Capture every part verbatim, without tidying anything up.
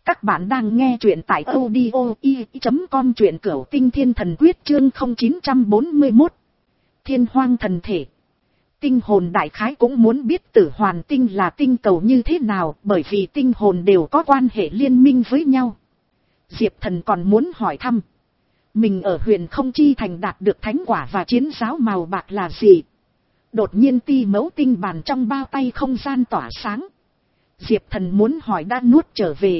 Các bạn đang nghe truyện tại audio i chấm com, truyện Cửu Tinh Thiên Thần Quyết chương không chín bốn mốt. Thiên hoang thần thể. Tinh hồn đại khái cũng muốn biết Tử Hoàn Tinh là tinh cầu như thế nào, bởi vì tinh hồn đều có quan hệ liên minh với nhau. Diệp Thần còn muốn hỏi thăm, mình ở Huyền Không Chi Thành đạt được thánh quả và chiến giáo màu bạc là gì? Đột nhiên ti mẫu tinh bàn trong bao tay không gian tỏa sáng. Diệp Thần muốn hỏi đã nuốt trở về.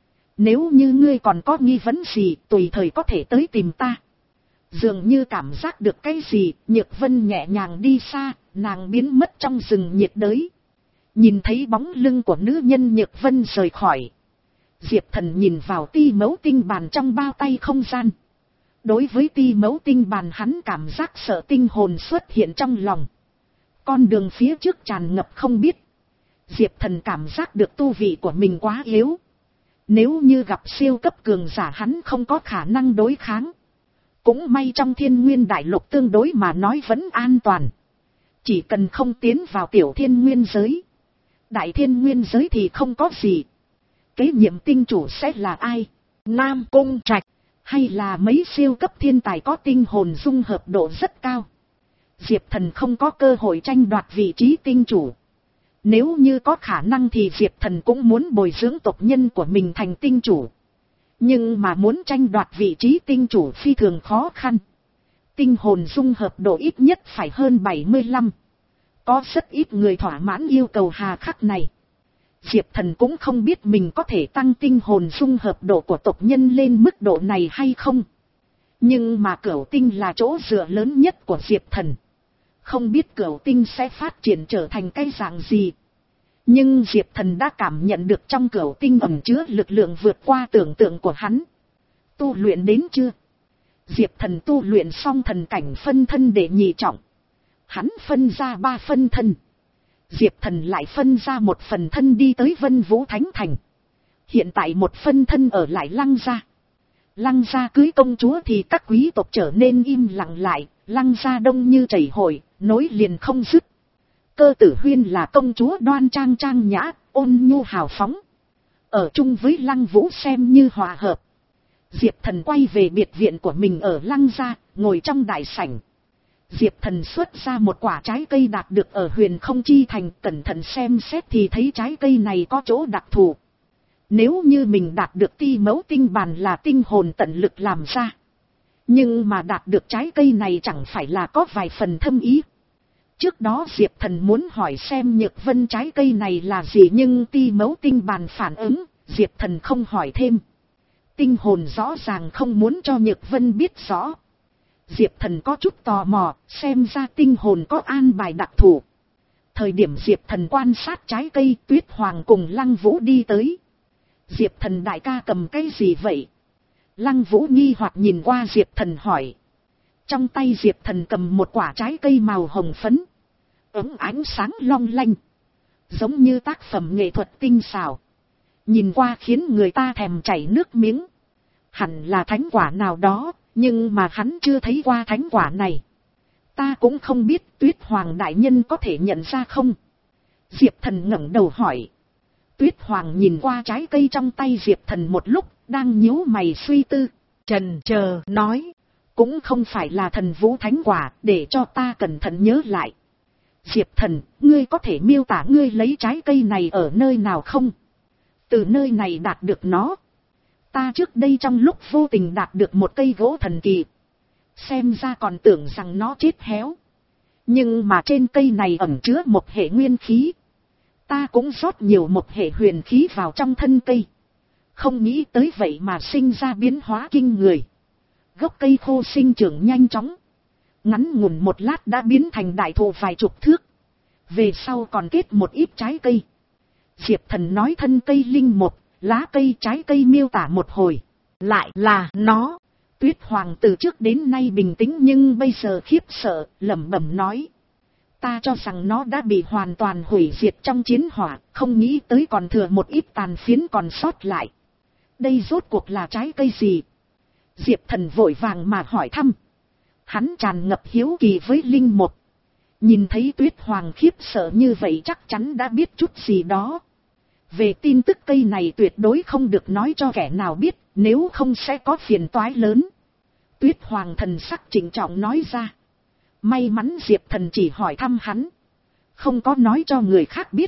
Nếu như ngươi còn có nghi vấn gì, tùy thời có thể tới tìm ta. Dường như cảm giác được cái gì, Nhược Vân nhẹ nhàng đi xa, nàng biến mất trong rừng nhiệt đới. Nhìn thấy bóng lưng của nữ nhân, Nhược Vân rời khỏi. Diệp Thần nhìn vào ti mẫu tinh bàn trong bao tay không gian. Đối với ti mẫu tinh bàn, hắn cảm giác sợ tinh hồn xuất hiện trong lòng. Con đường phía trước tràn ngập không biết. Diệp Thần cảm giác được tu vị của mình quá yếu. Nếu như gặp siêu cấp cường giả, hắn không có khả năng đối kháng. Cũng may trong Thiên Nguyên Đại Lục tương đối mà nói vẫn an toàn. Chỉ cần không tiến vào tiểu thiên nguyên giới. Đại thiên nguyên giới thì không có gì. Kế nhiệm tinh chủ sẽ là ai? Nam Cung Trạch. Hay là mấy siêu cấp thiên tài có tinh hồn dung hợp độ rất cao? Diệp Thần không có cơ hội tranh đoạt vị trí tinh chủ. Nếu như có khả năng thì Diệp Thần cũng muốn bồi dưỡng tộc nhân của mình thành tinh chủ. Nhưng mà muốn tranh đoạt vị trí tinh chủ phi thường khó khăn. Tinh hồn dung hợp độ ít nhất phải hơn bảy mươi lăm. Có rất ít người thỏa mãn yêu cầu hà khắc này. Diệp Thần cũng không biết mình có thể tăng tinh hồn dung hợp độ của tộc nhân lên mức độ này hay không. Nhưng mà Cửu Tinh là chỗ dựa lớn nhất của Diệp Thần. Không biết Cửu Tinh sẽ phát triển trở thành cái dạng gì. Nhưng Diệp Thần đã cảm nhận được trong Cửu Tinh ẩn chứa lực lượng vượt qua tưởng tượng của hắn. Tu luyện đến chưa? Diệp Thần tu luyện xong thần cảnh phân thân để nhị trọng. Hắn phân ra ba phân thân. Diệp Thần lại phân ra một phần thân đi tới Vân Vũ Thánh Thành. Hiện tại một phân thân ở lại Lăng Gia. Lăng Gia cưới công chúa thì các quý tộc trở nên im lặng lại. Lăng Gia đông như chảy hội, nối liền không dứt. Cơ Tử Huyên là công chúa đoan trang trang nhã, ôn nhu hào phóng. Ở chung với Lăng Vũ xem như hòa hợp. Diệp Thần quay về biệt viện của mình ở Lăng Gia, ngồi trong đại sảnh. Diệp Thần xuất ra một quả trái cây đạt được ở Huyền Không Chi Thành, cẩn thận xem xét thì thấy trái cây này có chỗ đặc thù. Nếu như mình đạt được ti mẫu tinh bàn là tinh hồn tận lực làm ra. Nhưng mà đạt được trái cây này chẳng phải là có vài phần thâm ý. Trước đó Diệp Thần muốn hỏi xem Nhược Vân trái cây này là gì, nhưng ti mẫu tinh bàn phản ứng, Diệp Thần không hỏi thêm. Tinh hồn rõ ràng không muốn cho Nhược Vân biết rõ. Diệp Thần có chút tò mò, xem ra tinh hồn có an bài đặc thù. Thời điểm Diệp Thần quan sát trái cây, Tuyết Hoàng cùng Lăng Vũ đi tới. Diệp Thần đại ca cầm cái gì vậy? Lăng Vũ nghi hoặc nhìn qua Diệp Thần hỏi. Trong tay Diệp Thần cầm một quả trái cây màu hồng phấn. Ống ánh sáng long lanh. Giống như tác phẩm nghệ thuật tinh xảo. Nhìn qua khiến người ta thèm chảy nước miếng. Hẳn là thánh quả nào đó, nhưng mà hắn chưa thấy qua thánh quả này. Ta cũng không biết Tuyết Hoàng đại nhân có thể nhận ra không? Diệp Thần ngẩng đầu hỏi. Tuyết Hoàng nhìn qua trái cây trong tay Diệp Thần một lúc, đang nhíu mày suy tư. Chần chờ nói. Cũng không phải là thần vũ thánh quả, để cho ta cẩn thận nhớ lại. Diệp Thần, ngươi có thể miêu tả ngươi lấy trái cây này ở nơi nào không? Từ nơi này đạt được nó. Ta trước đây trong lúc vô tình đạt được một cây gỗ thần kỳ. Xem ra còn tưởng rằng nó chết héo. Nhưng mà trên cây này ẩn chứa một hệ nguyên khí. Ta cũng rót nhiều một hệ huyền khí vào trong thân cây. Không nghĩ tới vậy mà sinh ra biến hóa kinh người. Gốc cây khô sinh trưởng nhanh chóng. Ngắn ngủn một lát đã biến thành đại thụ vài chục thước. Về sau còn kết một ít trái cây. Diệp Thần nói thân cây linh một, lá cây trái cây miêu tả một hồi. Lại là nó. Tuyết Hoàng từ trước đến nay bình tĩnh nhưng bây giờ khiếp sợ, lẩm bẩm nói. Ta cho rằng nó đã bị hoàn toàn hủy diệt trong chiến hỏa, không nghĩ tới còn thừa một ít tàn phiến còn sót lại. Đây rốt cuộc là trái cây gì? Diệp Thần vội vàng mà hỏi thăm. Hắn tràn ngập hiếu kỳ với linh một. Nhìn thấy Tuyết Hoàng khiếp sợ như vậy chắc chắn đã biết chút gì đó. Về tin tức cây này tuyệt đối không được nói cho kẻ nào biết, nếu không sẽ có phiền toái lớn. Tuyết Hoàng thần sắc trịnh trọng nói ra. May mắn Diệp Thần chỉ hỏi thăm hắn, không có nói cho người khác biết.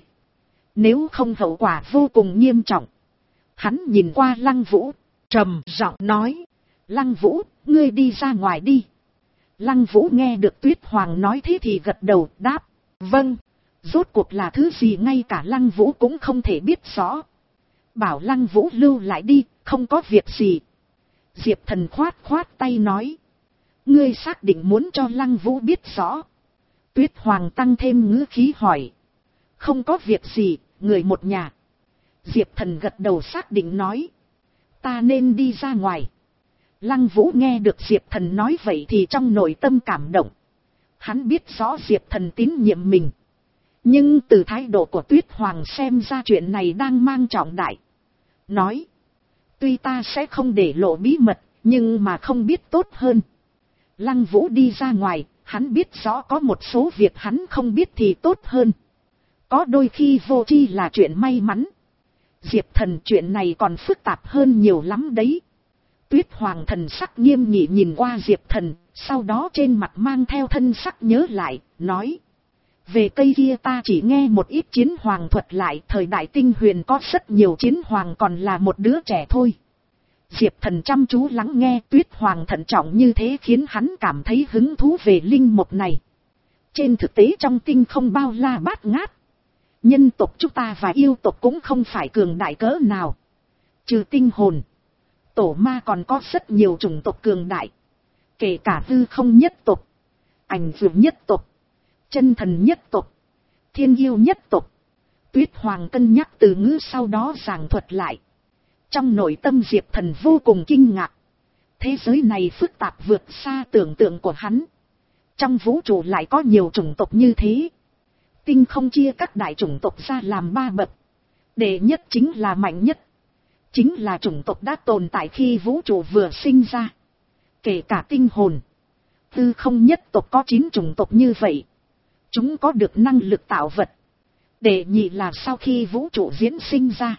Nếu không hậu quả vô cùng nghiêm trọng. Hắn nhìn qua Lăng Vũ, trầm giọng nói. Lăng Vũ, ngươi đi ra ngoài đi. Lăng Vũ nghe được Tuyết Hoàng nói thế thì gật đầu đáp. Vâng. Rốt cuộc là thứ gì ngay cả Lăng Vũ cũng không thể biết rõ. Bảo Lăng Vũ lưu lại đi, không có việc gì. Diệp Thần khoát khoát tay nói. Ngươi xác định muốn cho Lăng Vũ biết rõ. Tuyết Hoàng tăng thêm ngữ khí hỏi. Không có việc gì, người một nhà. Diệp Thần gật đầu xác định nói. Ta nên đi ra ngoài. Lăng Vũ nghe được Diệp Thần nói vậy thì trong nội tâm cảm động. Hắn biết rõ Diệp Thần tín nhiệm mình. Nhưng từ thái độ của Tuyết Hoàng xem ra chuyện này đang mang trọng đại. Nói. Tuy ta sẽ không để lộ bí mật, nhưng mà không biết tốt hơn. Lăng Vũ đi ra ngoài, hắn biết rõ có một số việc hắn không biết thì tốt hơn. Có đôi khi vô tri là chuyện may mắn. Diệp Thần chuyện này còn phức tạp hơn nhiều lắm đấy. Tuyết Hoàng thần sắc nghiêm nghị nhìn qua Diệp Thần, sau đó trên mặt mang theo thân sắc nhớ lại, nói. Về cây kia ta chỉ nghe một ít chiến hoàng thuật lại, thời đại tinh huyền có rất nhiều chiến hoàng còn là một đứa trẻ thôi. Diệp Thần chăm chú lắng nghe. Tuyết Hoàng thận trọng như thế khiến hắn cảm thấy hứng thú về linh mục này. Trên thực tế trong tinh không bao la bát ngát. Nhân tộc chúng ta và yêu tộc cũng không phải cường đại cỡ nào. Trừ tinh hồn, tổ ma còn có rất nhiều chủng tộc cường đại. Kể cả hư không nhất tộc, ảnh vượng nhất tộc, chân thần nhất tộc, thiên yêu nhất tộc. Tuyết Hoàng cân nhắc từ ngữ sau đó giảng thuật lại. Trong nội tâm Diệp Thần vô cùng kinh ngạc. Thế giới này phức tạp vượt xa tưởng tượng của hắn. Trong vũ trụ lại có nhiều chủng tộc như thế. Tinh không chia các đại chủng tộc ra làm ba bậc. Đệ nhất chính là mạnh nhất. Chính là chủng tộc đã tồn tại khi vũ trụ vừa sinh ra. Kể cả tinh hồn. Tư không nhất tộc có chín chủng tộc như vậy. Chúng có được năng lực tạo vật. Đệ nhị là sau khi vũ trụ diễn sinh ra.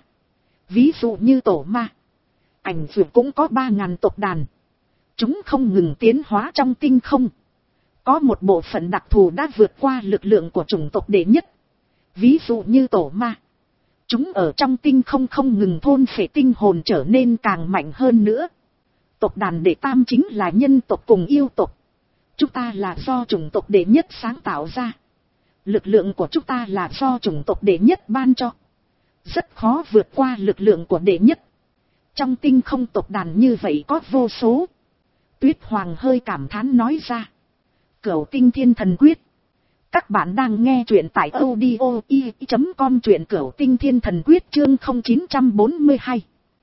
Ví dụ như tổ ma, ảnh vượng cũng có ba ngàn tộc đàn. Chúng không ngừng tiến hóa trong tinh không. Có một bộ phận đặc thù đã vượt qua lực lượng của chủng tộc đệ nhất. Ví dụ như tổ ma. Chúng ở trong tinh không không ngừng thôn phệ tinh hồn trở nên càng mạnh hơn nữa. Tộc đàn đệ tam chính là nhân tộc cùng yêu tộc. Chúng ta là do chủng tộc đệ nhất sáng tạo ra. Lực lượng của chúng ta là do chủng tộc đệ nhất ban cho. Rất khó vượt qua lực lượng của đệ nhất. Trong tinh không tộc đàn như vậy có vô số. Tuyết Hoàng hơi cảm thán nói ra. Cửu Tinh Thiên Thần Quyết. Các bạn đang nghe truyện tại audio i chấm com, truyện Cửu Tinh Thiên Thần Quyết chương không chín bốn hai.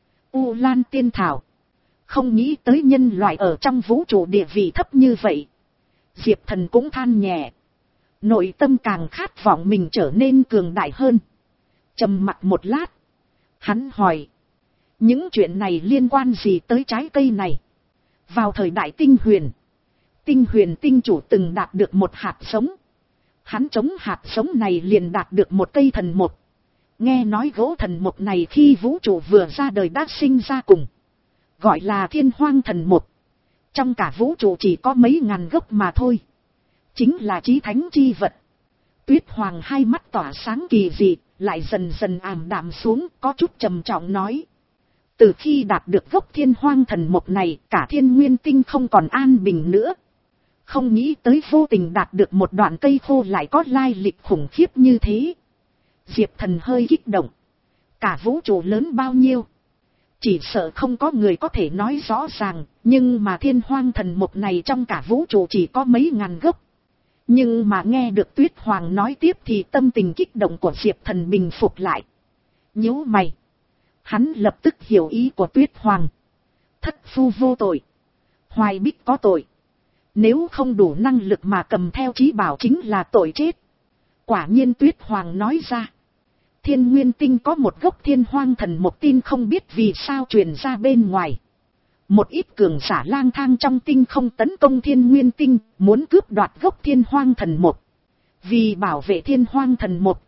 U Lan Tiên Thảo. Không nghĩ tới nhân loại ở trong vũ trụ địa vị thấp như vậy. Diệp Thần cũng than nhẹ. Nội tâm càng khát vọng mình trở nên cường đại hơn. Trầm mặt một lát. Hắn hỏi. Những chuyện này liên quan gì tới trái cây này? Vào thời đại tinh huyền. Tinh huyền tinh chủ từng đạt được một hạt giống. Hắn chống hạt giống này liền đạt được một cây thần mục. Nghe nói gỗ thần mục này khi vũ trụ vừa ra đời đã sinh ra cùng. Gọi là thiên hoang thần mục. Trong cả vũ trụ chỉ có mấy ngàn gốc mà thôi. Chính là chí thánh chi vật. Tuyết Hoàng hai mắt tỏa sáng kỳ dị, lại dần dần ảm đạm xuống, có chút trầm trọng nói. Từ khi đạt được gốc thiên hoang thần mục này, cả thiên nguyên tinh không còn an bình nữa. Không nghĩ tới vô tình đạt được một đoạn cây khô lại có lai lịch khủng khiếp như thế. Diệp Thần hơi kích động. Cả vũ trụ lớn bao nhiêu? Chỉ sợ không có người có thể nói rõ ràng, nhưng mà thiên hoang thần mục này trong cả vũ trụ chỉ có mấy ngàn gốc. Nhưng mà nghe được Tuyết Hoàng nói tiếp thì tâm tình kích động của Diệp Thần bình phục lại. Nhíu mày. Hắn lập tức hiểu ý của Tuyết Hoàng. Thất phu vô tội. Hoài Bích có tội. Nếu không đủ năng lực mà cầm theo chí bảo chính là tội chết. Quả nhiên Tuyết Hoàng nói ra. Thiên Nguyên Tinh có một gốc thiên hoang thần mục, tin không biết vì sao truyền ra bên ngoài. Một ít cường giả lang thang trong tinh không tấn công Thiên Nguyên Tinh, muốn cướp đoạt gốc thiên hoang thần mục. Vì bảo vệ thiên hoang thần mục,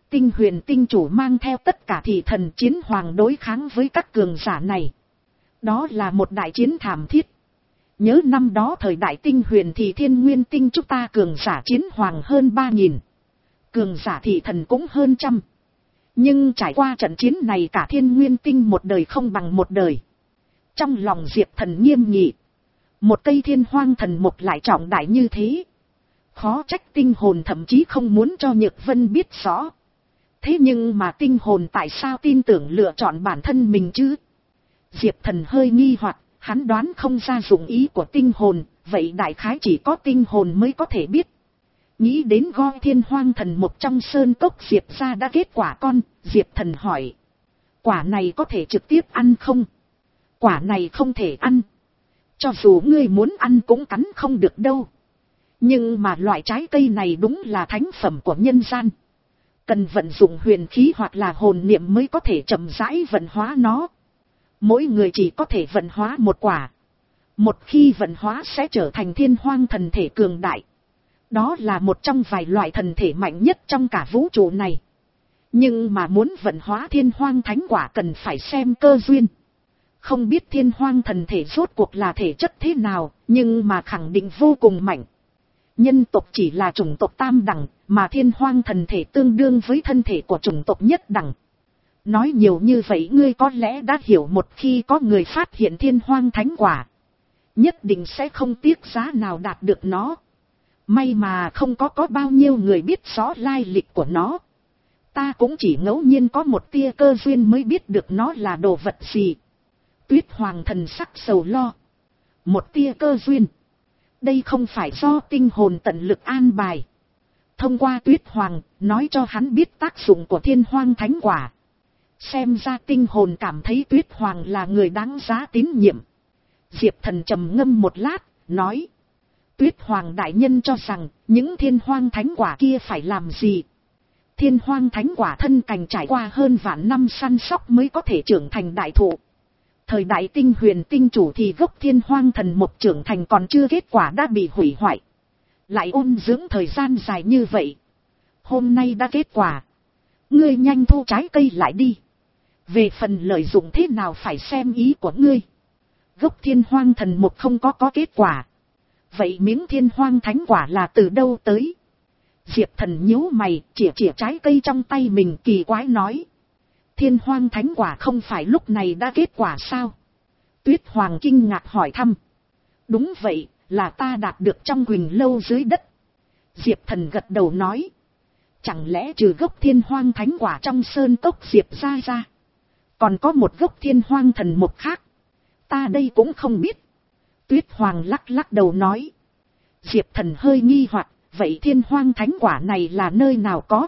Tinh huyền tinh chủ mang theo tất cả thị thần chiến hoàng đối kháng với các cường giả này. Đó là một đại chiến thảm thiết. Nhớ năm đó thời đại tinh huyền thì thiên nguyên tinh chúng ta cường giả chiến hoàng hơn ba nghìn. Cường giả thị thần cũng hơn trăm. Nhưng trải qua trận chiến này cả thiên nguyên tinh một đời không bằng một đời. Trong lòng Diệp Thần nghiêm nghị. Một cây thiên hoang thần mục lại trọng đại như thế. Khó trách tinh hồn thậm chí không muốn cho Nhược Vân biết rõ. Thế nhưng mà tinh hồn tại sao tin tưởng lựa chọn bản thân mình chứ? Diệp Thần hơi nghi hoặc, hắn đoán không ra dụng ý của tinh hồn, vậy đại khái chỉ có tinh hồn mới có thể biết. Nghĩ đến goi thiên hoang thần mục trong sơn cốc Diệp ra đã kết quả con, Diệp Thần hỏi. Quả này có thể trực tiếp ăn không? Quả này không thể ăn. Cho dù ngươi muốn ăn cũng cắn không được đâu. Nhưng mà loại trái cây này đúng là thánh phẩm của nhân gian. Cần vận dụng huyền khí hoặc là hồn niệm mới có thể chậm rãi vận hóa nó. Mỗi người chỉ có thể vận hóa một quả. Một khi vận hóa sẽ trở thành thiên hoang thần thể cường đại. Đó là một trong vài loại thần thể mạnh nhất trong cả vũ trụ này. Nhưng mà muốn vận hóa thiên hoang thánh quả cần phải xem cơ duyên. Không biết thiên hoang thần thể rốt cuộc là thể chất thế nào, nhưng mà khẳng định vô cùng mạnh. Nhân tộc chỉ là chủng tộc tam đẳng, mà thiên hoang thần thể tương đương với thân thể của chủng tộc nhất đẳng. Nói nhiều như vậy ngươi có lẽ đã hiểu, một khi có người phát hiện thiên hoang thánh quả, nhất định sẽ không tiếc giá nào đạt được nó. May mà không có có bao nhiêu người biết rõ lai lịch của nó. Ta cũng chỉ ngẫu nhiên có một tia cơ duyên mới biết được nó là đồ vật gì. Tuyết Hoàng thần sắc sầu lo. Một tia cơ duyên. Đây không phải do tinh hồn tận lực an bài. Thông qua Tuyết Hoàng, nói cho hắn biết tác dụng của thiên hoang thánh quả. Xem ra tinh hồn cảm thấy Tuyết Hoàng là người đáng giá tín nhiệm. Diệp Thần trầm ngâm một lát, nói. Tuyết Hoàng đại nhân cho rằng, những thiên hoang thánh quả kia phải làm gì? Thiên hoang thánh quả thân cành trải qua hơn vạn năm săn sóc mới có thể trưởng thành đại thụ. Thời đại tinh huyền tinh chủ thì gốc thiên hoang thần mục trưởng thành còn chưa kết quả đã bị hủy hoại. Lại ôn dưỡng thời gian dài như vậy. Hôm nay đã kết quả. Ngươi nhanh thu trái cây lại đi. Về phần lợi dụng thế nào phải xem ý của ngươi. Gốc thiên hoang thần mục không có có kết quả. Vậy miếng thiên hoang thánh quả là từ đâu tới? Diệp Thần nhíu mày, chĩa chĩa trái cây trong tay mình kỳ quái nói. Thiên hoang thánh quả không phải lúc này đã kết quả sao? Tuyết Hoàng kinh ngạc hỏi thăm. Đúng vậy, là ta đạt được trong Quỳnh lâu dưới đất. Diệp Thần gật đầu nói. Chẳng lẽ trừ gốc thiên hoang thánh quả trong sơn cốc Diệp ra ra, còn có một gốc thiên hoang thần mục khác? Ta đây cũng không biết. Tuyết Hoàng lắc lắc đầu nói. Diệp Thần hơi nghi hoặc, vậy thiên hoang thánh quả này là nơi nào có?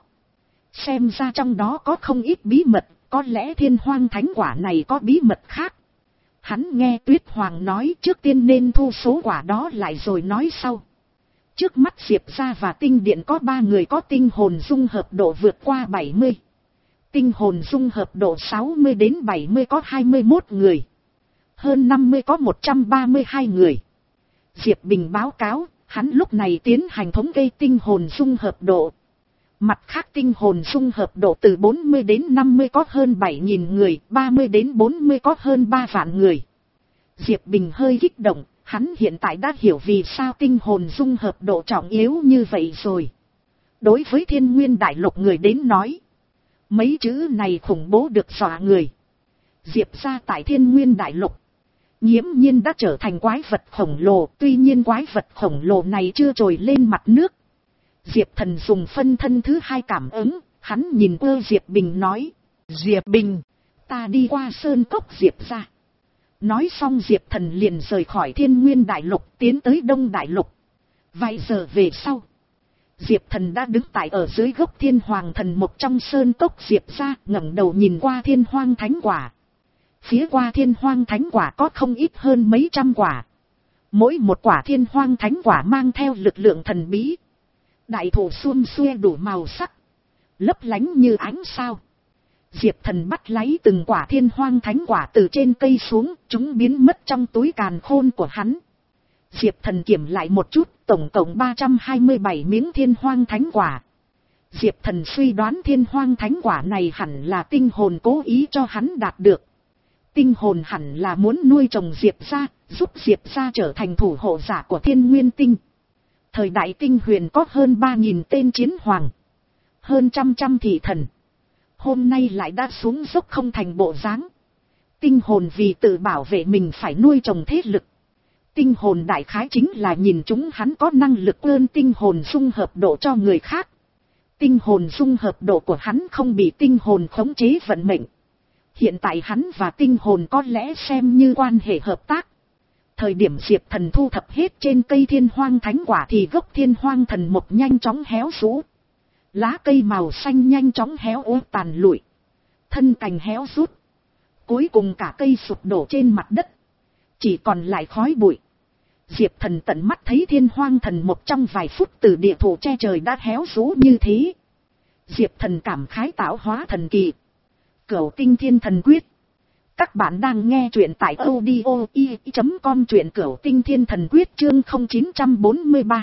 Xem ra trong đó có không ít bí mật, có lẽ thiên hoang thánh quả này có bí mật khác. Hắn nghe Tuyết Hoàng nói trước tiên nên thu số quả đó lại rồi nói sau. Trước mắt Diệp ra và tinh điện có ba người có tinh hồn dung hợp độ vượt qua bảy mươi. Tinh hồn dung hợp độ sáu mươi đến bảy mươi có hai mươi mốt người. Hơn năm mươi có một trăm ba mươi hai người. Diệp Bình báo cáo, hắn lúc này tiến hành thống kê tinh hồn dung hợp độ. Mặt khác tinh hồn dung hợp độ từ bốn mươi đến năm mươi có hơn bảy nghìn người, ba mươi đến bốn mươi có hơn ba vạn người. Diệp Bình hơi kích động, hắn hiện tại đã hiểu vì sao tinh hồn dung hợp độ trọng yếu như vậy rồi. Đối với Thiên Nguyên Đại Lục người đến nói, mấy chữ này khủng bố được dọa người. Diệp ra tại Thiên Nguyên Đại Lục, nghiễm nhiên đã trở thành quái vật khổng lồ, tuy nhiên quái vật khổng lồ này chưa trồi lên mặt nước. Diệp Thần dùng phân thân thứ hai cảm ứng, hắn nhìn ơ Diệp Bình nói. Diệp Bình, ta đi qua sơn cốc Diệp ra. Nói xong Diệp Thần liền rời khỏi Thiên Nguyên Đại Lục tiến tới Đông Đại Lục. Vài giờ về sau, Diệp Thần đã đứng tại ở dưới gốc thiên hoàng thần mục trong sơn cốc Diệp ra, ngẩng đầu nhìn qua thiên hoang thánh quả. Phía qua thiên hoang thánh quả có không ít hơn mấy trăm quả. Mỗi một quả thiên hoang thánh quả mang theo lực lượng thần bí. Đại thụ xuông xuê đủ màu sắc, lấp lánh như ánh sao. Diệp Thần bắt lấy từng quả thiên hoang thánh quả từ trên cây xuống, chúng biến mất trong túi càn khôn của hắn. Diệp Thần kiểm lại một chút, tổng cộng ba trăm hai mươi bảy miếng thiên hoang thánh quả. Diệp Thần suy đoán thiên hoang thánh quả này hẳn là tinh hồn cố ý cho hắn đạt được. Tinh hồn hẳn là muốn nuôi trồng Diệp gia, giúp Diệp gia trở thành thủ hộ giả của thiên nguyên tinh. Thời đại tinh huyền có hơn ba nghìn tên chiến hoàng, hơn trăm trăm thị thần. Hôm nay lại đã xuống dốc không thành bộ dáng. Tinh hồn vì tự bảo vệ mình phải nuôi trồng thế lực. Tinh hồn đại khái chính là nhìn chúng hắn có năng lực ơn tinh hồn dung hợp độ cho người khác. Tinh hồn dung hợp độ của hắn không bị tinh hồn khống chế vận mệnh. Hiện tại hắn và tinh hồn có lẽ xem như quan hệ hợp tác. Thời điểm Diệp Thần thu thập hết trên cây thiên hoang thánh quả thì gốc thiên hoang thần mục nhanh chóng héo rũ. Lá cây màu xanh nhanh chóng héo úa tàn lụi. Thân cành héo rút. Cuối cùng cả cây sụp đổ trên mặt đất. Chỉ còn lại khói bụi. Diệp Thần tận mắt thấy thiên hoang thần mục trong vài phút từ địa thụ che trời đã héo rũ như thế. Diệp Thần cảm khái tạo hóa thần kỳ. Cửu tinh thiên thần quyết. Các bạn đang nghe truyện tại audio i chấm com, truyện Cửu tinh thiên thần quyết chương không chín bốn ba.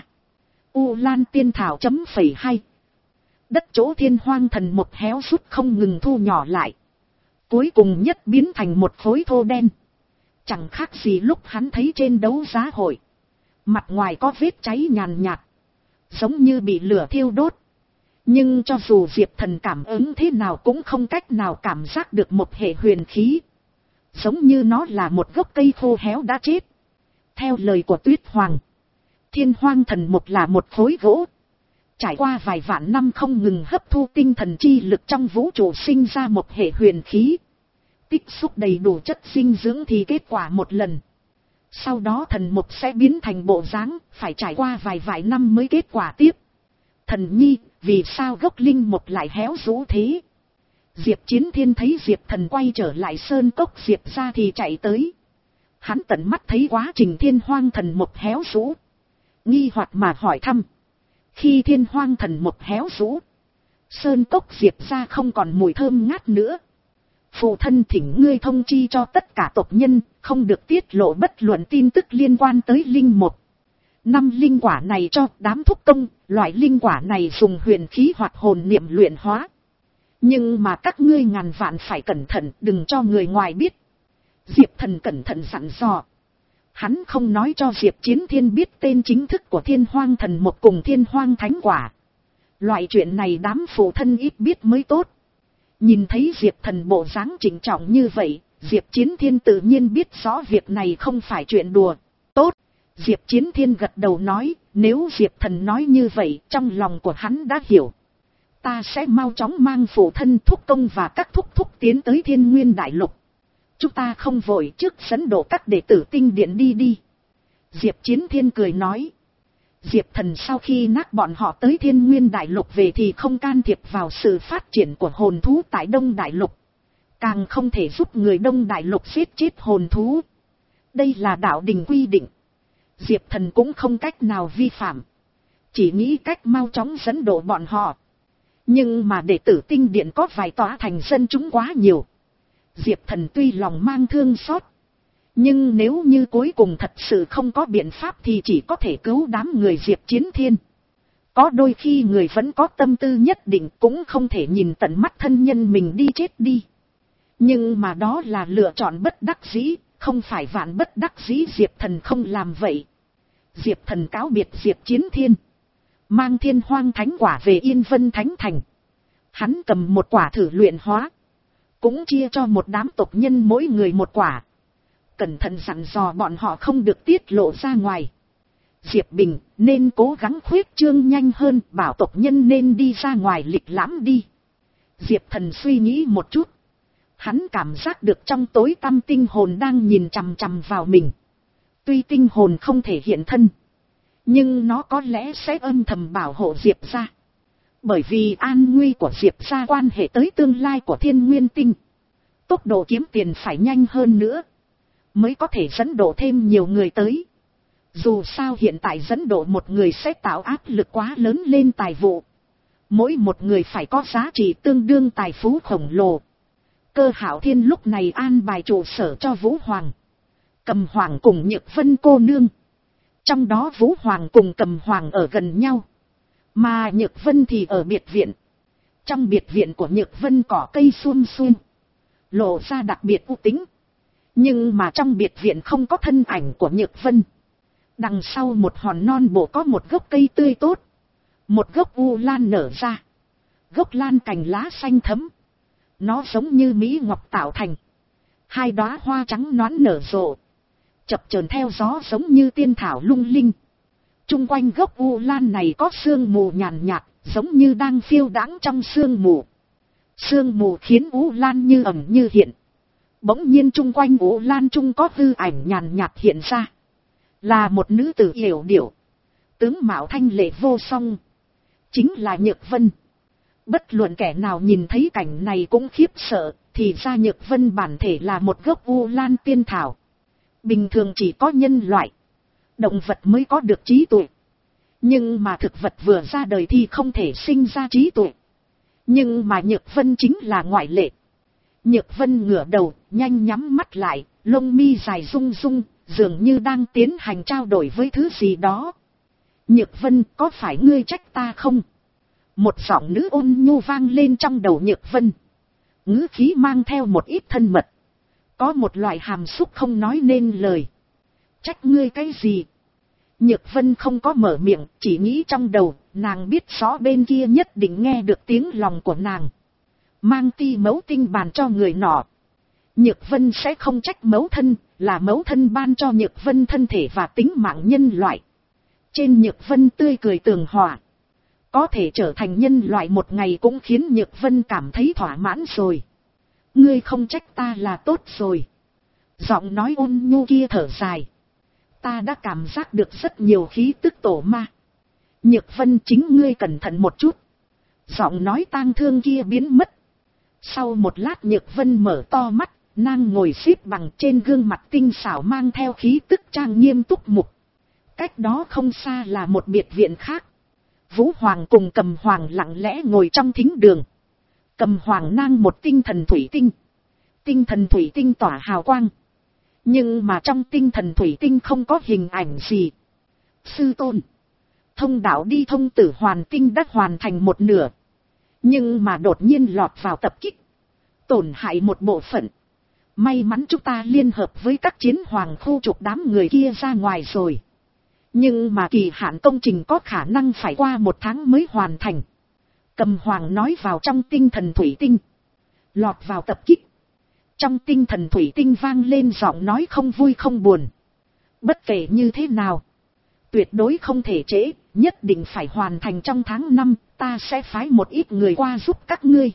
U Lan tiên thảo chấm phẩy hai. Đất chỗ thiên hoang thần mục héo rút không ngừng thu nhỏ lại. Cuối cùng nhất biến thành một khối thô đen. Chẳng khác gì lúc hắn thấy trên đấu giá hội. Mặt ngoài có vết cháy nhàn nhạt. Giống như bị lửa thiêu đốt. Nhưng cho dù Diệp Thần cảm ứng thế nào cũng không cách nào cảm giác được một hệ huyền khí. Giống như nó là một gốc cây khô héo đã chết. Theo lời của Tuyết Hoàng, thiên hoang thần mục là một khối gỗ. Trải qua vài vạn năm không ngừng hấp thu tinh thần chi lực trong vũ trụ sinh ra một hệ huyền khí. Tích xúc đầy đủ chất dinh dưỡng thì kết quả một lần. Sau đó thần mục sẽ biến thành bộ dáng, phải trải qua vài vài năm mới kết quả tiếp. Thần nhi, vì sao gốc linh mục lại héo rũ thế? Diệp Chiến Thiên thấy Diệp Thần quay trở lại sơn cốc Diệp ra thì chạy tới. Hắn tận mắt thấy quá trình thiên hoang thần mục héo rũ. Nghi hoặc mà hỏi thăm. Khi thiên hoang thần mục héo rũ, sơn cốc Diệp ra không còn mùi thơm ngát nữa. Phụ thân thỉnh ngươi thông chi cho tất cả tộc nhân, không được tiết lộ bất luận tin tức liên quan tới linh mục. Năm linh quả này cho đám thúc công, loại linh quả này dùng huyền khí hoặc hồn niệm luyện hóa. Nhưng mà các ngươi ngàn vạn phải cẩn thận, đừng cho người ngoài biết. Diệp Thần cẩn thận dặn dò. Hắn không nói cho Diệp Chiến Thiên biết tên chính thức của thiên hoang thần mục cùng thiên hoang thánh quả. Loại chuyện này đám phụ thân ít biết mới tốt. Nhìn thấy Diệp Thần bộ dáng chỉnh trọng như vậy, Diệp Chiến Thiên tự nhiên biết rõ việc này không phải chuyện đùa. Tốt, Diệp Chiến Thiên gật đầu nói, nếu Diệp Thần nói như vậy, trong lòng của hắn đã hiểu. Ta sẽ mau chóng mang phụ thân thúc công và các thúc thúc tiến tới Thiên Nguyên Đại Lục. Chúng ta không vội, trước dẫn độ các đệ tử tinh điện đi đi. Diệp Chiến Thiên cười nói. Diệp Thần sau khi nát bọn họ tới Thiên Nguyên Đại Lục về thì không can thiệp vào sự phát triển của hồn thú tại Đông Đại Lục. Càng không thể giúp người Đông Đại Lục giết chết hồn thú. Đây là đạo đình quy định. Diệp Thần cũng không cách nào vi phạm. Chỉ nghĩ cách mau chóng dẫn độ bọn họ. Nhưng mà đệ tử tinh điện có vài tòa thành dân chúng quá nhiều. Diệp Thần tuy lòng mang thương xót. Nhưng nếu như cuối cùng thật sự không có biện pháp thì chỉ có thể cứu đám người Diệp Chiến Thiên. Có đôi khi người vẫn có tâm tư nhất định cũng không thể nhìn tận mắt thân nhân mình đi chết đi. Nhưng mà đó là lựa chọn bất đắc dĩ, không phải vạn bất đắc dĩ Diệp Thần không làm vậy. Diệp Thần cáo biệt Diệp Chiến Thiên. Mang thiên hoang thánh quả về Yên Vân Thánh Thành. Hắn cầm một quả thử luyện hóa. Cũng chia cho một đám tộc nhân mỗi người một quả. Cẩn thận dặn dò bọn họ không được tiết lộ ra ngoài. Diệp Bình nên cố gắng khuyết trương nhanh hơn, bảo tộc nhân nên đi ra ngoài lịch lãm đi. Diệp Thần suy nghĩ một chút. Hắn cảm giác được trong tối tăm tinh hồn đang nhìn chằm chằm vào mình. Tuy tinh hồn không thể hiện thân, nhưng nó có lẽ sẽ âm thầm bảo hộ Diệp gia. Bởi vì an nguy của Diệp gia quan hệ tới tương lai của Thiên Nguyên Tinh. Tốc độ kiếm tiền phải nhanh hơn nữa, mới có thể dẫn độ thêm nhiều người tới. Dù sao hiện tại dẫn độ một người sẽ tạo áp lực quá lớn lên tài vụ. Mỗi một người phải có giá trị tương đương tài phú khổng lồ. Cơ Hạo Thiên lúc này an bài trụ sở cho Vũ Hoàng, Cầm Hoàng cùng Nhược Vân cô nương. Trong đó Vũ Hoàng cùng Cầm Hoàng ở gần nhau, Mà Nhược Vân thì ở biệt viện. Trong biệt viện của Nhược Vân cỏ cây sum xuê, lộ ra đặc biệt u tính. Nhưng mà trong biệt viện không có thân ảnh của Nhược Vân. Đằng sau một hòn non bộ có một gốc cây tươi tốt. Một gốc u lan nở ra. Gốc lan cành lá xanh thẫm. Nó giống như mỹ ngọc tạo thành. Hai đóa hoa trắng nõn nở rộ. Chập chờn theo gió giống như tiên thảo lung linh. Trung quanh gốc u lan này có sương mù nhàn nhạt, giống như đang phiêu đãng trong sương mù. Sương mù khiến u lan như ẩn như hiện. Bỗng nhiên trung quanh u lan trung có hư ảnh nhàn nhạt hiện ra. Là một nữ tử yểu điệu. Tướng mạo thanh lệ vô song. Chính là Nhược Vân. Bất luận kẻ nào nhìn thấy cảnh này cũng khiếp sợ, thì ra Nhược Vân bản thể là một gốc u lan tiên thảo. Bình thường chỉ có nhân loại, động vật mới có được trí tuệ. Nhưng mà thực vật vừa ra đời thì không thể sinh ra trí tuệ. Nhưng mà Nhược Vân chính là ngoại lệ. Nhược Vân ngửa đầu, nhanh nhắm mắt lại, lông mi dài rung rung, dường như đang tiến hành trao đổi với thứ gì đó. Nhược Vân, có phải ngươi trách ta không? Một giọng nữ ôn nhu vang lên trong đầu Nhược Vân. Ngữ khí mang theo một ít thân mật. Có một loại hàm xúc không nói nên lời. Trách ngươi cái gì? Nhược Vân không có mở miệng, chỉ nghĩ trong đầu, nàng biết rõ bên kia nhất định nghe được tiếng lòng của nàng. Mang ti mẫu tinh bàn cho người nọ. Nhược Vân sẽ không trách mẫu thân, là mẫu thân ban cho Nhược Vân thân thể và tính mạng nhân loại. Trên Nhược Vân tươi cười tường hòa. Có thể trở thành nhân loại một ngày cũng khiến Nhược Vân cảm thấy thỏa mãn rồi. Ngươi không trách ta là tốt rồi. Giọng nói ôn nhu kia thở dài. Ta đã cảm giác được rất nhiều khí tức tổ ma. Nhược Vân, chính ngươi cẩn thận một chút. Giọng nói tang thương kia biến mất. Sau một lát Nhược Vân mở to mắt, nàng ngồi xếp bằng, trên gương mặt tinh xảo mang theo khí tức trang nghiêm túc mục. Cách đó không xa là một biệt viện khác. Vũ Hoàng cùng Cầm Hoàng lặng lẽ ngồi trong thính đường. Cầm Hoàng nang một tinh thần thủy tinh. Tinh thần thủy tinh tỏa hào quang. Nhưng mà trong tinh thần thủy tinh không có hình ảnh gì. Sư tôn. Thông đạo đi thông tử hoàn tinh đã hoàn thành một nửa. Nhưng mà đột nhiên lọt vào tập kích. Tổn hại một bộ phận. May mắn chúng ta liên hợp với các chiến hoàng khu trục đám người kia ra ngoài rồi. Nhưng mà kỳ hạn công trình có khả năng phải qua một tháng mới hoàn thành. Cầm Hoàng nói vào trong tinh thần thủy tinh. Lọt vào tập kích. Trong tinh thần thủy tinh vang lên giọng nói không vui không buồn. Bất kể như thế nào, tuyệt đối không thể trễ, nhất định phải hoàn thành trong tháng năm, ta sẽ phái một ít người qua giúp các ngươi.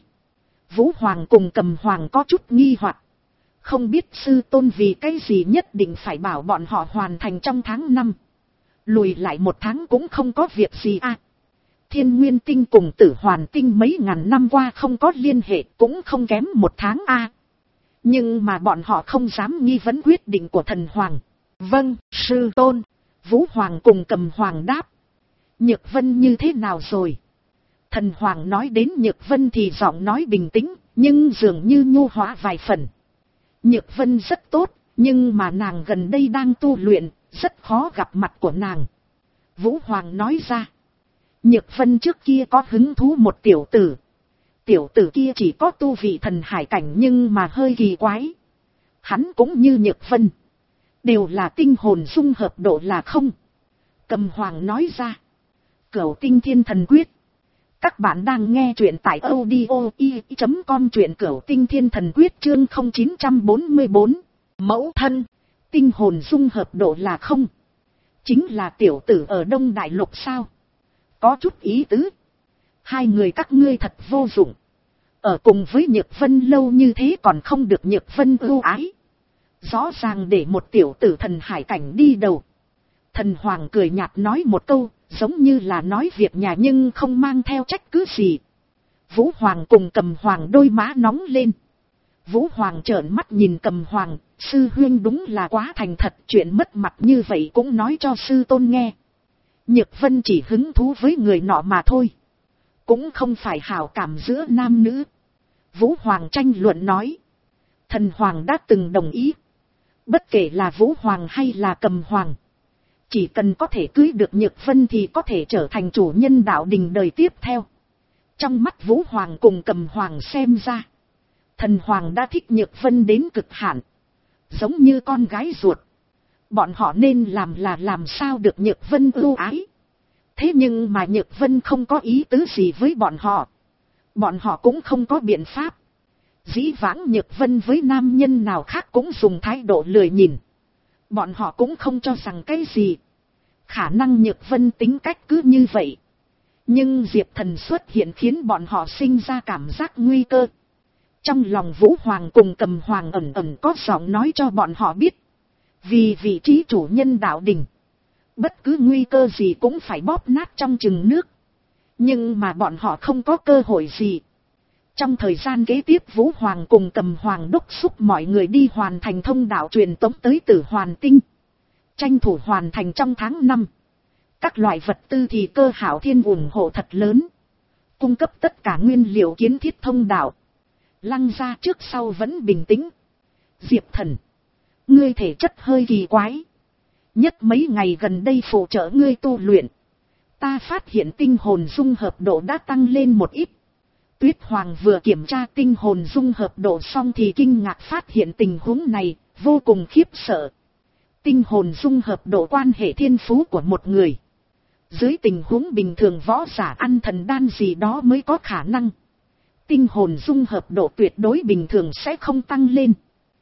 Vũ Hoàng cùng Cầm Hoàng có chút nghi hoặc. Không biết sư tôn vì cái gì nhất định phải bảo bọn họ hoàn thành trong tháng năm. Lùi lại một tháng cũng không có việc gì à. Thiên Nguyên Tinh cùng Tử Hoàn Tinh mấy ngàn năm qua không có liên hệ, cũng không kém một tháng a. À. Nhưng mà bọn họ không dám nghi vấn quyết định của thần hoàng. Vâng, sư tôn. Vũ Hoàng cùng Cầm Hoàng đáp. Nhược Vân như thế nào rồi? Thần hoàng nói đến Nhược Vân thì giọng nói bình tĩnh, nhưng dường như nhu hóa vài phần. Nhược Vân rất tốt, nhưng mà nàng gần đây đang tu luyện, rất khó gặp mặt của nàng. Vũ Hoàng nói ra. Nhược Vân trước kia có hứng thú một tiểu tử. Tiểu tử kia chỉ có tu vị thần hải cảnh nhưng mà hơi kỳ quái. Hắn cũng như Nhược Vân. Đều là tinh hồn dung hợp độ là không. Cầm Hoàng nói ra. Cửu Tinh Thiên Thần Quyết. Các bạn đang nghe truyện tại audio i chấm com, truyện Cửu Tinh Thiên Thần Quyết chương không chín bốn bốn. Mẫu thân. Tinh hồn dung hợp độ là không. Chính là tiểu tử ở Đông Đại Lục sao? Có chút ý tứ. Hai người các ngươi thật vô dụng. Ở cùng với Nhược Vân lâu như thế còn không được Nhược Vân ưu ái. Rõ ràng để một tiểu tử thần hải cảnh đi đầu. Thần Hoàng cười nhạt nói một câu, giống như là nói việc nhà nhưng không mang theo trách cứ gì. Vũ Hoàng cùng Cầm Hoàng đôi má nóng lên. Vũ Hoàng trợn mắt nhìn Cầm Hoàng, sư huynh đúng là quá thành thật, chuyện mất mặt như vậy cũng nói cho sư tôn nghe. Nhược Vân chỉ hứng thú với người nọ mà thôi. Cũng không phải hảo cảm giữa nam nữ. Vũ Hoàng tranh luận nói. Thần Hoàng đã từng đồng ý. Bất kể là Vũ Hoàng hay là Cầm Hoàng. Chỉ cần có thể cưới được Nhược Vân thì có thể trở thành chủ nhân đạo đình đời tiếp theo. Trong mắt Vũ Hoàng cùng Cầm Hoàng xem ra, Thần Hoàng đã thích Nhược Vân đến cực hạn, giống như con gái ruột. Bọn họ nên làm là làm sao được Nhược Vân ưu ái. Thế nhưng mà Nhược Vân không có ý tứ gì với bọn họ. Bọn họ cũng không có biện pháp. Dĩ vãng Nhược Vân với nam nhân nào khác cũng dùng thái độ lười nhìn. Bọn họ cũng không cho rằng cái gì. Khả năng Nhược Vân tính cách cứ như vậy. Nhưng Diệp Thần xuất hiện khiến bọn họ sinh ra cảm giác nguy cơ. Trong lòng Vũ Hoàng cùng Cầm Hoàng ẩn ẩn có giọng nói cho bọn họ biết. Vì vị trí chủ nhân đạo đình, bất cứ nguy cơ gì cũng phải bóp nát trong chừng nước. Nhưng mà bọn họ không có cơ hội gì. Trong thời gian kế tiếp Vũ Hoàng cùng Cầm Hoàng đốc thúc mọi người đi hoàn thành thông đạo truyền tống tới Tử Hoàn Tinh. Tranh thủ hoàn thành trong tháng năm. Các loại vật tư thì Cơ Hảo Thiên ủng hộ thật lớn. Cung cấp tất cả nguyên liệu kiến thiết thông đạo. Lăng gia trước sau vẫn bình tĩnh. Diệp Thần, ngươi thể chất hơi kỳ quái. Nhất mấy ngày gần đây phụ trợ ngươi tu luyện. Ta phát hiện tinh hồn dung hợp độ đã tăng lên một ít. Tuyết Hoàng vừa kiểm tra tinh hồn dung hợp độ xong thì kinh ngạc phát hiện tình huống này, vô cùng khiếp sợ. Tinh hồn dung hợp độ quan hệ thiên phú của một người. Dưới tình huống bình thường võ giả ăn thần đan gì đó mới có khả năng. Tinh hồn dung hợp độ tuyệt đối bình thường sẽ không tăng lên.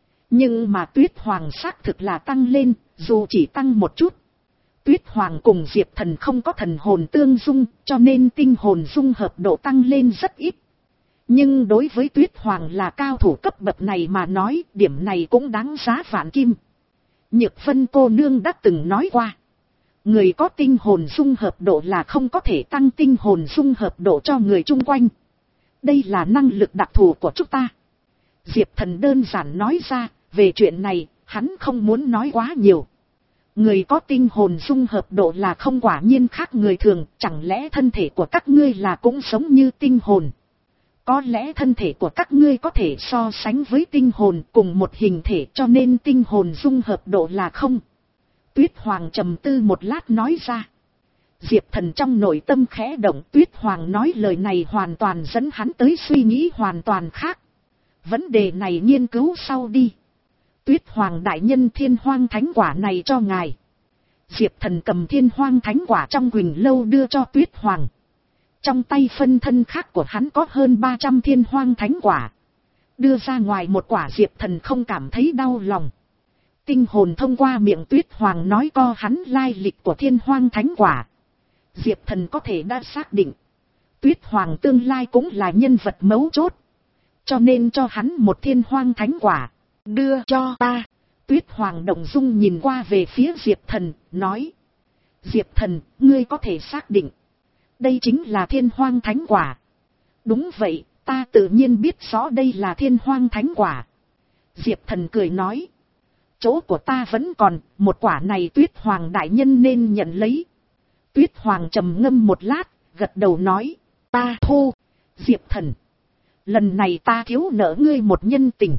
Nhưng mà Tuyết Hoàng xác thực là tăng lên, dù chỉ tăng một chút. Tuyết Hoàng cùng Diệp Thần không có thần hồn tương dung, cho nên tinh hồn dung hợp độ tăng lên rất ít. Nhưng đối với Tuyết Hoàng là cao thủ cấp bậc này mà nói, điểm này cũng đáng giá vạn kim. Nhược Vân cô nương đã từng nói qua. Người có tinh hồn dung hợp độ là không có thể tăng tinh hồn dung hợp độ cho người chung quanh. Đây là năng lực đặc thù của chúng ta. Diệp Thần đơn giản nói ra, về chuyện này, hắn không muốn nói quá nhiều. Người có tinh hồn dung hợp độ là không quả nhiên khác người thường, chẳng lẽ thân thể của các ngươi là cũng giống như tinh hồn? Có lẽ thân thể của các ngươi có thể so sánh với tinh hồn cùng một hình thể cho nên tinh hồn dung hợp độ là không. Tuyết Hoàng trầm tư một lát nói ra. Diệp Thần trong nội tâm khẽ động, Tuyết Hoàng nói lời này hoàn toàn dẫn hắn tới suy nghĩ hoàn toàn khác. Vấn đề này nghiên cứu sau đi. Tuyết Hoàng đại nhân Thiên Hoang Thánh Quả này cho ngài. Diệp Thần cầm Thiên Hoang Thánh Quả trong Quỳnh Lâu đưa cho Tuyết Hoàng. Trong tay phân thân khác của hắn có hơn ba trăm Thiên Hoang Thánh Quả. Đưa ra ngoài một quả Diệp Thần không cảm thấy đau lòng. Tinh hồn thông qua miệng Tuyết Hoàng nói co hắn lai lịch của Thiên Hoang Thánh Quả. Diệp Thần có thể đã xác định. Tuyết Hoàng tương lai cũng là nhân vật mấu chốt. Cho nên cho hắn một Thiên Hoang Thánh Quả. Đưa cho ta. Tuyết Hoàng động dung nhìn qua về phía Diệp Thần, nói. Diệp Thần, ngươi có thể xác định. Đây chính là Thiên Hoang Thánh Quả. Đúng vậy, ta tự nhiên biết rõ đây là Thiên Hoang Thánh Quả. Diệp Thần cười nói. Chỗ của ta vẫn còn, một quả này Tuyết Hoàng đại nhân nên nhận lấy. Tuyết Hoàng trầm ngâm một lát, gật đầu nói. Ta thu. Diệp Thần, lần này ta thiếu nợ ngươi một nhân tình.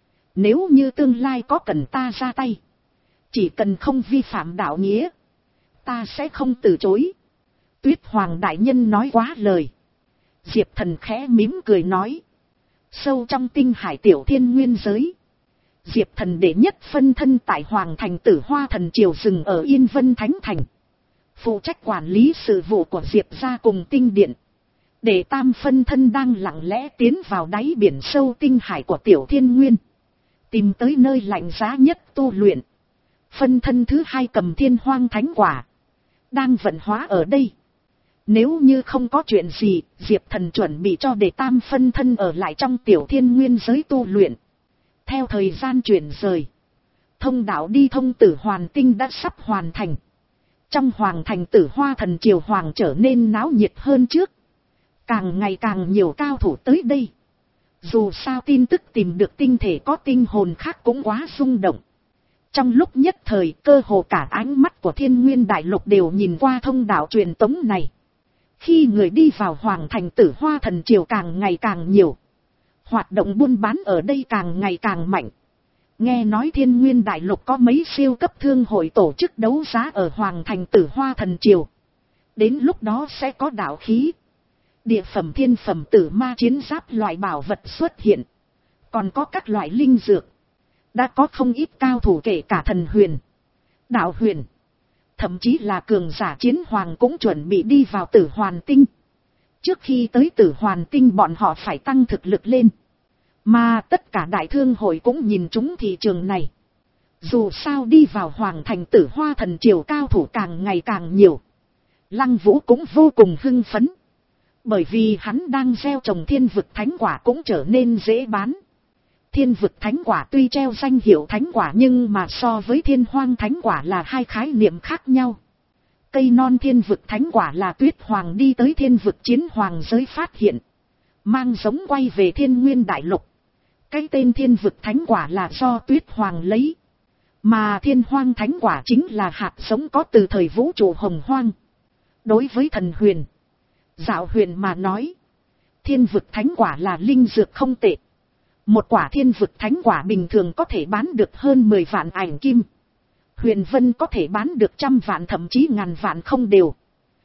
Nếu như tương lai có cần ta ra tay, chỉ cần không vi phạm đạo nghĩa, ta sẽ không từ chối. Tuyết Hoàng đại nhân nói quá lời. Diệp Thần khẽ mím cười nói. Sâu trong tinh hải tiểu thiên nguyên giới, Diệp Thần đệ nhất phân thân tại Hoàng Thành Tử Hoa Thần Triều dừng ở Yên Vân Thánh Thành. Phụ trách quản lý sự vụ của Diệp gia cùng tinh điện. Đệ tam phân thân đang lặng lẽ tiến vào đáy biển sâu tinh hải của tiểu thiên nguyên. Tìm tới nơi lạnh giá nhất tu luyện. Phân thân thứ hai cầm Thiên Hoang Thánh Quả. Đang vận hóa ở đây. Nếu như không có chuyện gì, Diệp Thần chuẩn bị cho đệ tam phân thân ở lại trong tiểu thiên nguyên giới tu luyện. Theo thời gian chuyển rời, thông đạo đi thông Tử Hoàn Tinh đã sắp hoàn thành. Trong Hoàng Thành Tử Hoa Thần Triều Hoàng trở nên náo nhiệt hơn trước. Càng ngày càng nhiều cao thủ tới đây. Dù sao tin tức tìm được tinh thể có tinh hồn khác cũng quá rung động. Trong lúc nhất thời cơ hồ cả ánh mắt của Thiên Nguyên Đại Lục đều nhìn qua thông đạo truyền tống này. Khi người đi vào Hoàng Thành Tử Hoa Thần Triều càng ngày càng nhiều. Hoạt động buôn bán ở đây càng ngày càng mạnh. Nghe nói Thiên Nguyên Đại Lục có mấy siêu cấp thương hội tổ chức đấu giá ở Hoàng Thành Tử Hoa Thần Triều. Đến lúc đó sẽ có đạo khí, địa phẩm, thiên phẩm, tử ma chiến giáp loại bảo vật xuất hiện. Còn có các loại linh dược. Đã có không ít cao thủ kể cả thần huyền, đạo huyền, thậm chí là cường giả chiến hoàng cũng chuẩn bị đi vào Tử Hoàn Tinh. Trước khi tới Tử Hoàn Tinh bọn họ phải tăng thực lực lên. Mà tất cả đại thương hội cũng nhìn trúng thị trường này. Dù sao đi vào Hoàng Thành Tử Hoa Thần Triều cao thủ càng ngày càng nhiều. Lăng Vũ cũng vô cùng hưng phấn. Bởi vì hắn đang gieo trồng thiên vực thánh quả cũng trở nên dễ bán. Thiên vực thánh quả tuy treo danh hiệu thánh quả nhưng mà so với thiên hoang thánh quả là hai khái niệm khác nhau. Cây non thiên vực thánh quả là Tuyết Hoàng đi tới thiên vực chiến hoàng giới phát hiện. Mang giống quay về Thiên Nguyên Đại Lục. Cái tên thiên vực thánh quả là do Tuyết Hoàng lấy. Mà thiên hoang thánh quả chính là hạt giống có từ thời vũ trụ hồng hoang. Đối với thần huyền, Dạo huyền mà nói, thiên vực thánh quả là linh dược không tệ. Một quả thiên vực thánh quả bình thường có thể bán được hơn mười vạn ảnh kim. Huyền vân có thể bán được trăm vạn thậm chí ngàn vạn không đều.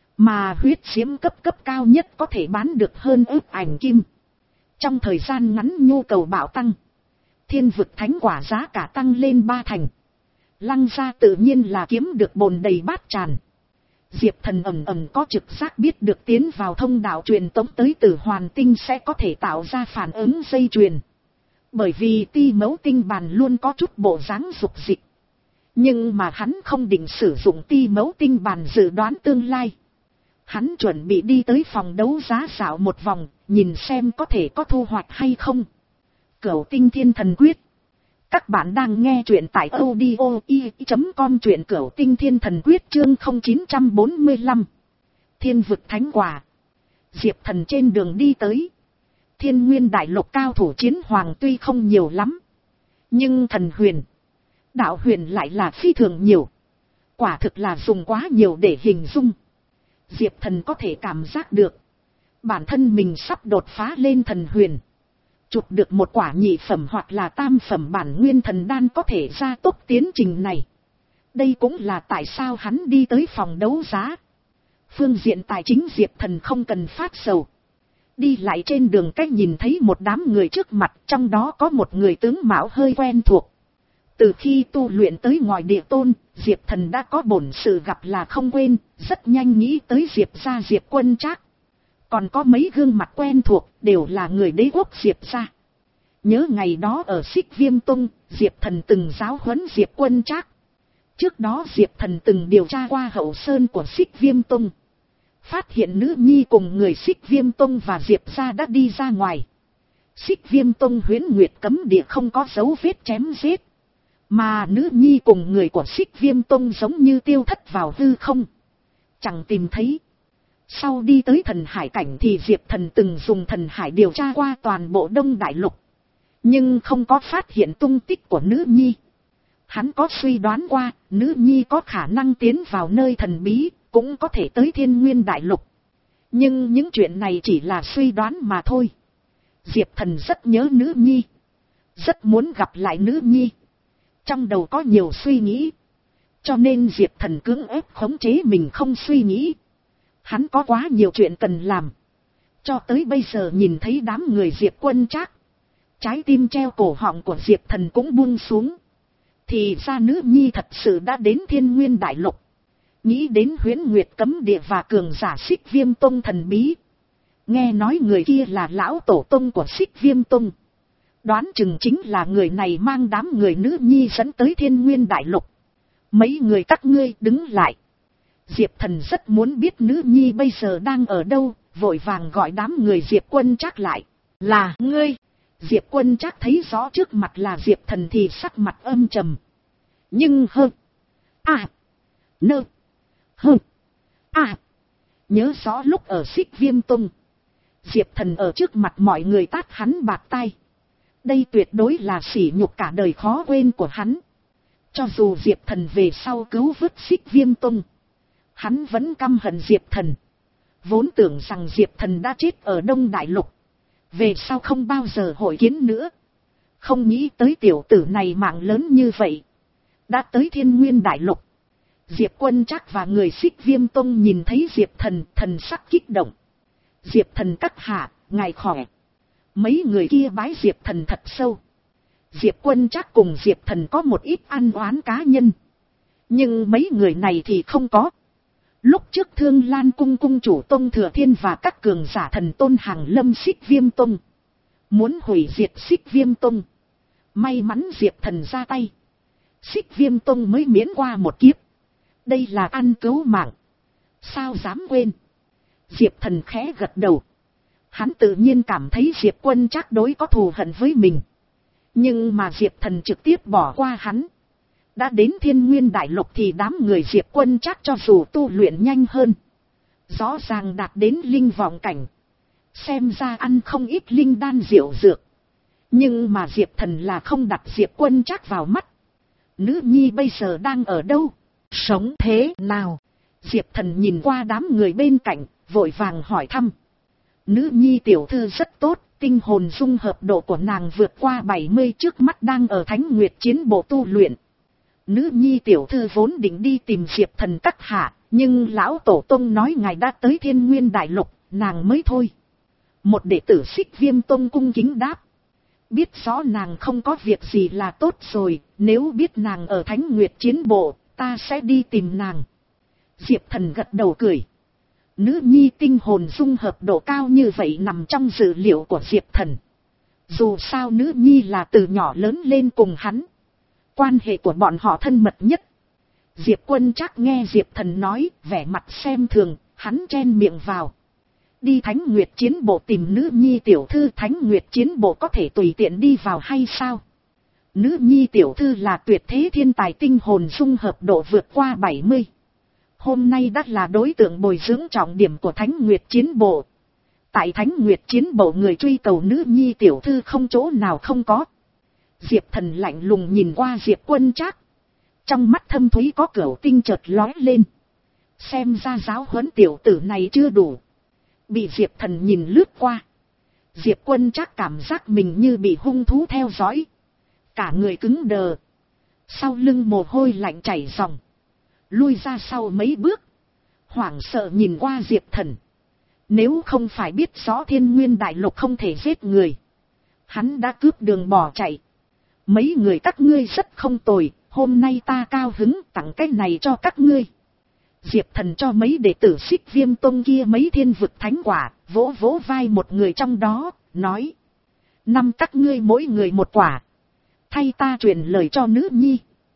Mà huyết diễm cấp cấp cao nhất có thể bán được hơn ước ảnh kim. Trong thời gian ngắn nhu cầu bạo tăng, thiên vực thánh quả giá cả tăng lên ba thành. Lăng gia tự nhiên là kiếm được bồn đầy bát tràn. Diệp Thần ầm ầm có trực giác biết được tiến vào thông đạo truyền tống tới Tử Hoàn Tinh sẽ có thể tạo ra phản ứng dây chuyền. Bởi vì Ti Mẫu Tinh Bàn luôn có chút bộ dáng dục dịch. Nhưng mà hắn không định sử dụng Ti Mẫu Tinh Bàn dự đoán tương lai. Hắn chuẩn bị đi tới phòng đấu giá dạo một vòng, nhìn xem có thể có thu hoạch hay không. Cửu Tinh Thiên Thần Quyết. Các bạn đang nghe truyện tại audio i chấm com, truyện Cửu Tinh Thiên Thần Quyết chương không chín bốn lăm. Thiên vực thánh quả. Diệp Thần trên đường đi tới. Thiên Nguyên Đại Lục cao thủ chiến hoàng tuy không nhiều lắm. Nhưng thần huyền, đạo huyền lại là phi thường nhiều. Quả thực là dùng quá nhiều để hình dung. Diệp Thần có thể cảm giác được. Bản thân mình sắp đột phá lên thần huyền. Chụp được một quả nhị phẩm hoặc là tam phẩm bản nguyên thần đan có thể gia tốc tiến trình này. Đây cũng là tại sao hắn đi tới phòng đấu giá. Phương diện tài chính Diệp Thần không cần phát sầu. Đi lại trên đường cách nhìn thấy một đám người trước mặt, trong đó có một người tướng mạo hơi quen thuộc. Từ khi tu luyện tới ngòi địa tôn, Diệp Thần đã có bổn sự gặp là không quên, rất nhanh nghĩ tới Diệp gia Diệp Quân Trác. Còn có mấy gương mặt quen thuộc, đều là người đế quốc Diệp gia. Nhớ ngày đó ở Xích Viêm Tông, Diệp Thần từng giáo huấn Diệp Quân Trác. Trước đó Diệp Thần từng điều tra qua hậu sơn của Xích Viêm Tông. Phát hiện nữ nhi cùng người Xích Viêm Tông và Diệp gia đã đi ra ngoài. Xích Viêm Tông Huyễn Nguyệt cấm địa không có dấu vết chém giết. Mà nữ nhi cùng người của Xích Viêm Tông giống như tiêu thất vào hư không. Chẳng tìm thấy. Sau đi tới thần hải cảnh thì Diệp Thần từng dùng thần hải điều tra qua toàn bộ Đông Đại Lục. Nhưng không có phát hiện tung tích của nữ nhi. Hắn có suy đoán qua, nữ nhi có khả năng tiến vào nơi thần bí, cũng có thể tới Thiên Nguyên Đại Lục. Nhưng những chuyện này chỉ là suy đoán mà thôi. Diệp Thần rất nhớ nữ nhi. Rất muốn gặp lại nữ nhi. Trong đầu có nhiều suy nghĩ. Cho nên Diệp Thần cưỡng ép khống chế mình không suy nghĩ. Hắn có quá nhiều chuyện cần làm. Cho tới bây giờ nhìn thấy đám người Diệp Quân Trác, trái tim treo cổ họng của Diệp Thần cũng buông xuống. Thì ra nữ nhi thật sự đã đến Thiên Nguyên Đại Lục. Nghĩ đến Huyễn Nguyệt cấm địa và cường giả Xích Viêm Tông thần bí. Nghe nói người kia là lão tổ tông của Xích Viêm Tông. Đoán chừng chính là người này mang đám người nữ nhi dẫn tới Thiên Nguyên Đại Lục. Mấy người các ngươi đứng lại. Diệp Thần rất muốn biết nữ nhi bây giờ đang ở đâu, vội vàng gọi đám người Diệp Quân Trác lại. Là ngươi. Diệp Quân Trác thấy rõ trước mặt là Diệp Thần thì sắc mặt âm trầm. Nhưng hơn. À. Nơ. Hơn. À. Nhớ rõ lúc ở Xích Viêm Tông. Diệp Thần ở trước mặt mọi người tát hắn bạt tai. Đây tuyệt đối là sỉ nhục cả đời khó quên của hắn. Cho dù Diệp Thần về sau cứu vớt Xích Viêm Tông, hắn vẫn căm hận Diệp Thần. Vốn tưởng rằng Diệp Thần đã chết ở Đông Đại Lục, về sau không bao giờ hội kiến nữa. Không nghĩ tới tiểu tử này mạng lớn như vậy. Đã tới Thiên Nguyên Đại Lục. Diệp Quân Trác và người Xích Viêm Tông nhìn thấy Diệp Thần, thần sắc kích động. Diệp Thần các hạ, ngài khỏe. Mấy người kia bái Diệp Thần thật sâu. Diệp Quân Trác cùng Diệp Thần có một ít ăn oán cá nhân. Nhưng mấy người này thì không có. Lúc trước Thương Lan Cung cung chủ Tông Thừa Thiên và các cường giả thần tôn hàng lâm Xích Viêm Tông. Muốn hủy diệt Xích Viêm Tông. May mắn Diệp Thần ra tay. Xích Viêm Tông mới miễn qua một kiếp. Đây là ăn cứu mạng. Sao dám quên. Diệp Thần khẽ gật đầu. Hắn tự nhiên cảm thấy Diệp Quân Trác đối có thù hận với mình. Nhưng mà Diệp Thần trực tiếp bỏ qua hắn. Đã đến Thiên Nguyên Đại Lục thì đám người Diệp Quân Trác cho dù tu luyện nhanh hơn. Rõ ràng đạt đến linh vọng cảnh. Xem ra ăn không ít linh đan diệu dược. Nhưng mà Diệp Thần là không đặt Diệp Quân Trác vào mắt. Nữ nhi bây giờ đang ở đâu? Sống thế nào? Diệp Thần nhìn qua đám người bên cạnh, vội vàng hỏi thăm. Nữ nhi tiểu thư rất tốt, tinh hồn dung hợp độ của nàng vượt qua bảy mươi, trước mắt đang ở Thánh Nguyệt Chiến Bộ tu luyện. Nữ nhi tiểu thư vốn định đi tìm Diệp Thần các hạ, nhưng lão tổ tông nói ngài đã tới Thiên Nguyên Đại Lục, nàng mới thôi. Một đệ tử Xích Viêm Tông cung kính đáp. Biết rõ nàng không có việc gì là tốt rồi, nếu biết nàng ở Thánh Nguyệt Chiến Bộ, ta sẽ đi tìm nàng. Diệp Thần gật đầu cười. Nữ nhi tinh hồn dung hợp độ cao như vậy nằm trong dự liệu của Diệp Thần. Dù sao nữ nhi là từ nhỏ lớn lên cùng hắn. Quan hệ của bọn họ thân mật nhất. Diệp Quân Trác nghe Diệp Thần nói, vẻ mặt xem thường, hắn chen miệng vào. Đi Thánh Nguyệt Chiến Bộ tìm nữ nhi tiểu thư, Thánh Nguyệt Chiến Bộ có thể tùy tiện đi vào hay sao? Nữ nhi tiểu thư là tuyệt thế thiên tài, tinh hồn dung hợp độ vượt qua bảy mươi. Hôm nay đã là đối tượng bồi dưỡng trọng điểm của Thánh Nguyệt Chiến Bộ. Tại Thánh Nguyệt Chiến Bộ người truy cầu nữ nhi tiểu thư không chỗ nào không có. Diệp Thần lạnh lùng nhìn qua Diệp Quân Trác. Trong mắt thâm thúy có cửu tinh chợt lóe lên. Xem ra giáo huấn tiểu tử này chưa đủ. Bị Diệp Thần nhìn lướt qua. Diệp Quân Trác cảm giác mình như bị hung thú theo dõi. Cả người cứng đờ. Sau lưng mồ hôi lạnh chảy ròng. Lui ra sau mấy bước. Hoảng sợ nhìn qua Diệp Thần. Nếu không phải biết rõ Thiên Nguyên Đại Lục không thể giết người. Hắn đã cướp đường bỏ chạy. Mấy người các ngươi rất không tồi. Hôm nay ta cao hứng tặng cái này cho các ngươi. Diệp Thần cho mấy đệ tử Xích Viêm Tông kia mấy thiên vực thánh quả, vỗ vỗ vai một người trong đó, nói. Năm các ngươi mỗi người một quả. Thay ta truyền lời cho nữ nhi.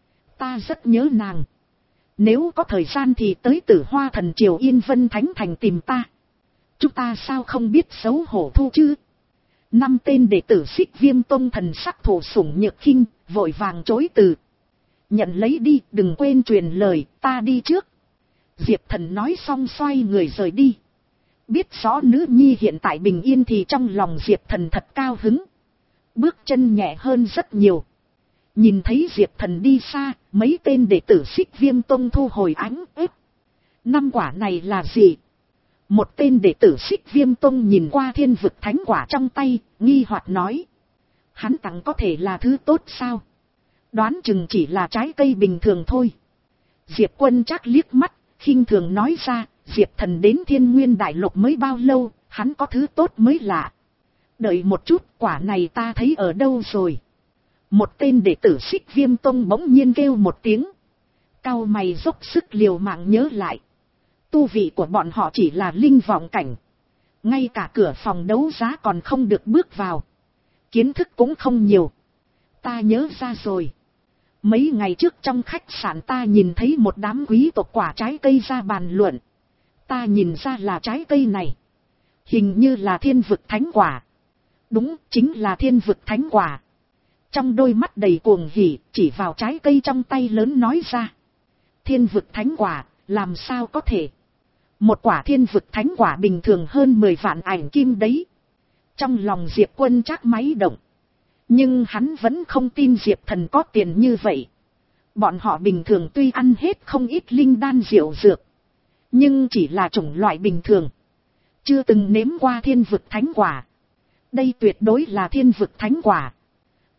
Ta rất nhớ nàng. Nếu có thời gian thì tới Tử Hoa Thần Triều Yên Vân Thánh Thành tìm ta. Chúng ta sao không biết xấu hổ thu chứ? Năm tên đệ tử Xích Viêm Tông thần sắc thổ sủng nhược khinh, vội vàng chối từ. Nhận lấy đi, đừng quên truyền lời, ta đi trước. Diệp Thần nói xong xoay người rời đi. Biết rõ nữ nhi hiện tại bình yên thì trong lòng Diệp Thần thật cao hứng. Bước chân nhẹ hơn rất nhiều. Nhìn thấy Diệp Thần đi xa, mấy tên đệ tử Xích Viêm Tông thu hồi ánh ếp. Năm quả này là gì? Một tên đệ tử Xích Viêm Tông nhìn qua thiên vực thánh quả trong tay, nghi hoặc nói. Hắn tặng có thể là thứ tốt sao? Đoán chừng chỉ là trái cây bình thường thôi. Diệp Quân Trác liếc mắt, khinh thường nói ra, Diệp Thần đến Thiên Nguyên Đại Lục mới bao lâu, hắn có thứ tốt mới lạ. Đợi một chút, quả này ta thấy ở đâu rồi? Một tên đệ tử Xích Viêm Tông bỗng nhiên kêu một tiếng. Cau mày dốc sức liều mạng nhớ lại. Tu vị của bọn họ chỉ là linh vọng cảnh. Ngay cả cửa phòng đấu giá còn không được bước vào. Kiến thức cũng không nhiều. Ta nhớ ra rồi. Mấy ngày trước trong khách sạn ta nhìn thấy một đám quý tộc quả trái cây ra bàn luận. Ta nhìn ra là trái cây này. Hình như là thiên vực thánh quả. Đúng, chính là thiên vực thánh quả. Trong đôi mắt đầy cuồng hỉ, chỉ vào trái cây trong tay lớn nói ra. Thiên vực thánh quả, làm sao có thể? Một quả thiên vực thánh quả bình thường hơn mười vạn ảnh kim đấy. Trong lòng Diệp Quân Trác máy động. Nhưng hắn vẫn không tin Diệp Thần có tiền như vậy. Bọn họ bình thường tuy ăn hết không ít linh đan diệu dược. Nhưng chỉ là chủng loại bình thường. Chưa từng nếm qua thiên vực thánh quả. Đây tuyệt đối là thiên vực thánh quả.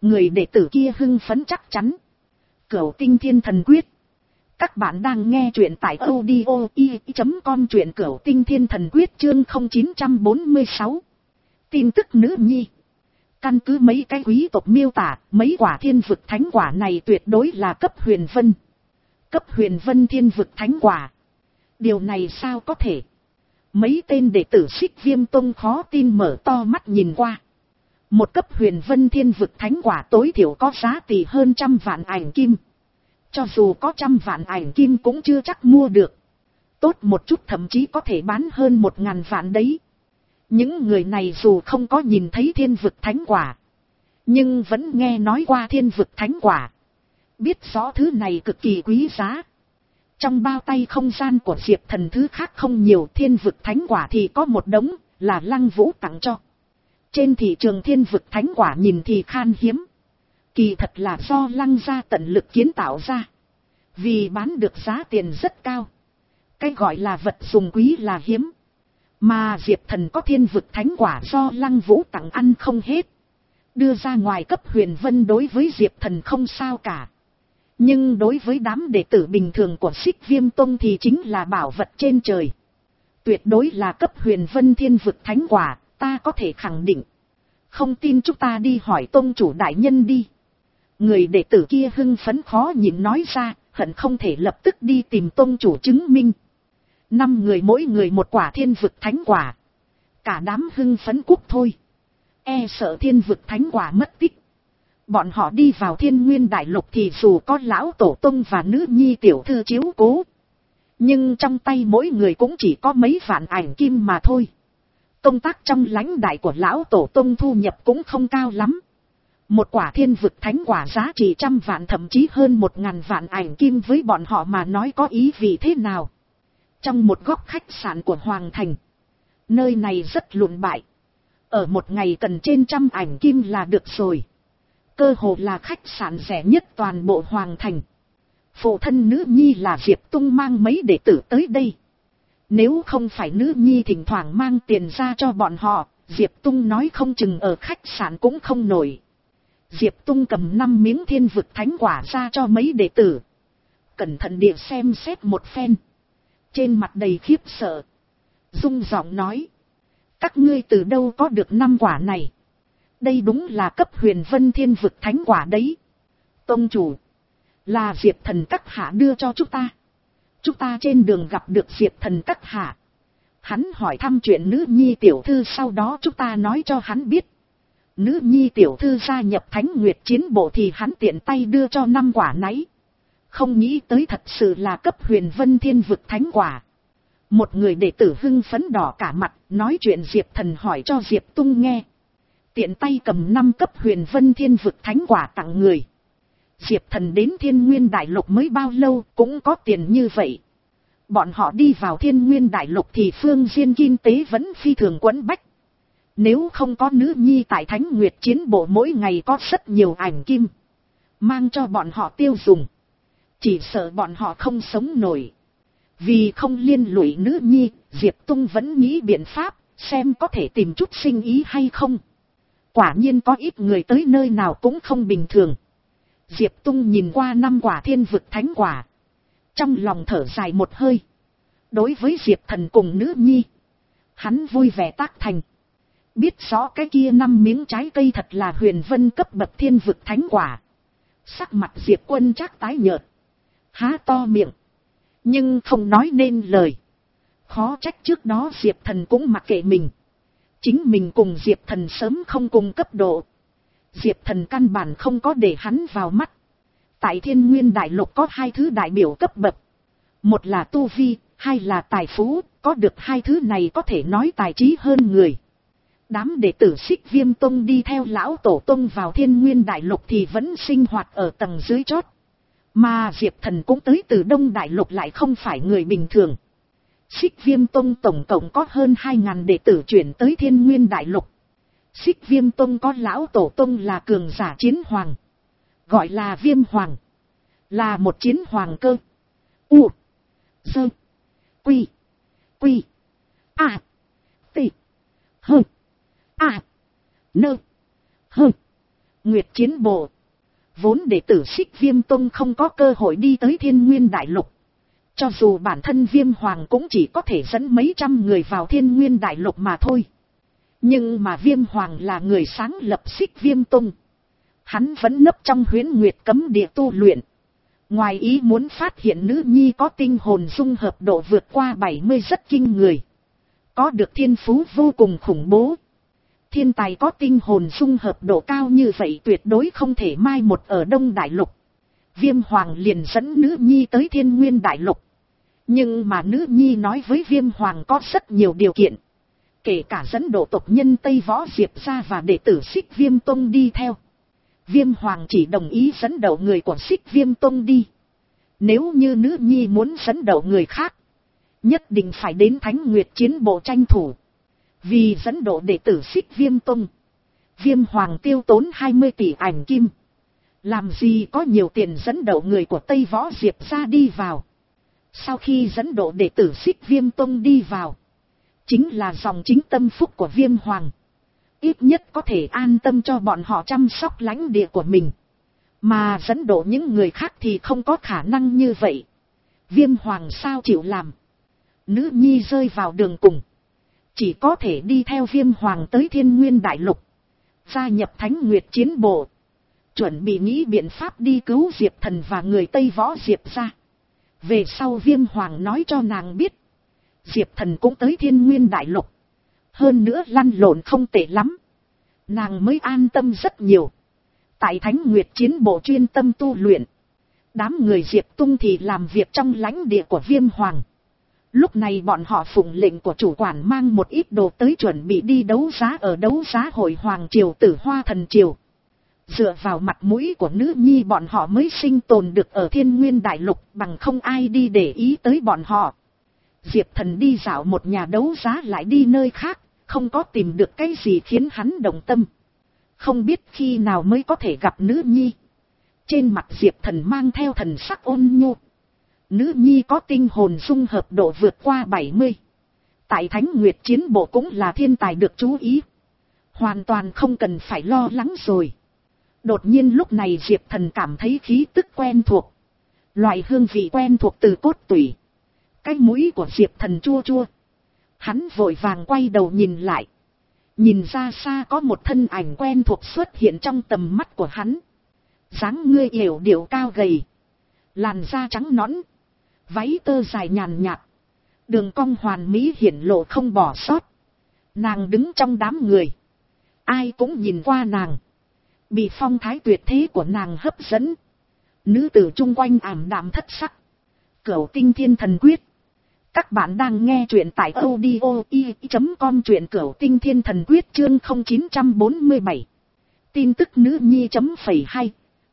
Người đệ tử kia hưng phấn chắc chắn. Cửu tinh thiên thần quyết. Các bạn đang nghe truyện tại audio i chấm com, truyện Cửu tinh thiên thần quyết chương không chín bốn sáu. Tin tức nữ nhi. Căn cứ mấy cái quý tộc miêu tả, mấy quả thiên vực thánh quả này tuyệt đối là cấp huyền vân. Cấp huyền vân thiên vực thánh quả. Điều này sao có thể? Mấy tên đệ tử Xích Viêm Tông khó tin mở to mắt nhìn qua. Một cấp huyền vân thiên vực thánh quả tối thiểu có giá trị hơn trăm vạn ảnh kim. Cho dù có trăm vạn ảnh kim cũng chưa chắc mua được. Tốt một chút thậm chí có thể bán hơn một ngàn vạn đấy. Những người này dù không có nhìn thấy thiên vực thánh quả, nhưng vẫn nghe nói qua thiên vực thánh quả. Biết rõ thứ này cực kỳ quý giá. Trong bao tay không gian của Diệp Thần thứ khác không nhiều, thiên vực thánh quả thì có một đống, là Lăng Vũ tặng cho. Trên thị trường thiên vực thánh quả nhìn thì khan hiếm. Kỳ thật là do Lăng gia tận lực kiến tạo ra. Vì bán được giá tiền rất cao. Cái gọi là vật dùng quý là hiếm. Mà Diệp Thần có thiên vực thánh quả do Lăng Vũ tặng ăn không hết. Đưa ra ngoài cấp huyền vân đối với Diệp Thần không sao cả. Nhưng đối với đám đệ tử bình thường của Xích Viêm Tông thì chính là bảo vật trên trời. Tuyệt đối là cấp huyền vân thiên vực thánh quả, ta có thể khẳng định. Không tin chúng ta đi hỏi tông chủ đại nhân đi. Người đệ tử kia hưng phấn khó nhịn nói ra, hận không thể lập tức đi tìm tông chủ chứng minh. Năm người mỗi người một quả thiên vực thánh quả. Cả đám hưng phấn cúc thôi. E sợ thiên vực thánh quả mất tích. Bọn họ đi vào Thiên Nguyên Đại Lục thì dù có lão tổ tông và nữ nhi tiểu thư chiếu cố, nhưng trong tay mỗi người cũng chỉ có mấy vạn ảnh kim mà thôi. Công tác trong lãnh đại của lão tổ tông thu nhập cũng không cao lắm. Một quả thiên vực thánh quả giá trị trăm vạn thậm chí hơn một ngàn vạn ảnh kim với bọn họ mà nói có ý vị thế nào. Trong một góc khách sạn của Hoàng Thành, nơi này rất lụn bại. Ở một ngày cần trên trăm ảnh kim là được rồi. Cơ hồ là khách sạn rẻ nhất toàn bộ Hoàng Thành. Phụ thân nữ nhi là Diệp Tung mang mấy đệ tử tới đây. Nếu không phải nữ nhi thỉnh thoảng mang tiền ra cho bọn họ, Diệp Tung nói không chừng ở khách sạn cũng không nổi. Diệp Tung cầm năm miếng thiên vực thánh quả ra cho mấy đệ tử. Cẩn thận địa xem xét một phen. Trên mặt đầy khiếp sợ. Rung giọng nói. Các ngươi từ đâu có được năm quả này? Đây đúng là cấp huyền vân thiên vực thánh quả đấy. Tông chủ. Là Diệp Thần các hạ đưa cho chúng ta. Chúng ta trên đường gặp được Diệp Thần các hạ. Hắn hỏi thăm chuyện nữ nhi tiểu thư, sau đó chúng ta nói cho hắn biết. Nữ nhi tiểu thư gia nhập Thánh Nguyệt chiến bộ thì hắn tiện tay đưa cho năm quả nấy. Không nghĩ tới thật sự là cấp huyền vân thiên vực thánh quả. Một người đệ tử hưng phấn đỏ cả mặt, nói chuyện Diệp Thần hỏi cho Diệp Tung nghe. Tiện tay cầm năm cấp huyền vân thiên vực thánh quả tặng người. Diệp Thần đến Thiên Nguyên Đại Lục mới bao lâu cũng có tiền như vậy. Bọn họ đi vào Thiên Nguyên Đại Lục thì phương diện kinh tế vẫn phi thường quẫn bách. Nếu không có nữ nhi tại Thánh Nguyệt chiến bộ mỗi ngày có rất nhiều ảnh kim mang cho bọn họ tiêu dùng, chỉ sợ bọn họ không sống nổi. Vì không liên lụy nữ nhi, Diệp Tung vẫn nghĩ biện pháp, xem có thể tìm chút sinh ý hay không. Quả nhiên có ít người tới nơi nào cũng không bình thường. Diệp Tung nhìn qua năm quả thiên vực thánh quả. Trong lòng thở dài một hơi. Đối với Diệp Thần cùng nữ nhi, hắn vui vẻ tác thành. Biết rõ cái kia năm miếng trái cây thật là huyền vân cấp bậc thiên vực thánh quả. Sắc mặt Diệp Quân chắc tái nhợt. Há to miệng. Nhưng không nói nên lời. Khó trách trước đó Diệp Thần cũng mặc kệ mình. Chính mình cùng Diệp Thần sớm không cùng cấp độ. Diệp Thần căn bản không có để hắn vào mắt. Tại Thiên Nguyên Đại Lục có hai thứ đại biểu cấp bậc. Một là tu vi, hai là tài phú. Có được hai thứ này có thể nói tài trí hơn người. Đám đệ tử Xích Viêm Tông đi theo lão tổ tông vào Thiên Nguyên Đại Lục thì vẫn sinh hoạt ở tầng dưới chót. Mà Diệp Thần cũng tới từ Đông Đại Lục lại không phải người bình thường. Xích Viêm Tông tổng cộng có hơn hai nghìn đệ tử chuyển tới Thiên Nguyên Đại Lục. Xích Viêm Tông có lão tổ tông là cường giả chiến hoàng. Gọi là Viêm Hoàng. Là một chiến hoàng cơ. U. Sơ. Quy. Quy. A. T. H. A. Nơ. H. Nguyệt chiến bộ. Vốn đệ tử Xích Viêm Tông không có cơ hội đi tới Thiên Nguyên Đại Lục. Cho dù bản thân Viêm Hoàng cũng chỉ có thể dẫn mấy trăm người vào Thiên Nguyên Đại Lục mà thôi. Nhưng mà Viêm Hoàng là người sáng lập Xích Viêm Tông. Hắn vẫn nấp trong Huyễn Nguyệt cấm địa tu luyện. Ngoài ý muốn phát hiện nữ nhi có tinh hồn dung hợp độ vượt qua bảy mươi rất kinh người. Có được thiên phú vô cùng khủng bố. Thiên tài có tinh hồn dung hợp độ cao như vậy tuyệt đối không thể mai một ở Đông Đại Lục. Viêm Hoàng liền dẫn nữ nhi tới Thiên Nguyên Đại Lục. Nhưng mà nữ nhi nói với Viêm Hoàng có rất nhiều điều kiện. Kể cả dẫn độ tộc nhân Tây Võ Diệp ra và đệ tử Xích Viêm Tông đi theo. Viêm Hoàng chỉ đồng ý dẫn đầu người của Xích Viêm Tông đi. Nếu như nữ nhi muốn dẫn đầu người khác, nhất định phải đến Thánh Nguyệt chiến bộ tranh thủ. Vì dẫn độ đệ tử Xích Viêm Tông, Viêm Hoàng tiêu tốn hai mươi tỷ ảnh kim. Làm gì có nhiều tiền dẫn đầu người của Tây Võ Diệp ra đi vào. Sau khi dẫn độ đệ tử Xích Viêm Tông đi vào, chính là dòng chính tâm phúc của Viêm Hoàng. Ít nhất có thể an tâm cho bọn họ chăm sóc lãnh địa của mình. Mà dẫn độ những người khác thì không có khả năng như vậy. Viêm Hoàng sao chịu làm. Nữ nhi rơi vào đường cùng. Chỉ có thể đi theo Viêm Hoàng tới Thiên Nguyên Đại Lục. Gia nhập Thánh Nguyệt chiến bộ. Chuẩn bị nghĩ biện pháp đi cứu Diệp Thần và người Tây Võ Diệp ra. Về sau Viêm Hoàng nói cho nàng biết. Diệp Thần cũng tới Thiên Nguyên Đại Lục. Hơn nữa lăn lộn không tệ lắm. Nàng mới an tâm rất nhiều. Tại Thánh Nguyệt chiến bộ chuyên tâm tu luyện. Đám người Diệp Tung thì làm việc trong lãnh địa của Viêm Hoàng. Lúc này bọn họ phụng lệnh của chủ quản mang một ít đồ tới chuẩn bị đi đấu giá ở đấu giá hội Hoàng Triều Tử Hoa Thần Triều. Dựa vào mặt mũi của nữ nhi bọn họ mới sinh tồn được ở Thiên Nguyên Đại Lục, bằng không ai đi để ý tới bọn họ. Diệp Thần đi dạo một nhà đấu giá lại đi nơi khác, không có tìm được cái gì khiến hắn động tâm. Không biết khi nào mới có thể gặp nữ nhi. Trên mặt Diệp Thần mang theo thần sắc ôn nhu. Nữ nhi có tinh hồn dung hợp độ vượt qua bảy mươi. Tại Thánh Nguyệt chiến bộ cũng là thiên tài được chú ý. Hoàn toàn không cần phải lo lắng rồi. Đột nhiên lúc này Diệp Thần cảm thấy khí tức quen thuộc. Loại hương vị quen thuộc từ cốt tủy. Cái mũi của Diệp Thần chua chua. Hắn vội vàng quay đầu nhìn lại. Nhìn ra xa có một thân ảnh quen thuộc xuất hiện trong tầm mắt của hắn. Dáng người yểu điệu cao gầy. Làn da trắng nõn. Váy tơ dài nhàn nhạt. Đường cong hoàn mỹ hiển lộ không bỏ sót. Nàng đứng trong đám người. Ai cũng nhìn qua nàng. Bị phong thái tuyệt thế của nàng hấp dẫn. Nữ tử chung quanh ảm đạm thất sắc. Cửu Tinh Thiên Thần Quyết. Các bạn đang nghe truyện tại audio i chấm com, truyện Cửu Tinh Thiên Thần Quyết chương không chín bốn bảy. Tin tức nữ nhi chấm phẩy hay.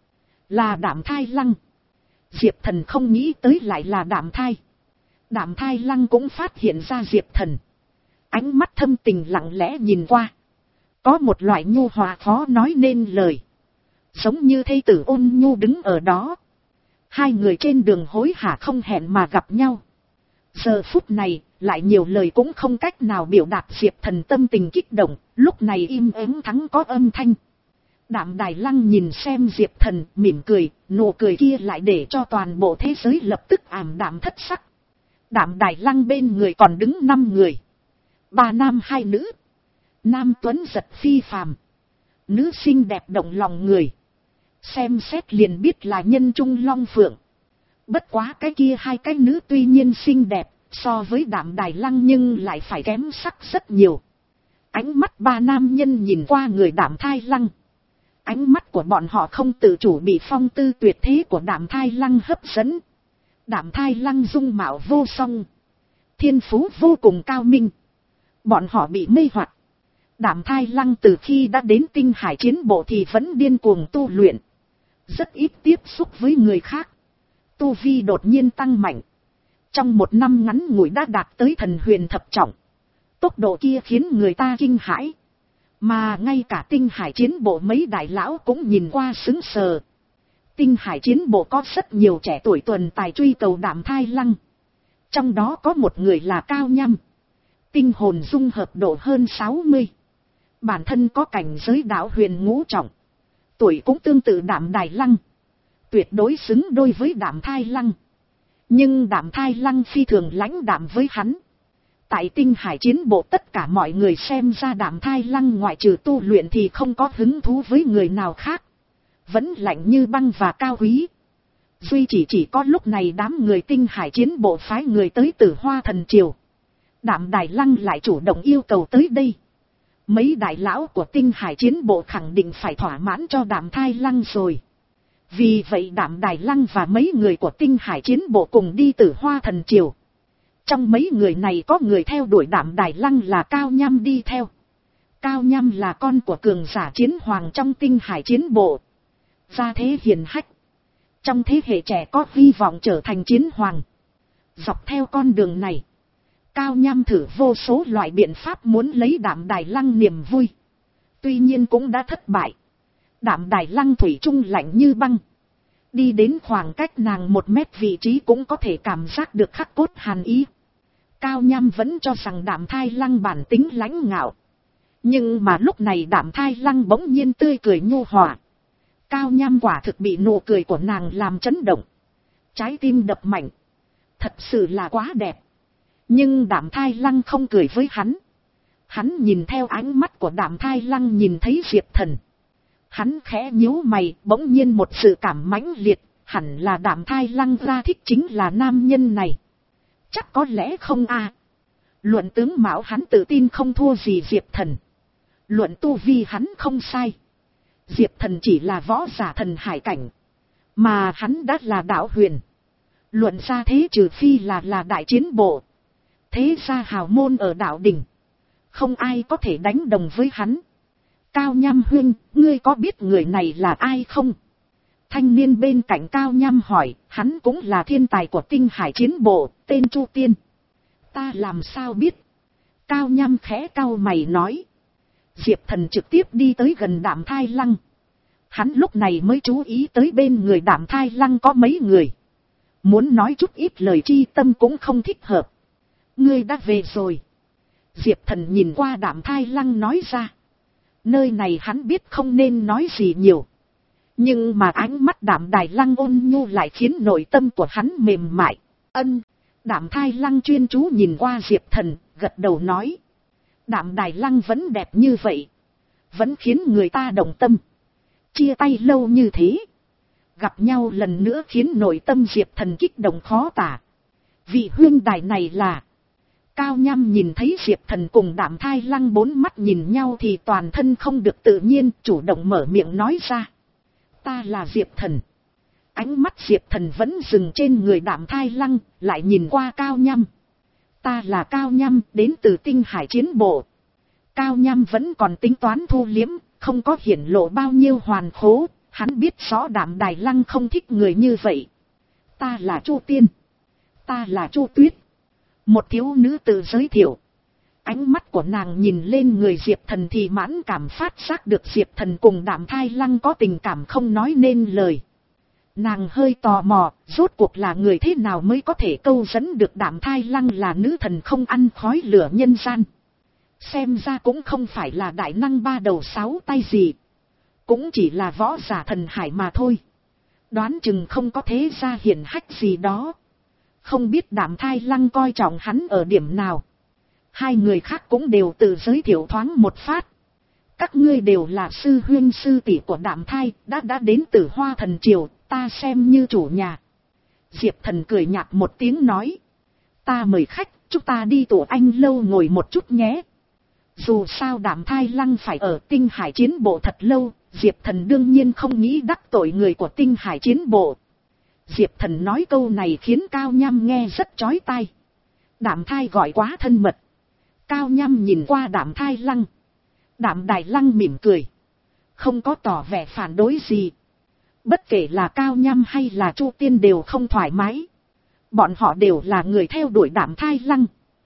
Là Đạm Thai Lăng. Diệp Thần không nghĩ tới lại là Đạm Thai. Đạm Thai Lăng cũng phát hiện ra Diệp Thần. Ánh mắt thâm tình lặng lẽ nhìn qua. Có một loại nhu hòa khó nói nên lời. Giống như thê tử ôn nhu đứng ở đó. Hai người trên đường hối hả không hẹn mà gặp nhau. Giờ phút này, lại nhiều lời cũng không cách nào biểu đạt Diệp Thần tâm tình kích động, lúc này im ắng thắng có âm thanh. Đạm Đài Lăng nhìn xem Diệp Thần, mỉm cười, nụ cười kia lại để cho toàn bộ thế giới lập tức ảm đạm thất sắc. Đạm Đài Lăng bên người còn đứng năm người. Ba nam hai nữ. Nam tuấn giật phi phàm. Nữ xinh đẹp động lòng người. Xem xét liền biết là nhân trung long phượng. Bất quá cái kia hai cái nữ tuy nhiên xinh đẹp, so với Đạm Đài Lăng nhưng lại phải kém sắc rất nhiều. Ánh mắt ba nam nhân nhìn qua người Đạm Thai Lăng. Ánh mắt của bọn họ không tự chủ bị phong tư tuyệt thế của Đạm Thai Lăng hấp dẫn. Đạm Thai Lăng dung mạo vô song. Thiên phú vô cùng cao minh. Bọn họ bị mê hoặc. Đạm Thai Lăng từ khi đã đến Tinh Hải chiến bộ thì vẫn điên cuồng tu luyện. Rất ít tiếp xúc với người khác. Tu vi đột nhiên tăng mạnh. Trong một năm ngắn ngủi đã đạt tới thần huyền thập trọng. Tốc độ kia khiến người ta kinh hãi. Mà ngay cả Tinh Hải chiến bộ mấy đại lão cũng nhìn qua sững sờ. Tinh Hải chiến bộ có rất nhiều trẻ tuổi tuần tài truy cầu Đạm Thai Lăng. Trong đó có một người là Cao Nhâm. Tinh hồn dung hợp độ hơn sáu mươi. Bản thân có cảnh giới đạo huyền ngũ trọng. tuổi cũng tương tự Đạm Đài Lăng, tuyệt đối xứng đôi với Đạm Thai Lăng. Nhưng Đạm Thai Lăng phi thường lãnh đạm với hắn. Tại Tinh Hải chiến bộ tất cả mọi người xem ra Đạm Thai Lăng ngoại trừ tu luyện thì không có hứng thú với người nào khác, vẫn lạnh như băng và cao quý. Duy chỉ chỉ có lúc này đám người Tinh Hải chiến bộ phái người tới Tử Hoa Thần Triều, Đạm Đài Lăng lại chủ động yêu cầu tới đây. Mấy đại lão của Tinh Hải chiến bộ khẳng định phải thỏa mãn cho Đạm Thai Lăng rồi. Vì vậy Đạm Đài Lăng và mấy người của Tinh Hải chiến bộ cùng đi Tử Hoa Thần Triều. Trong mấy người này có người theo đuổi Đạm Đài Lăng là Cao Nham đi theo. Cao Nham là con của cường giả chiến hoàng trong Tinh Hải chiến bộ, gia thế hiền hách, trong thế hệ trẻ có hy vọng trở thành chiến hoàng. Dọc theo con đường này, Cao Nham thử vô số loại biện pháp muốn lấy Đạm Đài Lăng niềm vui. Tuy nhiên cũng đã thất bại. Đạm Đài Lăng thủy chung lạnh như băng. Đi đến khoảng cách nàng một mét vị trí cũng có thể cảm giác được khắc cốt hàn ý. Cao Nham vẫn cho rằng Đạm Thai Lăng bản tính lãnh ngạo. Nhưng mà lúc này Đạm Thai Lăng bỗng nhiên tươi cười nhu hòa. Cao Nham quả thực bị nụ cười của nàng làm chấn động. Trái tim đập mạnh. Thật sự là quá đẹp. Nhưng Đạm Thai Lăng không cười với hắn. Hắn nhìn theo ánh mắt của Đạm Thai Lăng nhìn thấy Diệp Thần. Hắn khẽ nhíu mày, bỗng nhiên một sự cảm mãnh liệt, hẳn là Đạm Thai Lăng ra thích chính là nam nhân này. Chắc có lẽ không à. Luận tướng mạo hắn tự tin không thua gì Diệp Thần. Luận tu vi hắn không sai. Diệp Thần chỉ là võ giả thần hải cảnh, mà hắn đã là đạo huyền. Luận ra thế trừ phi là là đại chiến bộ. Thế ra hào môn ở đạo đỉnh, không ai có thể đánh đồng với hắn. Cao Nham huynh, ngươi có biết người này là ai không? Thanh niên bên cạnh Cao Nham hỏi, hắn cũng là thiên tài của Tinh Hải chiến bộ, tên Chu Tiên. Ta làm sao biết? Cao Nham khẽ cau mày nói. Diệp Thần trực tiếp đi tới gần Đạm Thai Lăng. Hắn lúc này mới chú ý tới bên người Đạm Thai Lăng có mấy người. Muốn nói chút ít lời chi tâm cũng không thích hợp. Ngươi đã về rồi. Diệp Thần nhìn qua Đạm Thai Lăng nói ra. Nơi này hắn biết không nên nói gì nhiều. Nhưng mà ánh mắt Đạm Đài Lăng ôn nhu lại khiến nội tâm của hắn mềm mại. Ân. Đạm Thai Lăng chuyên chú nhìn qua Diệp Thần, gật đầu nói. Đạm Đài Lăng vẫn đẹp như vậy, vẫn khiến người ta động tâm. Chia tay lâu như thế, gặp nhau lần nữa khiến nội tâm Diệp Thần kích động khó tả. Vị huynh đài này là... Cao Nham nhìn thấy Diệp Thần cùng Đạm Thai Lăng bốn mắt nhìn nhau thì toàn thân không được tự nhiên, chủ động mở miệng nói ra. Ta là Diệp Thần. Ánh mắt Diệp Thần vẫn dừng trên người Đạm Thai Lăng, lại nhìn qua Cao Nham. Ta là Cao Nham, đến từ Tinh Hải chiến bộ. Cao Nham vẫn còn tính toán thu liếm, không có hiển lộ bao nhiêu hoàn khố, hắn biết rõ Đạm Đài Lăng không thích người như vậy. Ta là Chu Tiên. Ta là Chu Tuyết. Một thiếu nữ tự giới thiệu. Ánh mắt của nàng nhìn lên người Diệp Thần thì mãn cảm phát giác được Diệp Thần cùng Đạm Thai Lăng có tình cảm không nói nên lời. Nàng hơi tò mò, rốt cuộc là người thế nào mới có thể câu dẫn được Đạm Thai Lăng là nữ thần không ăn khói lửa nhân gian. Xem ra cũng không phải là đại năng ba đầu sáu tay gì. Cũng chỉ là võ giả thần hải mà thôi. Đoán chừng không có thế gia hiển hách gì đó. Không biết Đạm Thai Lăng coi trọng hắn ở điểm nào. Hai người khác cũng đều tự giới thiệu thoáng một phát. Các ngươi đều là sư huynh sư tỷ của Đạm Thai, đã đã đến Tử Hoa Thần Triều, ta xem như chủ nhà. Diệp Thần cười nhạt một tiếng nói. Ta mời khách, chúng ta đi tổ anh lâu ngồi một chút nhé. Dù sao Đạm Thai Lăng phải ở Tinh Hải chiến bộ thật lâu, Diệp Thần đương nhiên không nghĩ đắc tội người của Tinh Hải chiến bộ. Diệp Thần nói câu này khiến Cao Nham nghe rất chói tai. Đạm Thai gọi quá thân mật. Cao Nham nhìn qua Đạm Thai Lăng. Đạm Đài Lăng mỉm cười, không có tỏ vẻ phản đối gì. Bất kể là Cao Nham hay là Chu Tiên đều không thoải mái. Bọn họ đều là người theo đuổi Đạm Thai Lăng.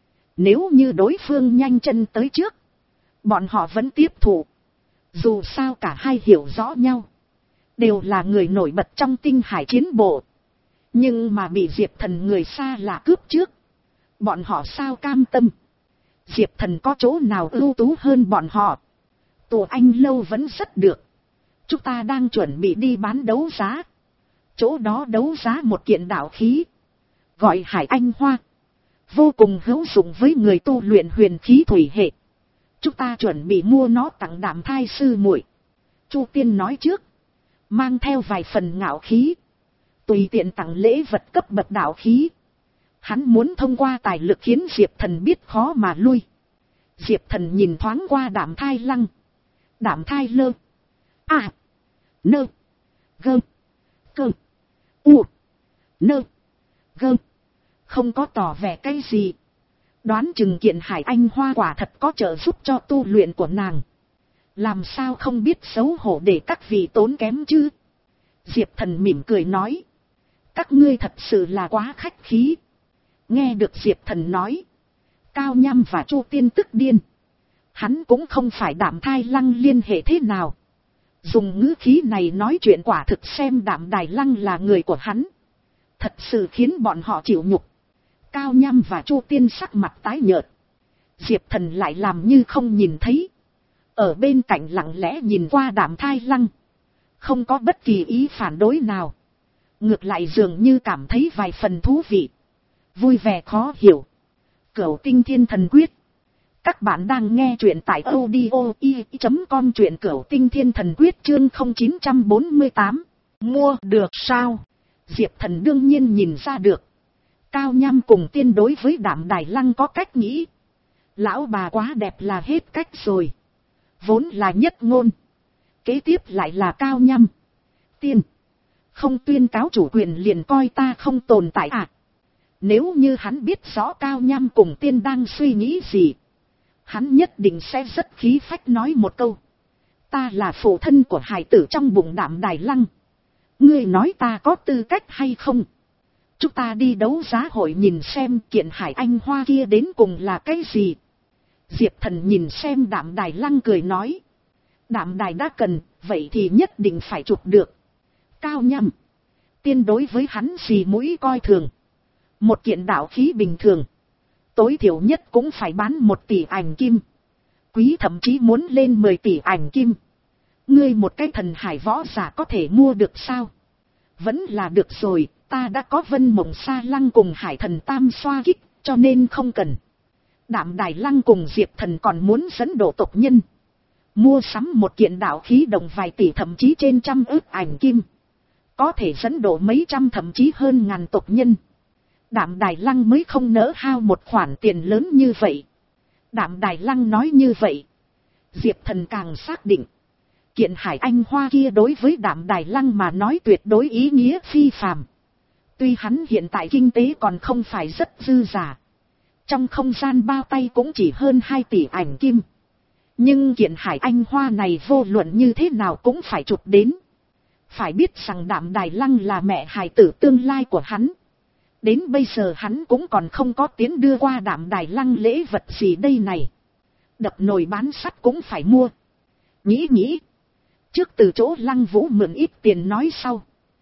Nếu như đối phương nhanh chân tới trước, bọn họ vẫn tiếp thụ. Dù sao cả hai hiểu rõ nhau, đều là người nổi bật trong Tinh Hải chiến bộ. Nhưng mà bị Diệp Thần người xa lạ cướp trước, bọn họ sao cam tâm. Diệp Thần có chỗ nào ưu tú hơn bọn họ. Tổ anh lâu vẫn rất được. Chúng ta đang chuẩn bị đi bán đấu giá. Chỗ đó đấu giá một kiện đạo khí. Gọi Hải Anh Hoa. Vô cùng hữu dụng với người tu luyện huyền khí thủy hệ. Chúng ta chuẩn bị mua nó tặng Đạm Thai sư muội. Chu Tiên nói trước. Mang theo vài phần ngạo khí. Tùy tiện tặng lễ vật cấp bậc đạo khí. Hắn muốn thông qua tài lực khiến Diệp Thần biết khó mà lui. Diệp Thần nhìn thoáng qua Đạm Thai Lăng. Đạm Thai Lơ. À. Nơ. Gơ. Cơ. U. Nơ. Gơ. Không có tỏ vẻ cái gì. Đoán chừng kiện Hải Anh Hoa quả thật có trợ giúp cho tu luyện của nàng. Làm sao không biết xấu hổ để các vị tốn kém chứ. Diệp Thần mỉm cười nói. Các ngươi thật sự là quá khách khí. Nghe được Diệp Thần nói. Cao Nham và Chu Tiên tức điên. Hắn cũng không phải Đạm Thai Lăng liên hệ thế nào. Dùng ngữ khí này nói chuyện quả thực xem Đạm Đài Lăng là người của hắn. Thật sự khiến bọn họ chịu nhục. Cao Nham và Chu Tiên sắc mặt tái nhợt. Diệp Thần lại làm như không nhìn thấy. Ở bên cạnh lặng lẽ nhìn qua Đạm Thai Lăng. Không có bất kỳ ý phản đối nào. Ngược lại dường như cảm thấy vài phần thú vị. Vui vẻ khó hiểu. Cửu Tinh Thiên Thần Quyết. Các bạn đang nghe truyện tại audio i chấm com, truyện Cửu Tinh Thiên Thần Quyết chương không chín bốn tám. Mua được sao? Diệp Thần đương nhiên nhìn ra được. Cao Nham cùng Tiên đối với Đạm Đài Lăng có cách nghĩ. Lão bà quá đẹp là hết cách rồi. Vốn là nhất ngôn. Kế tiếp lại là Cao Nham. Tiên. Không tuyên cáo chủ quyền liền coi ta không tồn tại à? Nếu như hắn biết rõ Cao Nham cùng Tiên đang suy nghĩ gì. Hắn nhất định sẽ rất khí phách nói một câu. Ta là phụ thân của hài tử trong bụng Đạm Đài Lăng. Ngươi nói ta có tư cách hay không? Chúng ta đi đấu giá hội nhìn xem kiện Hải Anh Hoa kia đến cùng là cái gì. Diệp Thần nhìn xem Đạm Đài Lăng cười nói. Đạm Đài đã cần, vậy thì nhất định phải chụp được. Cao Nham. Tiên đối với hắn xì mũi coi thường. Một kiện đạo khí bình thường. Tối thiểu nhất cũng phải bán một tỷ ảnh kim. Quý thậm chí muốn lên mười tỷ ảnh kim. Ngươi một cái thần hải võ giả có thể mua được sao? Vẫn là được rồi, ta đã có Vân Mộng Sa Lăng cùng Hải Thần Tam xoa kích, cho nên không cần. Đạm Đài Lăng cùng Diệp Thần còn muốn dẫn độ tộc nhân. Mua sắm một kiện đạo khí đồng vài tỷ thậm chí trên trăm ức ảnh kim. Có thể dẫn độ mấy trăm thậm chí hơn ngàn tộc nhân. Đạm Đài Lăng mới không nỡ hao một khoản tiền lớn như vậy. Đạm Đài Lăng nói như vậy. Diệp Thần càng xác định. Kiện Hải Anh Hoa kia đối với Đạm Đài Lăng mà nói tuyệt đối ý nghĩa phi phàm. Tuy hắn hiện tại kinh tế còn không phải rất dư giả. Trong không gian bao tay cũng chỉ hơn hai tỷ ảnh kim. Nhưng kiện Hải Anh Hoa này vô luận như thế nào cũng phải chụp đến. Phải biết rằng Đạm Đài Lăng là mẹ hài tử tương lai của hắn. Đến bây giờ hắn cũng còn không có tiến đưa qua Đạm Đài Lăng lễ vật gì đây này. Đập nồi bán sắt cũng phải mua. Nghĩ nghĩ. Trước từ chỗ Lăng Vũ mượn ít tiền nói sau.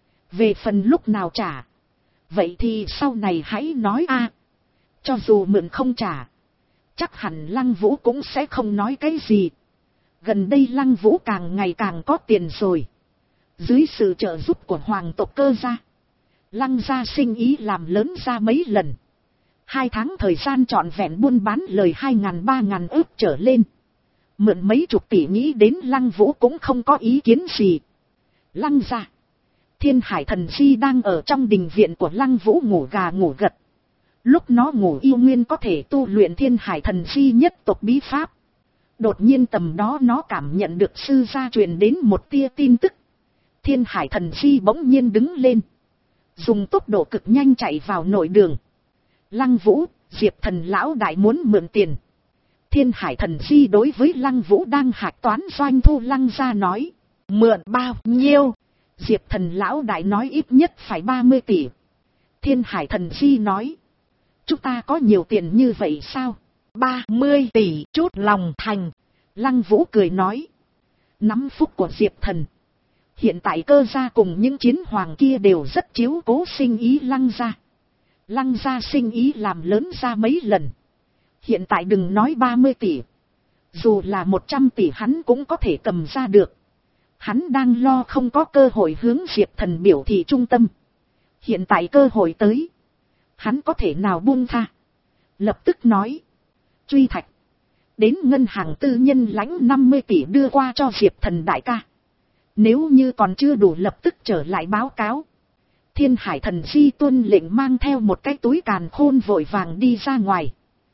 Về phần lúc nào trả. Vậy thì sau này hãy nói a. Cho dù mượn không trả. Chắc hẳn Lăng Vũ cũng sẽ không nói cái gì. Gần đây Lăng Vũ càng ngày càng có tiền rồi. Dưới sự trợ giúp của hoàng tộc Cơ gia. Lăng gia sinh ý làm lớn ra mấy lần. Hai tháng thời gian trọn vẹn buôn bán lời hai ngàn ba ngàn ức trở lên. Mượn mấy chục tỷ nghĩ đến Lăng Vũ cũng không có ý kiến gì. Lăng gia. Thiên Hải Thần Si đang ở trong đình viện của Lăng Vũ ngủ gà ngủ gật. Lúc nó ngủ yêu nguyên có thể tu luyện Thiên Hải Thần Si nhất tộc bí pháp. Đột nhiên tầm đó nó cảm nhận được sư gia truyền đến một tia tin tức. Thiên Hải Thần Si bỗng nhiên đứng lên. Dùng tốc độ cực nhanh chạy vào nội đường. Lăng Vũ, Diệp Thần lão đại muốn mượn tiền. Thiên Hải Thần Si đối với Lăng Vũ đang hạch toán doanh thu Lăng gia nói. Mượn bao nhiêu? Diệp Thần lão đại nói ít nhất phải ba mươi tỷ. Thiên Hải Thần Si nói. Chúng ta có nhiều tiền như vậy sao? ba mươi tỷ chút lòng thành. Lăng Vũ cười nói. Nắm phúc của Diệp Thần. Hiện tại Cơ gia cùng những chiến hoàng kia đều rất chiếu cố sinh ý Lăng gia. Lăng gia sinh ý làm lớn ra mấy lần. Hiện tại đừng nói ba mươi tỷ. Dù là một trăm tỷ hắn cũng có thể cầm ra được. Hắn đang lo không có cơ hội hướng Diệp Thần biểu thị trung tâm. Hiện tại cơ hội tới. Hắn có thể nào buông tha. Lập tức nói. Truy Thạch. Đến ngân hàng tư nhân lãnh năm mươi tỷ đưa qua cho Diệp Thần đại ca. Nếu như còn chưa đủ lập tức trở lại báo cáo. Thiên Hải Thần Di tuân lệnh mang theo một cái túi càn khôn vội vàng đi ra ngoài.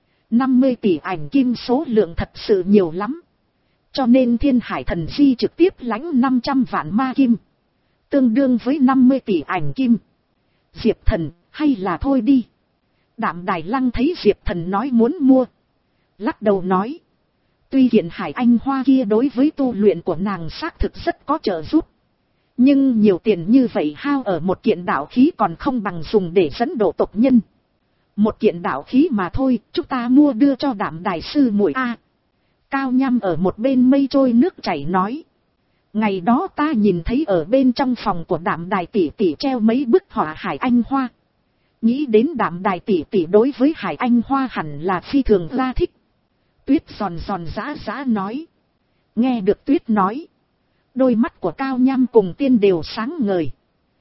năm mươi tỷ ảnh kim số lượng thật sự nhiều lắm. Cho nên Thiên Hải Thần Di trực tiếp lãnh năm trăm vạn ma kim. Tương đương với năm mươi tỷ ảnh kim. Diệp Thần, hay là thôi đi. Đạm Đài Lăng thấy Diệp Thần nói muốn mua. Lắc đầu nói. Tuy hiện Hải Anh Hoa kia đối với tu luyện của nàng xác thực rất có trợ giúp. Nhưng nhiều tiền như vậy hao ở một kiện đạo khí còn không bằng dùng để dẫn độ tộc nhân. Một kiện đạo khí mà thôi, chúng ta mua đưa cho Đạm Đài sư muội a. Cao Nham ở một bên mây trôi nước chảy nói. Ngày đó ta nhìn thấy ở bên trong phòng của Đạm Đài tỷ tỷ treo mấy bức họa Hải Anh Hoa. Nghĩ đến Đạm Đài tỷ tỷ đối với Hải Anh Hoa hẳn là phi thường ra thích. Tuyết giòn giòn giã giã nói. Nghe được Tuyết nói. Đôi mắt của Cao Nham cùng Tiên đều sáng ngời.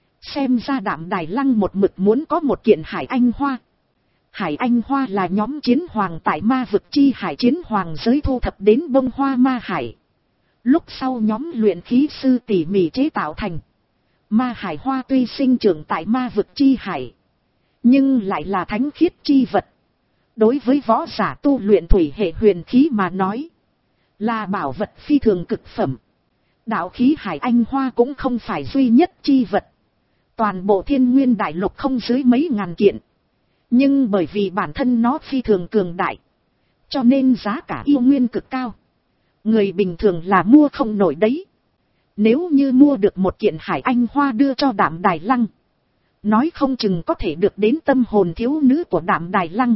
Xem ra Đạm Đài Lăng một mực muốn có một kiện Hải Anh Hoa. Hải Anh Hoa là nhóm chiến hoàng tại ma vực chi hải chiến hoàng giới thu thập đến bông hoa ma hải. Lúc sau nhóm luyện khí sư tỉ mỉ chế tạo thành. Ma hải hoa tuy sinh trưởng tại ma vực chi hải. Nhưng lại là thánh khiết chi vật. Đối với võ giả tu luyện thủy hệ huyền khí mà nói. Là bảo vật phi thường cực phẩm. Đạo khí Hải Anh Hoa cũng không phải duy nhất chi vật. Toàn bộ thiên nguyên đại lục không dưới mấy ngàn kiện. Nhưng bởi vì bản thân nó phi thường cường đại. Cho nên giá cả yêu nguyên cực cao. Người bình thường là mua không nổi đấy. Nếu như mua được một kiện Hải Anh Hoa đưa cho Đạm Đài Lăng. Nói không chừng có thể được đến tâm hồn thiếu nữ của Đạm Đài Lăng.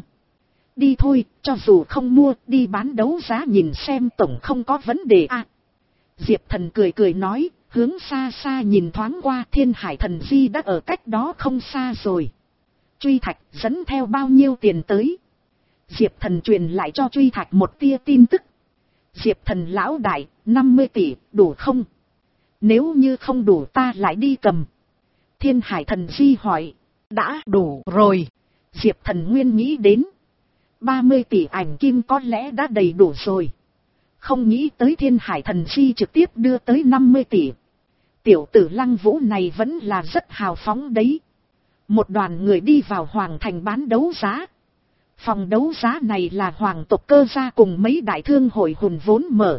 Đi thôi, cho dù không mua, đi bán đấu giá nhìn xem tổng không có vấn đề à. Diệp Thần cười cười nói, hướng xa xa nhìn thoáng qua Thiên Hải Thần Di đã ở cách đó không xa rồi. Truy Thạch dẫn theo bao nhiêu tiền tới? Diệp Thần truyền lại cho Truy Thạch một tia tin tức. Diệp Thần lão đại, năm mươi tỷ, đủ không? Nếu như không đủ ta lại đi cầm. Thiên Hải Thần Di hỏi, đã đủ rồi. Diệp Thần nguyên nghĩ đến. ba mươi tỷ ảnh kim có lẽ đã đầy đủ rồi. Không nghĩ tới Thiên Hải Thần Di trực tiếp đưa tới năm mươi tỷ. Tiểu tử Lăng Vũ này vẫn là rất hào phóng đấy. Một đoàn người đi vào Hoàng Thành bán đấu giá. Phòng đấu giá này là Hoàng tộc Cơ gia cùng mấy đại thương hội hùn vốn mở.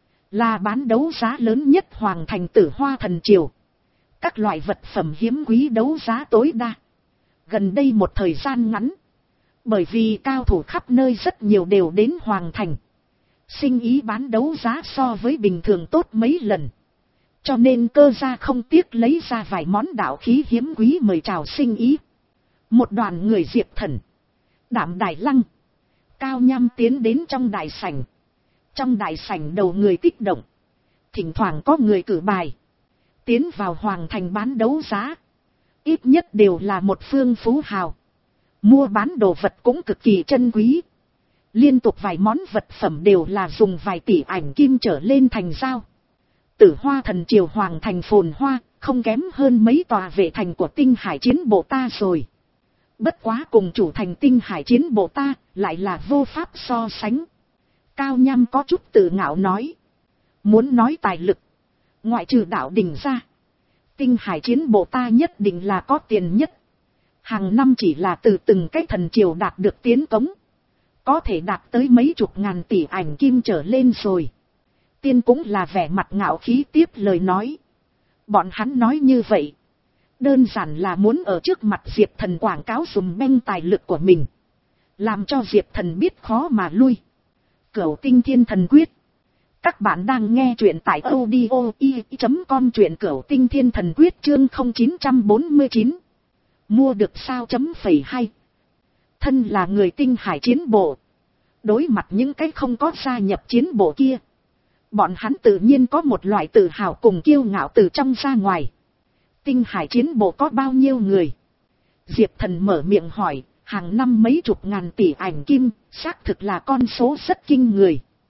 Là bán đấu giá lớn nhất Hoàng Thành Tử Hoa Thần Triều. Các loại vật phẩm hiếm quý đấu giá tối đa. Gần đây một thời gian ngắn. Bởi vì cao thủ khắp nơi rất nhiều đều đến Hoàng Thành. Sinh ý bán đấu giá so với bình thường tốt mấy lần. Cho nên Cơ gia không tiếc lấy ra vài món đạo khí hiếm quý mời chào sinh ý. Một đoàn người Diệp Thần, Đạm Đài Lăng, Cao Nham tiến đến trong đại sảnh. Trong đại sảnh đầu người kích động. Thỉnh thoảng có người cử bài. Tiến vào Hoàng Thành bán đấu giá. Ít nhất đều là một phương phú hào. Mua bán đồ vật cũng cực kỳ chân quý. Liên tục vài món vật phẩm đều là dùng vài tỷ ảnh kim trở lên thành giao. Tử Hoa Thần Triều Hoàng Thành phồn hoa, không kém hơn mấy tòa vệ thành của Tinh Hải Chiến Bộ ta rồi. Bất quá cùng chủ thành Tinh Hải Chiến Bộ ta, lại là vô pháp so sánh. Cao Nham có chút tự ngạo nói. Muốn nói tài lực, ngoại trừ đạo đình ra, Tinh Hải Chiến Bộ ta nhất định là có tiền nhất. Hàng năm chỉ là từ từng cái thần triều đạt được tiến cống. Có thể đạt tới mấy chục ngàn tỷ ảnh kim trở lên rồi. Tiên cũng là vẻ mặt ngạo khí tiếp lời nói. Bọn hắn nói như vậy. Đơn giản là muốn ở trước mặt Diệp Thần quảng cáo dùm beng tài lực của mình. Làm cho Diệp Thần biết khó mà lui. Cửu Tinh Thiên Thần Quyết. Các bạn đang nghe truyện tại audio i chấm com truyện Cửu Tinh Thiên Thần Quyết chương không chín bốn chín. Mua được sao chấm phẩy hay. Thân là người Tinh Hải Chiến Bộ. Đối mặt những cái không có gia nhập chiến bộ kia. Bọn hắn tự nhiên có một loại tự hào cùng kiêu ngạo từ trong ra ngoài. Tinh Hải Chiến Bộ có bao nhiêu người? Diệp Thần mở miệng hỏi, hàng năm mấy chục ngàn tỷ ảnh kim, xác thực là con số rất kinh người.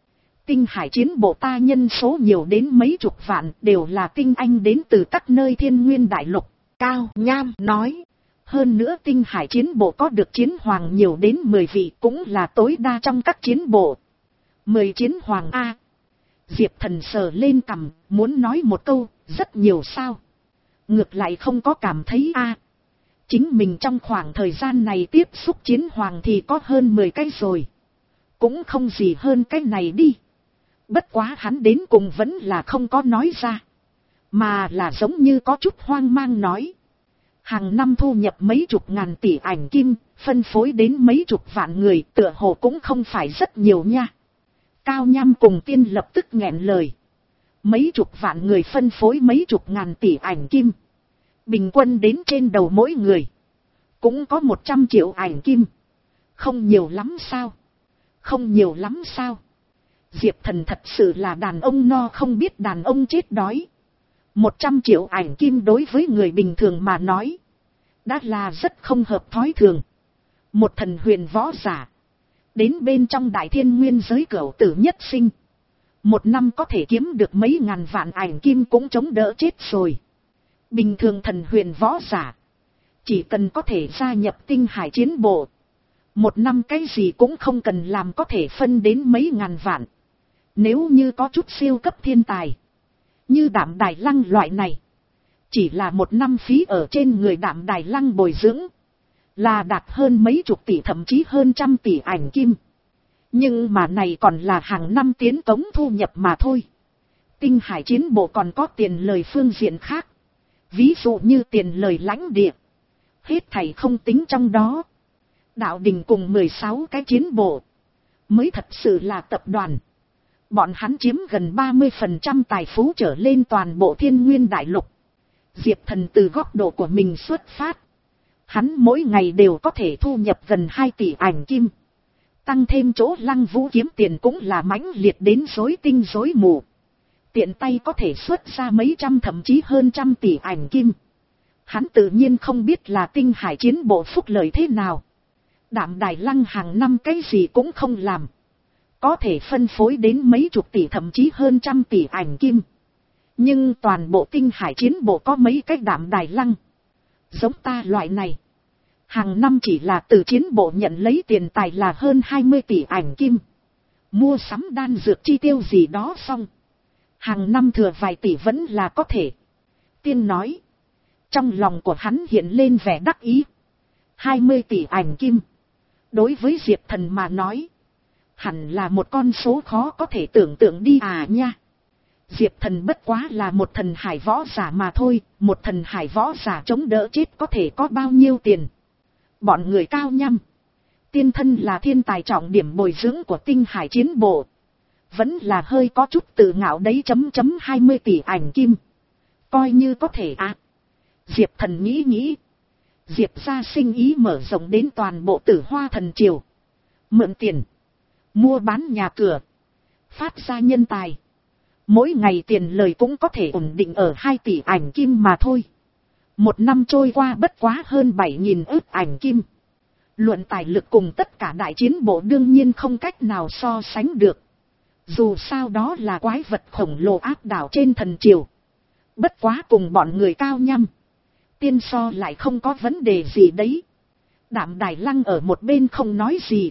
Tinh hải chiến bộ ta nhân số nhiều đến mấy chục vạn, đều là tinh anh đến từ các nơi thiên nguyên đại lục. Cao Nham nói. Hơn nữa tinh hải chiến bộ có được chiến hoàng nhiều đến mười vị, cũng là tối đa trong các chiến bộ. mười chiến hoàng A. Diệp Thần sờ lên cằm, muốn nói một câu, rất nhiều sao. Ngược lại không có cảm thấy A. Chính mình trong khoảng thời gian này tiếp xúc chiến hoàng thì có hơn mười cái rồi. Cũng không gì hơn cái này đi. Bất quá hắn đến cùng vẫn là không có nói ra. Mà là giống như có chút hoang mang nói. Hàng năm thu nhập mấy chục ngàn tỷ ảnh kim, phân phối đến mấy chục vạn người, tựa hồ cũng không phải rất nhiều nha. Cao Nham cùng Tiên lập tức nghẹn lời. Mấy chục vạn người phân phối mấy chục ngàn tỷ ảnh kim. Bình quân đến trên đầu mỗi người. Cũng có một trăm triệu ảnh kim. Không nhiều lắm sao? Không nhiều lắm sao? Diệp Thần thật sự là đàn ông no không biết đàn ông chết đói. Một trăm triệu ảnh kim đối với người bình thường mà nói. Đã là rất không hợp thói thường. Một thần huyền võ giả. Đến bên trong đại thiên nguyên giới cửu tử nhất sinh. Một năm có thể kiếm được mấy ngàn vạn ảnh kim cũng chống đỡ chết rồi. Bình thường thần huyền võ giả. Chỉ cần có thể gia nhập tinh hải chiến bộ. Một năm cái gì cũng không cần làm có thể phân đến mấy ngàn vạn. Nếu như có chút siêu cấp thiên tài. Như Đạm Đài Lăng loại này. Chỉ là một năm phí ở trên người Đạm Đài Lăng bồi dưỡng. Là đạt hơn mấy chục tỷ thậm chí hơn trăm tỷ ảnh kim. Nhưng mà này còn là hàng năm tiến cống thu nhập mà thôi. Tinh hải chiến bộ còn có tiền lời phương diện khác. Ví dụ như tiền lời lãnh địa. Hết thảy không tính trong đó. Đạo đình cùng mười sáu cái chiến bộ. Mới thật sự là tập đoàn. Bọn hắn chiếm gần ba mươi phần trăm tài phú trở lên toàn bộ thiên nguyên đại lục. Diệp Thần từ góc độ của mình xuất phát. Hắn mỗi ngày đều có thể thu nhập gần hai tỷ ảnh kim. Tăng thêm chỗ Lăng Vũ kiếm tiền cũng là mãnh liệt đến rối tinh rối mù. Tiện tay có thể xuất ra mấy trăm thậm chí hơn trăm tỷ ảnh kim. Hắn tự nhiên không biết là tinh hải chiến bộ phúc lợi thế nào. Đạm Đài Lăng hàng năm cái gì cũng không làm. Có thể phân phối đến mấy chục tỷ thậm chí hơn trăm tỷ ảnh kim. Nhưng toàn bộ tinh hải chiến bộ có mấy cái Đạm Đài Lăng. Giống ta loại này. Hàng năm chỉ là từ chiến bộ nhận lấy tiền tài là hơn hai mươi tỷ ảnh kim. Mua sắm đan dược chi tiêu gì đó xong. Hàng năm thừa vài tỷ vẫn là có thể. Tiên nói. Trong lòng của hắn hiện lên vẻ đắc ý. hai mươi tỷ ảnh kim. Đối với Diệp Thần mà nói. Hẳn là một con số khó có thể tưởng tượng đi à nha. Diệp Thần bất quá là một thần hải võ giả mà thôi. Một thần hải võ giả chống đỡ chết có thể có bao nhiêu tiền. Bọn người Cao Nham. Tiên thân là thiên tài trọng điểm bồi dưỡng của tinh hải chiến bộ. Vẫn là hơi có chút tự ngạo đấy chấm chấm hai mươi tỷ ảnh kim. Coi như có thể à. Diệp Thần nghĩ nghĩ. Diệp gia sinh ý mở rộng đến toàn bộ Tử Hoa Thần Triều. Mượn tiền. Mua bán nhà cửa. Phát ra nhân tài. Mỗi ngày tiền lời cũng có thể ổn định ở hai tỷ ảnh kim mà thôi. Một năm trôi qua bất quá hơn bảy nghìn ức ảnh kim. Luận tài lực cùng tất cả đại chiến bộ đương nhiên không cách nào so sánh được. Dù sao đó là quái vật khổng lồ áp đảo trên thần triều. Bất quá cùng bọn người Cao Nham. Tiên so lại không có vấn đề gì đấy. Đạm Đài Lăng ở một bên không nói gì.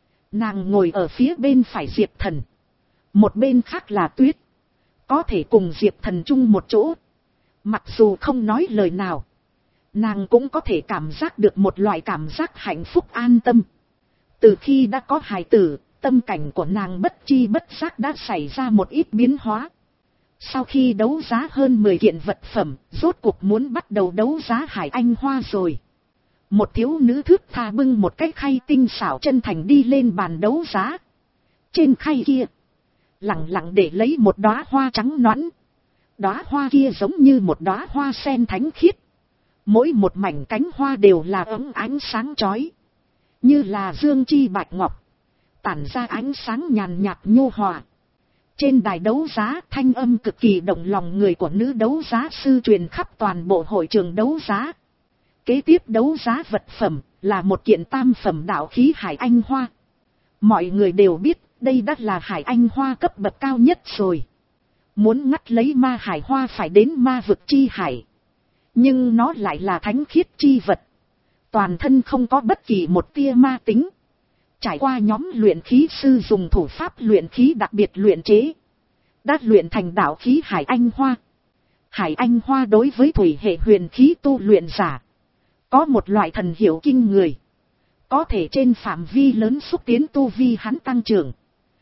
Nàng ngồi ở phía bên phải Diệp Thần. Một bên khác là Tuyết. Có thể cùng Diệp Thần chung một chỗ. Mặc dù không nói lời nào. Nàng cũng có thể cảm giác được một loại cảm giác hạnh phúc an tâm. Từ khi đã có hài tử, tâm cảnh của nàng bất chi bất giác đã xảy ra một ít biến hóa. Sau khi đấu giá hơn mười kiện vật phẩm, rốt cuộc muốn bắt đầu đấu giá Hải Anh Hoa rồi. Một thiếu nữ thước tha bưng một cái khay tinh xảo chân thành đi lên bàn đấu giá. Trên khay kia, lặng lặng để lấy một đóa hoa trắng nõn. Đóa hoa kia giống như một đóa hoa sen thánh khiết. Mỗi một mảnh cánh hoa đều là ấm ánh sáng chói. Như là dương chi bạch ngọc. Tản ra ánh sáng nhàn nhạt nhu hòa. Trên đài đấu giá thanh âm cực kỳ động lòng người của nữ đấu giá sư truyền khắp toàn bộ hội trường đấu giá. Kế tiếp đấu giá vật phẩm là một kiện tam phẩm đạo khí Hải Anh Hoa. Mọi người đều biết Đây đã là hải anh hoa cấp bậc cao nhất rồi. Muốn ngắt lấy ma hải hoa phải đến ma vực chi hải. Nhưng nó lại là thánh khiết chi vật. Toàn thân không có bất kỳ một tia ma tính. Trải qua nhóm luyện khí sư dùng thủ pháp luyện khí đặc biệt luyện chế. Đã luyện thành đạo khí hải anh hoa. Hải anh hoa đối với thủy hệ huyền khí tu luyện giả. Có một loại thần hiệu kinh người. Có thể trên phạm vi lớn xúc tiến tu vi hắn tăng trưởng.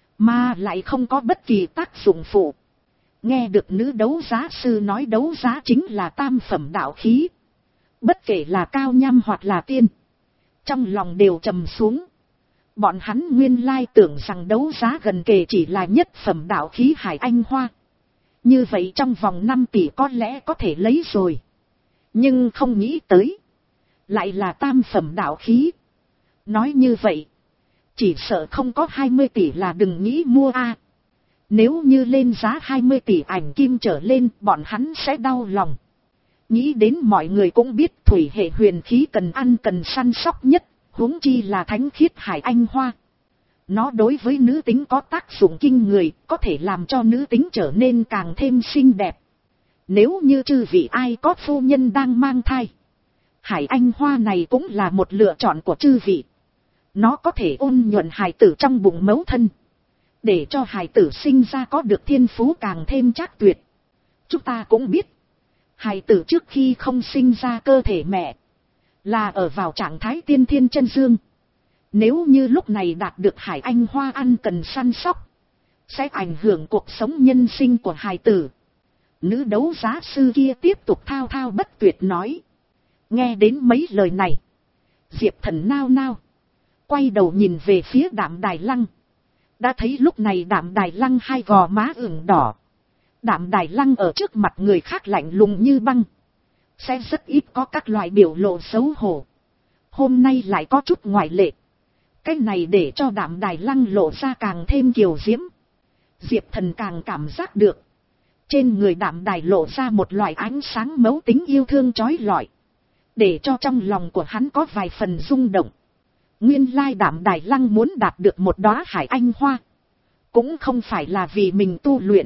Mà lại không có bất kỳ tác dụng phụ. Nghe được nữ đấu giá sư nói đấu giá chính là tam phẩm đạo khí. Bất kể là cao nham hoặc là tiên. Trong lòng đều trầm xuống. Bọn hắn nguyên lai tưởng rằng đấu giá gần kề chỉ là nhất phẩm đạo khí hải anh hoa. Như vậy trong vòng năm tỷ có lẽ có thể lấy rồi. Nhưng không nghĩ tới. Lại là tam phẩm đạo khí. Nói như vậy. Chỉ sợ không có hai mươi tỷ là đừng nghĩ mua a. Nếu như lên giá hai mươi tỷ ảnh kim trở lên bọn hắn sẽ đau lòng. Nghĩ đến mọi người cũng biết thủy hệ huyền khí cần ăn cần săn sóc nhất. Huống chi là thánh khiết hải anh hoa. Nó đối với nữ tính có tác dụng kinh người, có thể làm cho nữ tính trở nên càng thêm xinh đẹp. Nếu như chư vị ai có phu nhân đang mang thai, hải anh hoa này cũng là một lựa chọn của chư vị. Nó có thể ôn nhuận hài tử trong bụng mẫu thân, để cho hài tử sinh ra có được thiên phú càng thêm trác tuyệt. Chúng ta cũng biết, hài tử trước khi không sinh ra cơ thể mẹ, là ở vào trạng thái tiên thiên chân dương. Nếu như lúc này đạt được hải anh hoa ăn cần săn sóc, sẽ ảnh hưởng cuộc sống nhân sinh của hài tử. Nữ đấu giá sư kia tiếp tục thao thao bất tuyệt nói. Nghe đến mấy lời này, Diệp Thần nao nao, quay đầu nhìn về phía Đạm Đài Lăng. Đã thấy lúc này Đạm Đài Lăng hai gò má ửng đỏ. Đạm Đài Lăng ở trước mặt người khác lạnh lùng như băng, sẽ rất ít có các loại biểu lộ xấu hổ. Hôm nay lại có chút ngoại lệ. Cái này để cho Đạm Đài Lăng lộ ra càng thêm kiều diễm. Diệp Thần càng cảm giác được. Trên người Đạm Đài lộ ra một loại ánh sáng mấu tính yêu thương chói lọi. Để cho trong lòng của hắn có vài phần rung động. Nguyên lai Đạm Đài Lăng muốn đạt được một đóa hải anh hoa. Cũng không phải là vì mình tu luyện.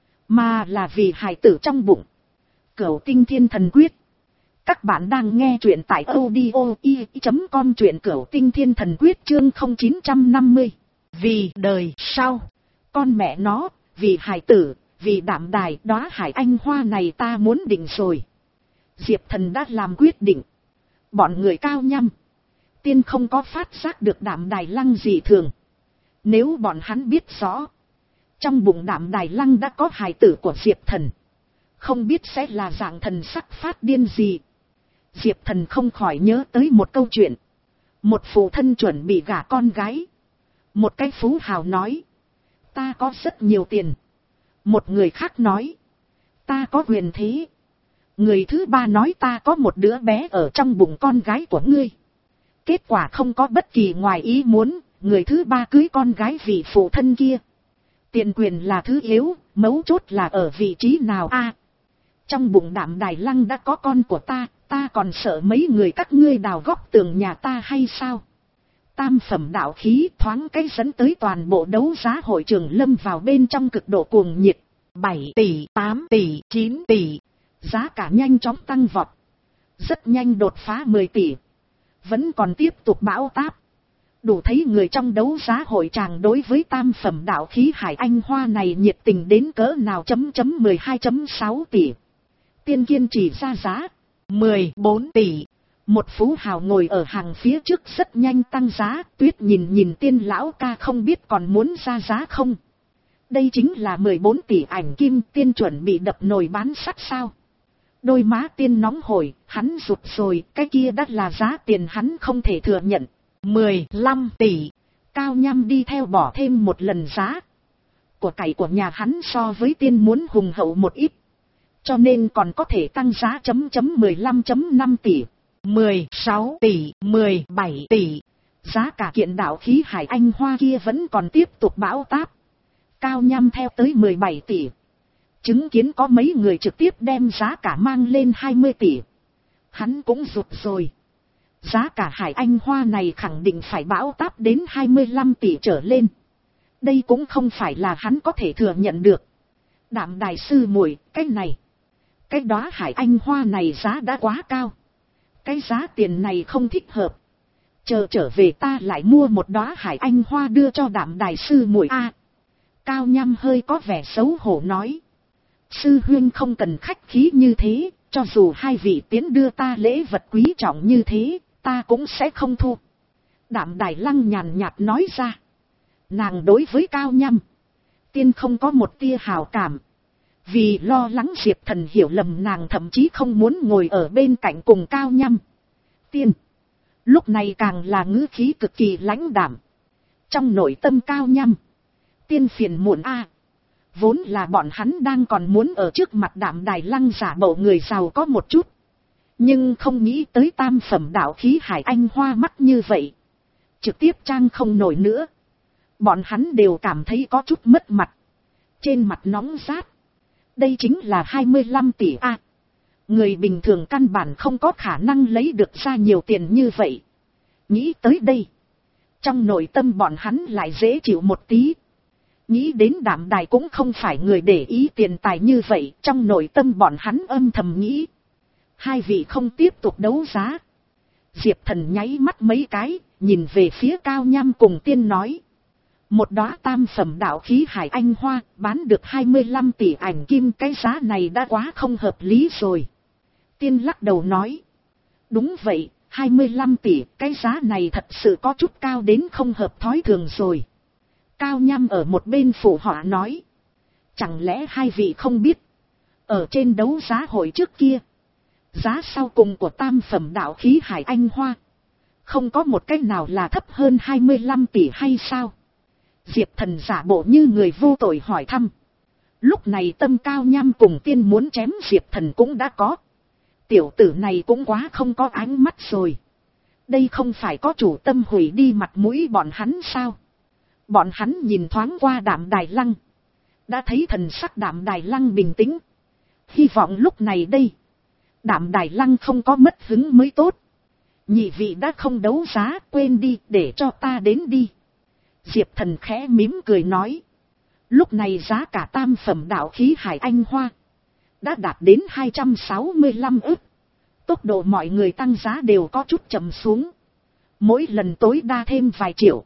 Mà là vì hài tử trong bụng. Cửu Tinh Thiên Thần Quyết. Các bạn đang nghe truyện tại audio i chấm com, truyện Cửu Tinh Thiên Thần Quyết chương không chín năm mươi. Vì đời sau. Con mẹ nó, vì hài tử, vì Đạm Đài, đóa hải anh hoa này ta muốn định rồi. Diệp Thần đã làm quyết định. Bọn người cao nhăm. Tiên không có phát giác được Đạm Đài Lăng gì thường. Nếu bọn hắn biết rõ. Trong bụng Đạm Đài Lăng đã có hài tử của Diệp Thần. Không biết sẽ là dạng thần sắc phát điên gì. Diệp Thần không khỏi nhớ tới một câu chuyện. Một phụ thân chuẩn bị gả con gái. Một cái phú hào nói. Ta có rất nhiều tiền. Một người khác nói. Ta có quyền thế. Người thứ ba nói ta có một đứa bé ở trong bụng con gái của ngươi. Kết quả không có bất kỳ ngoài ý muốn. Người thứ ba cưới con gái vị phụ thân kia. Tiền quyền là thứ yếu. Mấu chốt là ở vị trí nào a? Trong bụng Đạm Đài Lăng đã có con của ta. Ta còn sợ mấy người các ngươi đào góc tường nhà ta hay sao? Tam phẩm đạo khí thoáng cái dẫn tới toàn bộ đấu giá hội trường lâm vào bên trong cực độ cuồng nhiệt. bảy tỷ, tám tỷ, chín tỷ. Giá cả nhanh chóng tăng vọt. Rất nhanh đột phá mười tỷ. Vẫn còn tiếp tục bão táp. Đủ thấy người trong đấu giá hội tràng đối với tam phẩm đạo khí hải anh hoa này nhiệt tình đến cỡ nào. Chấm chấm mười hai phẩy sáu tỷ. Tiên kiên chỉ ra giá mười bốn tỷ. Một phú hào ngồi ở hàng phía trước rất nhanh tăng giá. Tuyết nhìn nhìn Tiên lão ca không biết còn muốn ra giá không. Đây chính là mười bốn tỷ ảnh kim. Tiên chuẩn bị đập nồi bán sắt sao? Đôi má Tiên nóng hổi. Hắn rụt rồi. Cái kia đã là giá tiền hắn không thể thừa nhận. mười lăm tỷ. Cao nhăm đi theo bỏ thêm một lần giá. Của cải của nhà hắn so với Tiên muốn hùng hậu một ít. Cho nên còn có thể tăng giá chấm chấm mười lăm phẩy năm tỷ. mười sáu tỷ, mười bảy tỷ. Giá cả kiện đạo khí hải anh hoa kia vẫn còn tiếp tục bão táp. Cao nhăm theo tới mười bảy tỷ. Chứng kiến có mấy người trực tiếp đem giá cả mang lên hai mươi tỷ. Hắn cũng rụt rồi. Giá cả hải anh hoa này khẳng định phải bão táp đến hai mươi lăm tỷ trở lên. Đây cũng không phải là hắn có thể thừa nhận được. Đạm đài sư muội, cái này, cái đóa hải anh hoa này giá đã quá cao. Cái giá tiền này không thích hợp. Chờ trở về ta lại mua một đóa hải anh hoa đưa cho đạm đài sư muội a. Cao Nham hơi có vẻ xấu hổ nói. Sư huynh không cần khách khí như thế, cho dù hai vị tiến đưa ta lễ vật quý trọng như thế, ta cũng sẽ không thu. Đạm Đài Lăng nhàn nhạt nói ra. Nàng đối với Cao Nham Tiên không có một tia hào cảm. Vì lo lắng Diệp Thần hiểu lầm, nàng thậm chí không muốn ngồi ở bên cạnh cùng Cao Nham Tiên. Lúc này càng là ngữ khí cực kỳ lãnh đạm. Trong nội tâm Cao Nham Tiên phiền muộn a. Vốn là bọn hắn đang còn muốn ở trước mặt Đạm Đài Lăng giả bộ người giàu có một chút. Nhưng không nghĩ tới tam phẩm đạo khí hải anh hoa mắt như vậy. Trực tiếp trang không nổi nữa. Bọn hắn đều cảm thấy có chút mất mặt. Trên mặt nóng rát. Đây chính là hai mươi lăm tỷ a. Người bình thường căn bản không có khả năng lấy được ra nhiều tiền như vậy. Nghĩ tới đây. Trong nội tâm bọn hắn lại dễ chịu một tí. Nghĩ đến Đạm Đài cũng không phải người để ý tiền tài như vậy. Trong nội tâm bọn hắn âm thầm nghĩ. Hai vị không tiếp tục đấu giá. Diệp Thần nháy mắt mấy cái, nhìn về phía Cao Nham cùng Tiên nói. Một đóa tam phẩm đạo khí hải anh hoa, bán được hai mươi lăm tỷ ảnh kim, cái giá này đã quá không hợp lý rồi. Tiên lắc đầu nói. Đúng vậy, hai mươi lăm tỷ, cái giá này thật sự có chút cao đến không hợp thói thường rồi. Cao Nham ở một bên phụ họa nói. Chẳng lẽ hai vị không biết, ở trên đấu giá hội trước kia, giá sau cùng của tam phẩm đạo khí hải anh hoa, không có một cái nào là thấp hơn hai mươi lăm tỷ hay sao? Diệp Thần giả bộ như người vô tội hỏi thăm. Lúc này tâm Cao Nham cùng Tiên muốn chém Diệp Thần cũng đã có. Tiểu tử này cũng quá không có ánh mắt rồi. Đây không phải có chủ tâm hủy đi mặt mũi bọn hắn sao? Bọn hắn nhìn thoáng qua Đạm Đài Lăng. Đã thấy thần sắc Đạm Đài Lăng bình tĩnh. Hy vọng lúc này đây, Đạm Đài Lăng không có mất hứng mới tốt. Nhị vị đã không đấu giá, quên đi, để cho ta đến đi. Diệp Thần khẽ mím cười nói. Lúc này giá cả tam phẩm đạo khí hải anh hoa đã đạt đến hai trăm sáu mươi lăm ức. Tốc độ mọi người tăng giá đều có chút chậm xuống. Mỗi lần tối đa thêm vài triệu.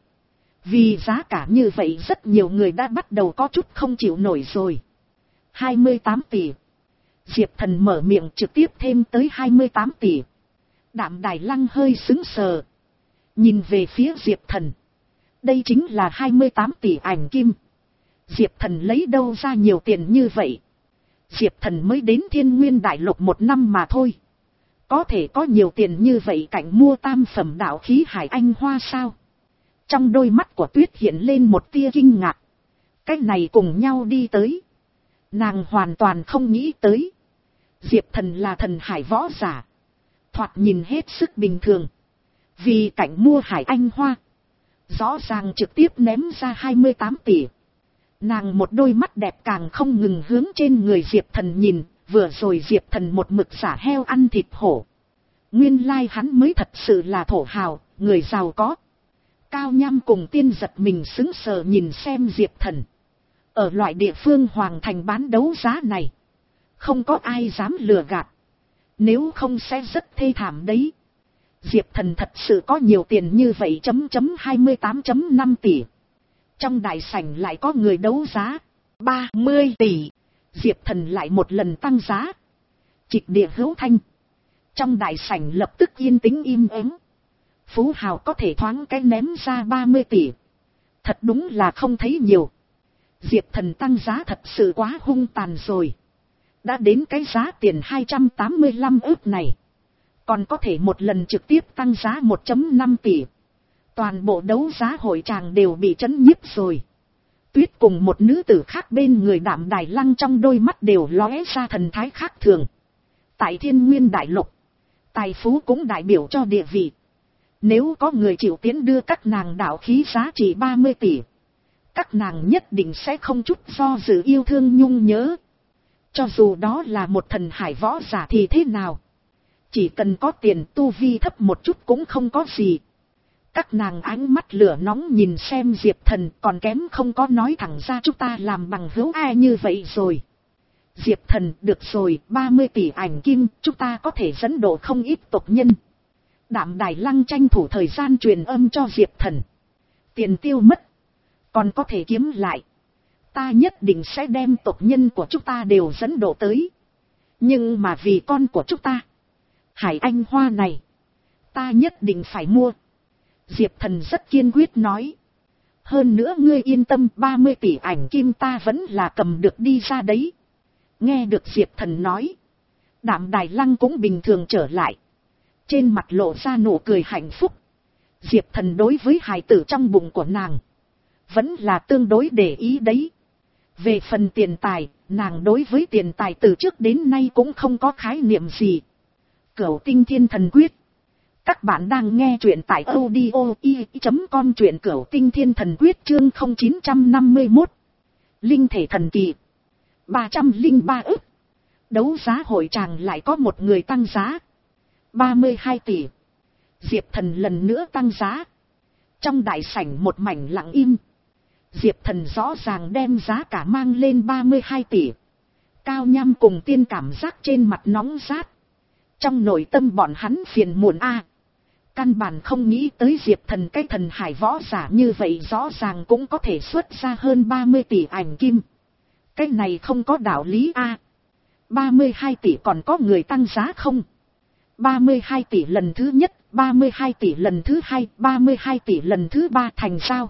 Vì giá cả như vậy rất nhiều người đã bắt đầu có chút không chịu nổi rồi. hai mươi tám tỷ. Diệp Thần mở miệng trực tiếp thêm tới hai mươi tám tỷ. Đạm Đài Lăng hơi sững sờ. Nhìn về phía Diệp Thần. Đây chính là hai mươi tám tỷ ảnh kim. Diệp Thần lấy đâu ra nhiều tiền như vậy? Diệp Thần mới đến Thiên Nguyên Đại Lục một năm mà thôi. Có thể có nhiều tiền như vậy cạnh mua tam phẩm đạo khí hải anh hoa sao? Trong đôi mắt của Tuyết hiện lên một tia kinh ngạc. Cái này cùng nhau đi tới. Nàng hoàn toàn không nghĩ tới. Diệp Thần là thần hải võ giả. Thoạt nhìn hết sức bình thường. Vì cảnh mua hải anh hoa, rõ ràng trực tiếp ném ra hai mươi tám tỷ. Nàng một đôi mắt đẹp càng không ngừng hướng trên người Diệp Thần nhìn. Vừa rồi Diệp Thần một mực xả heo ăn thịt hổ. Nguyên lai hắn mới thật sự là thổ hào, người giàu có. Cao Nham cùng Tiên giật mình sững sờ nhìn xem Diệp Thần. Ở loại địa phương hoàng thành bán đấu giá này, không có ai dám lừa gạt. Nếu không sẽ rất thê thảm đấy. Diệp Thần thật sự có nhiều tiền như vậy chấm chấm hai mươi tám phẩy năm tỷ. Trong đại sảnh lại có người đấu giá ba mươi tỷ. Diệp Thần lại một lần tăng giá. Trịch địa hữu thanh. Trong đại sảnh lập tức yên tĩnh im ắng. Phú hào có thể thoáng cái ném ra ba mươi tỷ. Thật đúng là không thấy nhiều. Diệp Thần tăng giá thật sự quá hung tàn rồi. Đã đến cái giá tiền hai trăm tám mươi lăm ức này. Còn có thể một lần trực tiếp tăng giá một phẩy năm tỷ. Toàn bộ đấu giá hội tràng đều bị trấn nhiếp rồi. Tuyết cùng một nữ tử khác bên người Đạm Đài Lăng trong đôi mắt đều lóe ra thần thái khác thường. Tại Thiên Nguyên Đại Lục, tài phú cũng đại biểu cho địa vị. Nếu có người chịu tiến đưa các nàng đạo khí giá trị ba mươi tỷ, các nàng nhất định sẽ không chút do dự yêu thương nhung nhớ. Cho dù đó là một thần hải võ giả thì thế nào? Chỉ cần có tiền, tu vi thấp một chút cũng không có gì. Các nàng ánh mắt lửa nóng nhìn xem Diệp Thần, còn kém không có nói thẳng ra chúng ta làm bằng hữu ai như vậy rồi. Diệp Thần, được rồi, ba mươi tỷ ảnh kim, chúng ta có thể dẫn độ không ít tộc nhân. Đạm Đài Lăng tranh thủ thời gian truyền âm cho Diệp Thần. Tiền tiêu mất, còn có thể kiếm lại. Ta nhất định sẽ đem tộc nhân của chúng ta đều dẫn độ tới. Nhưng mà vì con của chúng ta, Hải Anh Hoa này, ta nhất định phải mua. Diệp Thần rất kiên quyết nói. Hơn nữa ngươi yên tâm, ba mươi tỷ ảnh kim ta vẫn là cầm được đi ra đấy. Nghe được Diệp Thần nói, Đạm Đài Lăng cũng bình thường trở lại. Trên mặt lộ ra nụ cười hạnh phúc. Diệp Thần đối với hài tử trong bụng của nàng vẫn là tương đối để ý đấy. Về phần tiền tài, nàng đối với tiền tài từ trước đến nay cũng không có khái niệm gì. Cửu Tinh Thiên Thần Quyết. Các bạn đang nghe truyện tại audio i chấm com, truyện Cửu Tinh Thiên Thần Quyết chương không chín năm mốt. Linh thể thần kỳ. ba trăm lẻ ba ức. Đấu giá hội tràng lại có một người tăng giá. ba mươi hai tỷ. Diệp Thần lần nữa tăng giá. Trong đại sảnh một mảnh lặng im. Diệp Thần rõ ràng đem giá cả mang lên ba mươi hai tỷ. Cao Nham cùng Tiên cảm giác trên mặt nóng rát. Trong nội tâm bọn hắn phiền muộn a. Căn bản không nghĩ tới Diệp Thần cái thần hải võ giả như vậy rõ ràng cũng có thể xuất ra hơn ba mươi tỷ ảnh kim. Cái này không có đạo lý a. ba mươi hai tỷ còn có người tăng giá không? ba mươi hai tỷ lần thứ nhất, ba mươi hai tỷ lần thứ hai, ba mươi hai tỷ lần thứ ba thành sao?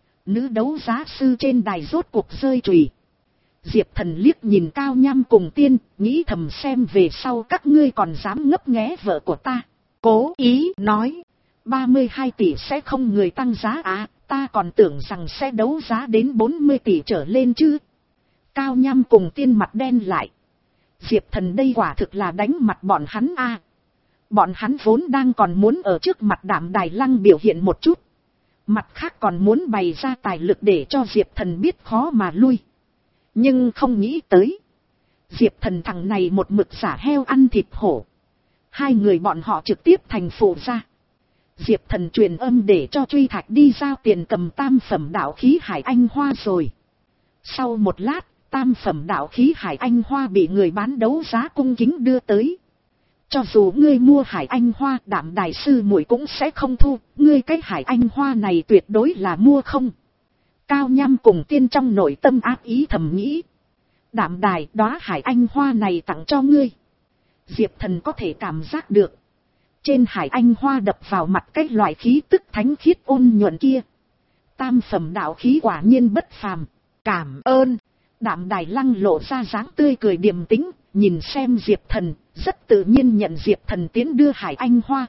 Nữ đấu giá sư trên đài rốt cuộc rơi chùy. Diệp Thần liếc nhìn Cao Nham cùng Tiên, nghĩ thầm xem về sau các ngươi còn dám ngấp nghé vợ của ta. Cố ý nói, ba mươi hai tỷ sẽ không người tăng giá à, ta còn tưởng rằng sẽ đấu giá đến bốn mươi tỷ trở lên chứ. Cao Nham cùng Tiên mặt đen lại. Diệp Thần đây quả thực là đánh mặt bọn hắn a. À. Bọn hắn vốn đang còn muốn ở trước mặt Đạm Đài Lăng biểu hiện một chút. Mặt khác còn muốn bày ra tài lực để cho Diệp Thần biết khó mà lui. Nhưng không nghĩ tới. Diệp Thần thằng này một mực giả heo ăn thịt hổ. Hai người bọn họ trực tiếp thành phụ ra. Diệp Thần truyền âm để cho Truy Thạch đi giao tiền cầm tam phẩm đạo khí Hải Anh Hoa rồi. Sau một lát, tam phẩm đạo khí Hải Anh Hoa bị người bán đấu giá cung kính đưa tới. Cho dù ngươi mua Hải Anh Hoa, Đạm Đài sư muội cũng sẽ không thu, ngươi cái Hải Anh Hoa này tuyệt đối là mua không. Cao Nham cùng Tiên trong nội tâm ác ý thầm nghĩ. Đạm Đài, đóa Hải Anh Hoa này tặng cho ngươi. Diệp Thần có thể cảm giác được. Trên Hải Anh Hoa đập vào mặt cái loại khí tức thánh khiết ôn nhuận kia. Tam phẩm đạo khí quả nhiên bất phàm. Cảm ơn. Đạm Đài Lăng lộ ra dáng tươi cười điềm tĩnh, nhìn xem Diệp Thần, rất tự nhiên nhận Diệp Thần tiến đưa Hải Anh Hoa.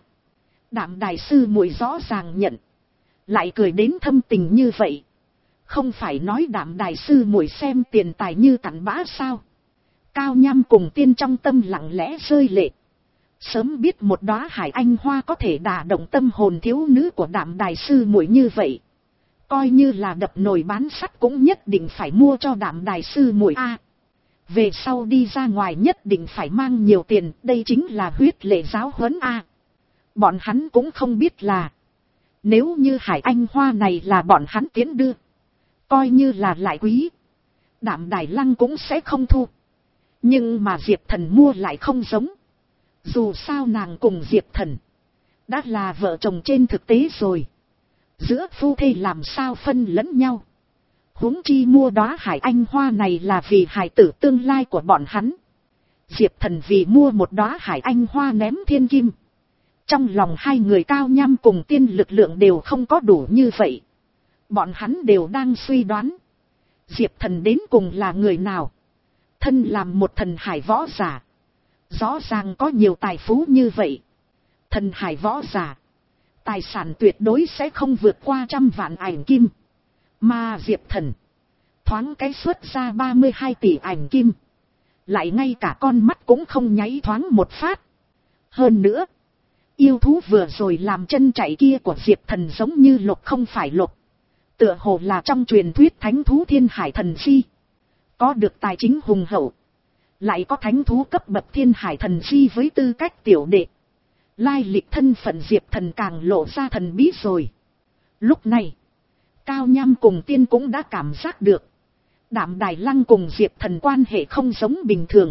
Đạm Đài sư muội rõ ràng nhận. Lại cười đến thâm tình như vậy. Không phải nói Đạm Đài sư muội xem tiền tài như cặn bã sao? Cao Nham cùng Tiên trong tâm lặng lẽ rơi lệ. Sớm biết một đóa Hải Anh Hoa có thể đả động tâm hồn thiếu nữ của Đạm Đài sư muội như vậy. Coi như là đập nồi bán sắt cũng nhất định phải mua cho Đạm Đài sư muội a. Về sau đi ra ngoài nhất định phải mang nhiều tiền, đây chính là huyết lệ giáo huấn a. Bọn hắn cũng không biết là, nếu như Hải Anh Hoa này là bọn hắn tiến đưa, coi như là lại quý, Đạm Đài Lăng cũng sẽ không thu. Nhưng mà Diệp Thần mua lại không giống. Dù sao nàng cùng Diệp Thần đã là vợ chồng trên thực tế rồi. Giữa phu thê làm sao phân lẫn nhau. Huống chi mua đóa Hải Anh Hoa này là vì hài tử tương lai của bọn hắn. Diệp Thần vì mua một đóa Hải Anh Hoa ném thiên kim. Trong lòng hai người Cao Nham cùng Tiên lực lượng đều không có đủ như vậy. Bọn hắn đều đang suy đoán. Diệp Thần đến cùng là người nào? Thân làm một thần hải võ giả. Rõ ràng có nhiều tài phú như vậy. Thần hải võ giả. Tài sản tuyệt đối sẽ không vượt qua trăm vạn ảnh kim. Mà Diệp Thần thoáng cái xuất ra ba mươi hai tỷ ảnh kim. Lại ngay cả con mắt cũng không nháy thoáng một phát. Hơn nữa, yêu thú vừa rồi làm chân chạy kia của Diệp Thần giống như lục không phải lục. Tựa hồ là trong truyền thuyết thánh thú Thiên Hải Thần Phi. Có được tài chính hùng hậu. Lại có thánh thú cấp bậc Thiên Hải Thần Phi với tư cách tiểu đệ. Lai lịch thân phận Diệp Thần càng lộ ra thần bí rồi. Lúc này, Cao Nham cùng Tiên cũng đã cảm giác được. Đạm Đài Lăng cùng Diệp Thần quan hệ không giống bình thường.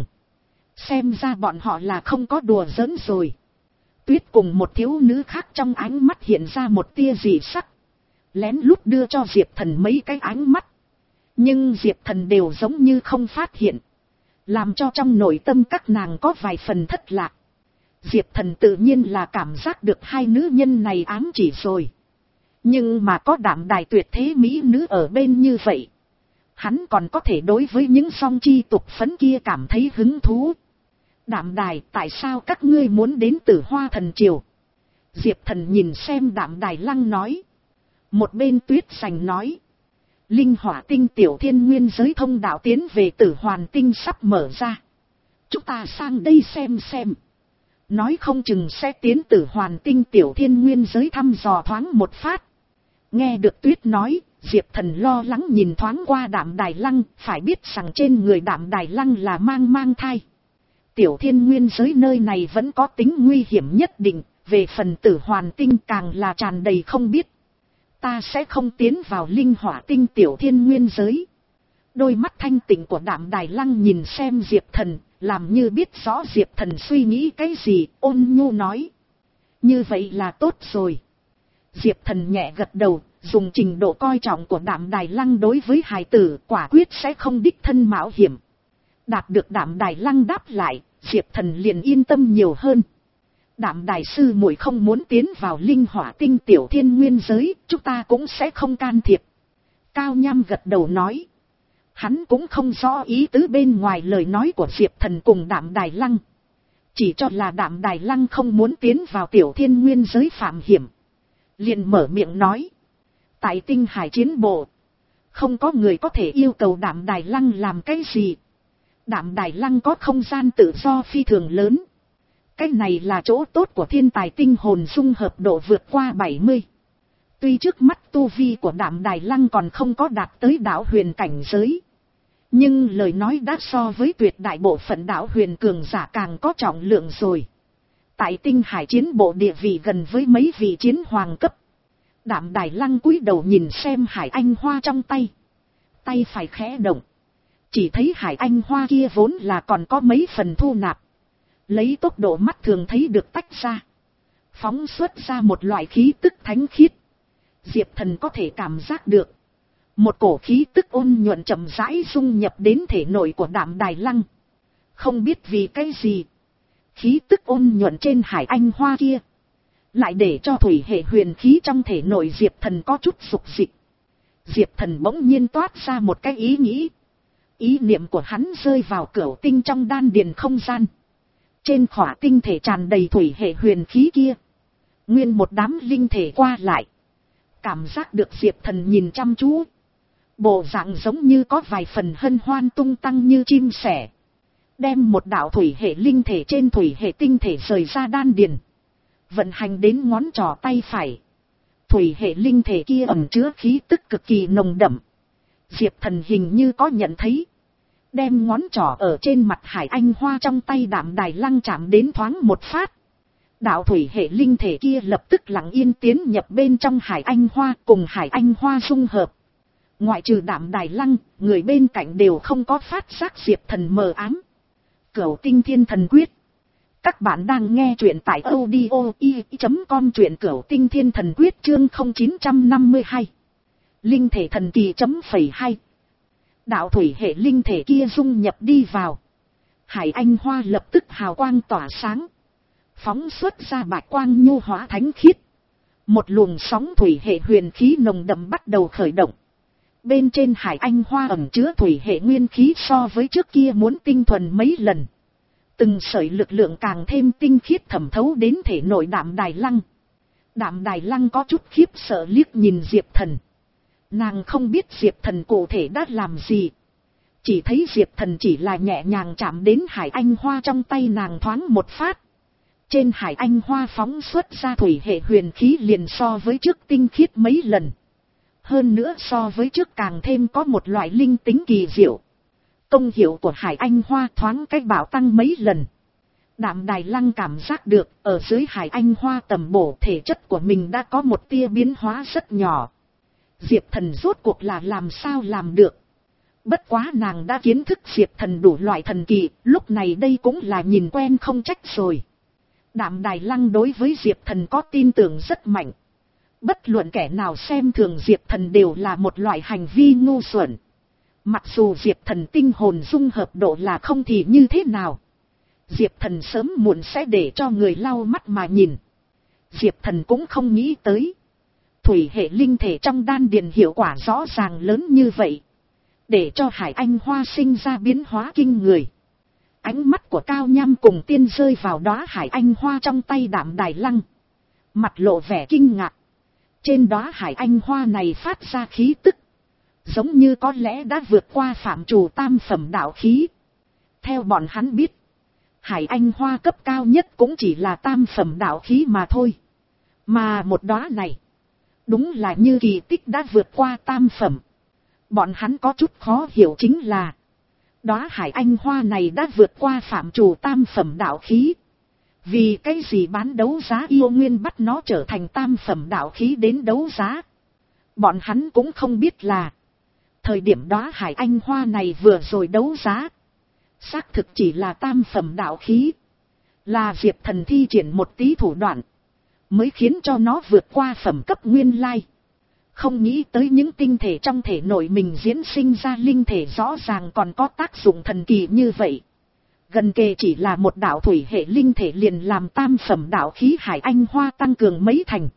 Xem ra bọn họ là không có đùa giỡn rồi. Tuyết cùng một thiếu nữ khác trong ánh mắt hiện ra một tia dị sắc. Lén lút đưa cho Diệp Thần mấy cái ánh mắt. Nhưng Diệp Thần đều giống như không phát hiện. Làm cho trong nội tâm các nàng có vài phần thất lạc. Diệp Thần tự nhiên là cảm giác được hai nữ nhân này ám chỉ rồi. Nhưng mà có Đạm Đài tuyệt thế mỹ nữ ở bên như vậy. Hắn còn có thể đối với những song chi tục phấn kia cảm thấy hứng thú. Đạm Đài, tại sao các ngươi muốn đến Tử Hoa Thần Triều? Diệp Thần nhìn xem Đạm Đài Lăng nói. Một bên Tuyết Sành nói. Linh Hỏa Tinh tiểu thiên nguyên giới thông đạo tiến về Tử Hoàn Tinh sắp mở ra. Chúng ta sang đây xem xem. Nói không chừng sẽ tiến Tử Hoàn Tinh tiểu thiên nguyên giới thăm dò thoáng một phát. Nghe được Tuyết nói, Diệp Thần lo lắng nhìn thoáng qua Đạm Đài Lăng, phải biết rằng trên người Đạm Đài Lăng là mang mang thai. Tiểu thiên nguyên giới nơi này vẫn có tính nguy hiểm nhất định, về phần Tử Hoàn Tinh càng là tràn đầy không biết. Ta sẽ không tiến vào Linh Hỏa Tinh tiểu thiên nguyên giới. Đôi mắt thanh tịnh của Đạm Đài Lăng nhìn xem Diệp Thần, làm như biết rõ Diệp Thần suy nghĩ cái gì, ôn nhu nói. Như vậy là tốt rồi. Diệp Thần nhẹ gật đầu, dùng trình độ coi trọng của Đạm Đài Lăng đối với hài tử quả quyết sẽ không đích thân mạo hiểm. Đạt được Đạm Đài Lăng đáp lại, Diệp Thần liền yên tâm nhiều hơn. Đạm Đài sư muội không muốn tiến vào Linh Hỏa Tinh tiểu thiên nguyên giới, chúng ta cũng sẽ không can thiệp. Cao Nham gật đầu nói. Hắn cũng không rõ ý tứ bên ngoài lời nói của Diệp Thần cùng Đạm Đài Lăng. Chỉ cho là Đạm Đài Lăng không muốn tiến vào tiểu thiên nguyên giới phạm hiểm. Liền mở miệng nói. Tại Tinh Hải chiến bộ, không có người có thể yêu cầu Đạm Đài Lăng làm cái gì. Đạm Đài Lăng có không gian tự do phi thường lớn. Cái này là chỗ tốt của thiên tài tinh hồn dung hợp độ vượt qua bảy mươi. Tuy trước mắt tu vi của Đạm Đài Lăng còn không có đạt tới đạo huyền cảnh giới. Nhưng lời nói đã so với tuyệt đại bộ phận đạo huyền cường giả càng có trọng lượng rồi. Tại Tinh Hải chiến bộ địa vị gần với mấy vị chiến hoàng cấp. Đạm Đài Lăng cúi đầu nhìn xem Hải Anh Hoa trong tay. Tay phải khẽ động. Chỉ thấy Hải Anh Hoa kia vốn là còn có mấy phần thu nạp. Lấy tốc độ mắt thường thấy được tách ra. Phóng xuất ra một loại khí tức thánh khiết. Diệp Thần có thể cảm giác được. Một cổ khí tức ôn nhuận chậm rãi dung nhập đến thể nội của Đạm Đài Lăng. Không biết vì cái gì. Khí tức ôn nhuận trên Hải Anh Hoa kia. Lại để cho thủy hệ huyền khí trong thể nội Diệp Thần có chút sục dịch. Diệp Thần bỗng nhiên toát ra một cái ý nghĩ. Ý niệm của hắn rơi vào cửu tinh trong đan điền không gian. Trên khỏa tinh thể tràn đầy thủy hệ huyền khí kia. Nguyên một đám linh thể qua lại. Cảm giác được Diệp Thần nhìn chăm chú. Bộ dạng giống như có vài phần hân hoan tung tăng như chim sẻ. Đem một đạo thủy hệ linh thể trên thủy hệ tinh thể rời ra đan điền. Vận hành đến ngón trỏ tay phải. Thủy hệ linh thể kia ẩn chứa khí tức cực kỳ nồng đậm. Diệp Thần hình như có nhận thấy. Đem ngón trỏ ở trên mặt Hải Anh Hoa trong tay Đạm Đài Lăng chạm đến thoáng một phát. Đạo thủy hệ linh thể kia lập tức lặng yên tiến nhập bên trong Hải Anh Hoa cùng Hải Anh Hoa dung hợp. Ngoại trừ Đạm Đài Lăng, người bên cạnh đều không có phát giác Diệp Thần mờ ám. Cửu Tinh Thiên Thần Quyết. Các bạn đang nghe truyện tại audio i chấm com, truyện Cửu Tinh Thiên Thần Quyết chương không chín năm hai. Linh thể thần kỳ chấm phẩy hai. Đạo thủy hệ linh thể kia dung nhập đi vào. Hải Anh Hoa lập tức hào quang tỏa sáng. Phóng xuất ra bạch quang nhu hóa thánh khiết. Một luồng sóng thủy hệ huyền khí nồng đậm bắt đầu khởi động. Bên trên Hải Anh Hoa ẩn chứa thủy hệ nguyên khí so với trước kia muốn tinh thuần mấy lần. Từng sợi lực lượng càng thêm tinh khiết thẩm thấu đến thể nội Đạm Đài Lăng. Đạm Đài Lăng có chút khiếp sợ liếc nhìn Diệp Thần. Nàng không biết Diệp Thần cụ thể đã làm gì. Chỉ thấy Diệp Thần chỉ là nhẹ nhàng chạm đến Hải Anh Hoa trong tay nàng thoáng một phát. Trên Hải Anh Hoa phóng xuất ra thủy hệ huyền khí liền so với trước tinh khiết mấy lần. Hơn nữa so với trước càng thêm có một loại linh tính kỳ diệu. Công hiệu của Hải Anh Hoa thoáng cách bảo tăng mấy lần. Đạm Đài Lăng cảm giác được ở dưới Hải Anh Hoa tầm bổ thể chất của mình đã có một tia biến hóa rất nhỏ. Diệp Thần rốt cuộc là làm sao làm được. Bất quá nàng đã kiến thức Diệp Thần đủ loại thần kỳ, lúc này đây cũng là nhìn quen không trách rồi. Đạm Đài Lăng đối với Diệp Thần có tin tưởng rất mạnh. Bất luận kẻ nào xem thường Diệp Thần đều là một loại hành vi ngu xuẩn. Mặc dù Diệp Thần tinh hồn dung hợp độ là không thì như thế nào. Diệp Thần sớm muộn sẽ để cho người lau mắt mà nhìn. Diệp Thần cũng không nghĩ tới. Thủy hệ linh thể trong đan điền hiệu quả rõ ràng lớn như vậy. Để cho Hải Anh Hoa sinh ra biến hóa kinh người. Ánh mắt của Cao Nham cùng Tiên rơi vào đóa Hải Anh Hoa trong tay Đạm Đài Lăng. Mặt lộ vẻ kinh ngạc. Trên đóa Hải Anh Hoa này phát ra khí tức. Giống như có lẽ đã vượt qua phạm trù tam phẩm đạo khí. Theo bọn hắn biết. Hải Anh Hoa cấp cao nhất cũng chỉ là tam phẩm đạo khí mà thôi. Mà một đóa này. Đúng là như kỳ tích đã vượt qua tam phẩm. Bọn hắn có chút khó hiểu chính là. Đóa Hải Anh Hoa này đã vượt qua phạm trù tam phẩm đạo khí. Vì cái gì bán đấu giá yêu nguyên bắt nó trở thành tam phẩm đạo khí đến đấu giá. Bọn hắn cũng không biết là. Thời điểm đóa Hải Anh Hoa này vừa rồi đấu giá. Xác thực chỉ là tam phẩm đạo khí. Là Diệp Thần thi triển một tí thủ đoạn. Mới khiến cho nó vượt qua phẩm cấp nguyên lai. Không nghĩ tới những tinh thể trong thể nội mình diễn sinh ra linh thể rõ ràng còn có tác dụng thần kỳ như vậy. Gần kề chỉ là một đạo thủy hệ linh thể liền làm tam phẩm đạo khí Hải Anh Hoa tăng cường mấy thành.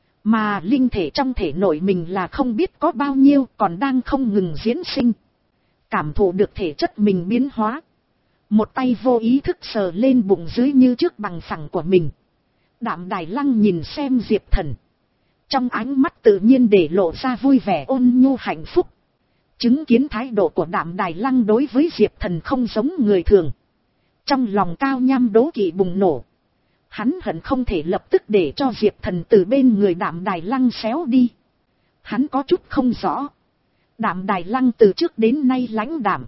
Mà linh thể trong thể nội mình là không biết có bao nhiêu còn đang không ngừng diễn sinh. Cảm thụ được thể chất mình biến hóa. Một tay vô ý thức sờ lên bụng dưới như trước bằng phẳng của mình. Đạm Đài Lăng nhìn xem Diệp Thần. Trong ánh mắt tự nhiên để lộ ra vui vẻ ôn nhu hạnh phúc. Chứng kiến thái độ của Đạm Đài Lăng đối với Diệp Thần không giống người thường. Trong lòng Cao Nham đố kỵ bùng nổ. Hắn hận không thể lập tức để cho Diệp Thần từ bên người Đạm Đài Lăng xéo đi. Hắn có chút không rõ. Đạm Đài Lăng từ trước đến nay lãnh đạm.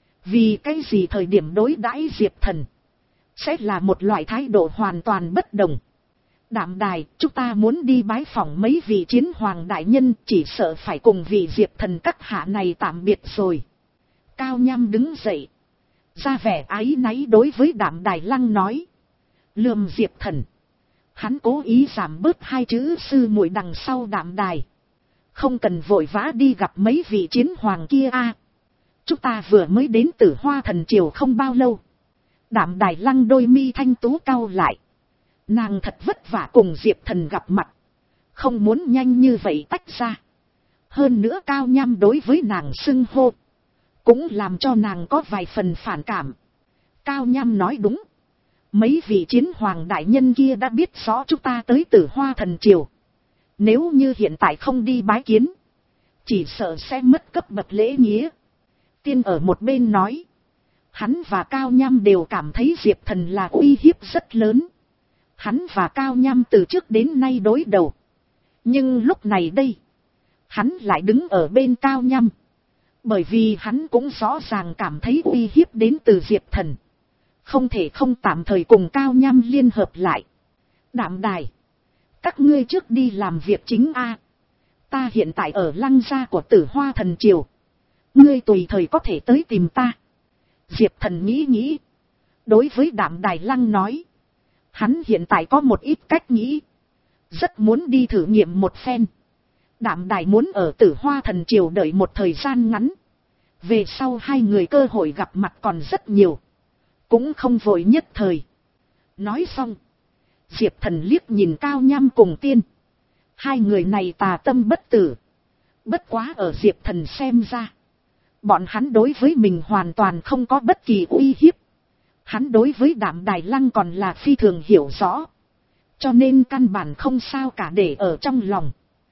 Vì cái gì thời điểm đối đãi Diệp Thần sẽ là một loại thái độ hoàn toàn bất đồng. Đạm Đài, chúng ta muốn đi bái phỏng mấy vị chiến hoàng đại nhân, chỉ sợ phải cùng vị Diệp Thần các hạ này tạm biệt rồi. Cao Nham đứng dậy. Ra vẻ áy náy đối với Đạm Đài Lăng nói. Lườm Diệp Thần. Hắn cố ý giảm bớt hai chữ sư muội đằng sau Đạm Đài. Không cần vội vã đi gặp mấy vị chiến hoàng kia a. Chúng ta vừa mới đến Tử Hoa Thần Triều không bao lâu. Đạm Đài Lăng đôi mi thanh tú cau lại. Nàng thật vất vả cùng Diệp Thần gặp mặt. Không muốn nhanh như vậy tách ra. Hơn nữa Cao Nham đối với nàng xưng hô. Cũng làm cho nàng có vài phần phản cảm. Cao Nham nói đúng. Mấy vị chiến hoàng đại nhân kia đã biết rõ chúng ta tới Tử Hoa Thần Triều. Nếu như hiện tại không đi bái kiến. Chỉ sợ sẽ mất cấp bậc lễ nghĩa. Tiên ở một bên nói. Hắn và Cao Nham đều cảm thấy Diệp Thần là uy hiếp rất lớn. Hắn và Cao Nham từ trước đến nay đối đầu. Nhưng lúc này đây. Hắn lại đứng ở bên Cao Nham. Bởi vì hắn cũng rõ ràng cảm thấy uy hiếp đến từ Diệp Thần. Không thể không tạm thời cùng Cao Nham liên hợp lại. Đạm Đài. Các ngươi trước đi làm việc chính a. Ta hiện tại ở lăng gia của Tử Hoa Thần Triều. Ngươi tùy thời có thể tới tìm ta. Diệp Thần nghĩ nghĩ. Đối với Đạm Đài Lăng nói. Hắn hiện tại có một ít cách nghĩ. Rất muốn đi thử nghiệm một phen. Đạm Đài muốn ở Tử Hoa Thần Triều đợi một thời gian ngắn. Về sau hai người cơ hội gặp mặt còn rất nhiều. Cũng không vội nhất thời. Nói xong. Diệp Thần liếc nhìn Cao Nham cùng Tiên. Hai người này tà tâm bất tử. Bất quá ở Diệp Thần xem ra. Bọn hắn đối với mình hoàn toàn không có bất kỳ uy hiếp. Hắn đối với Đạm Đài Lăng còn là phi thường hiểu rõ. Cho nên căn bản không sao cả để ở trong lòng.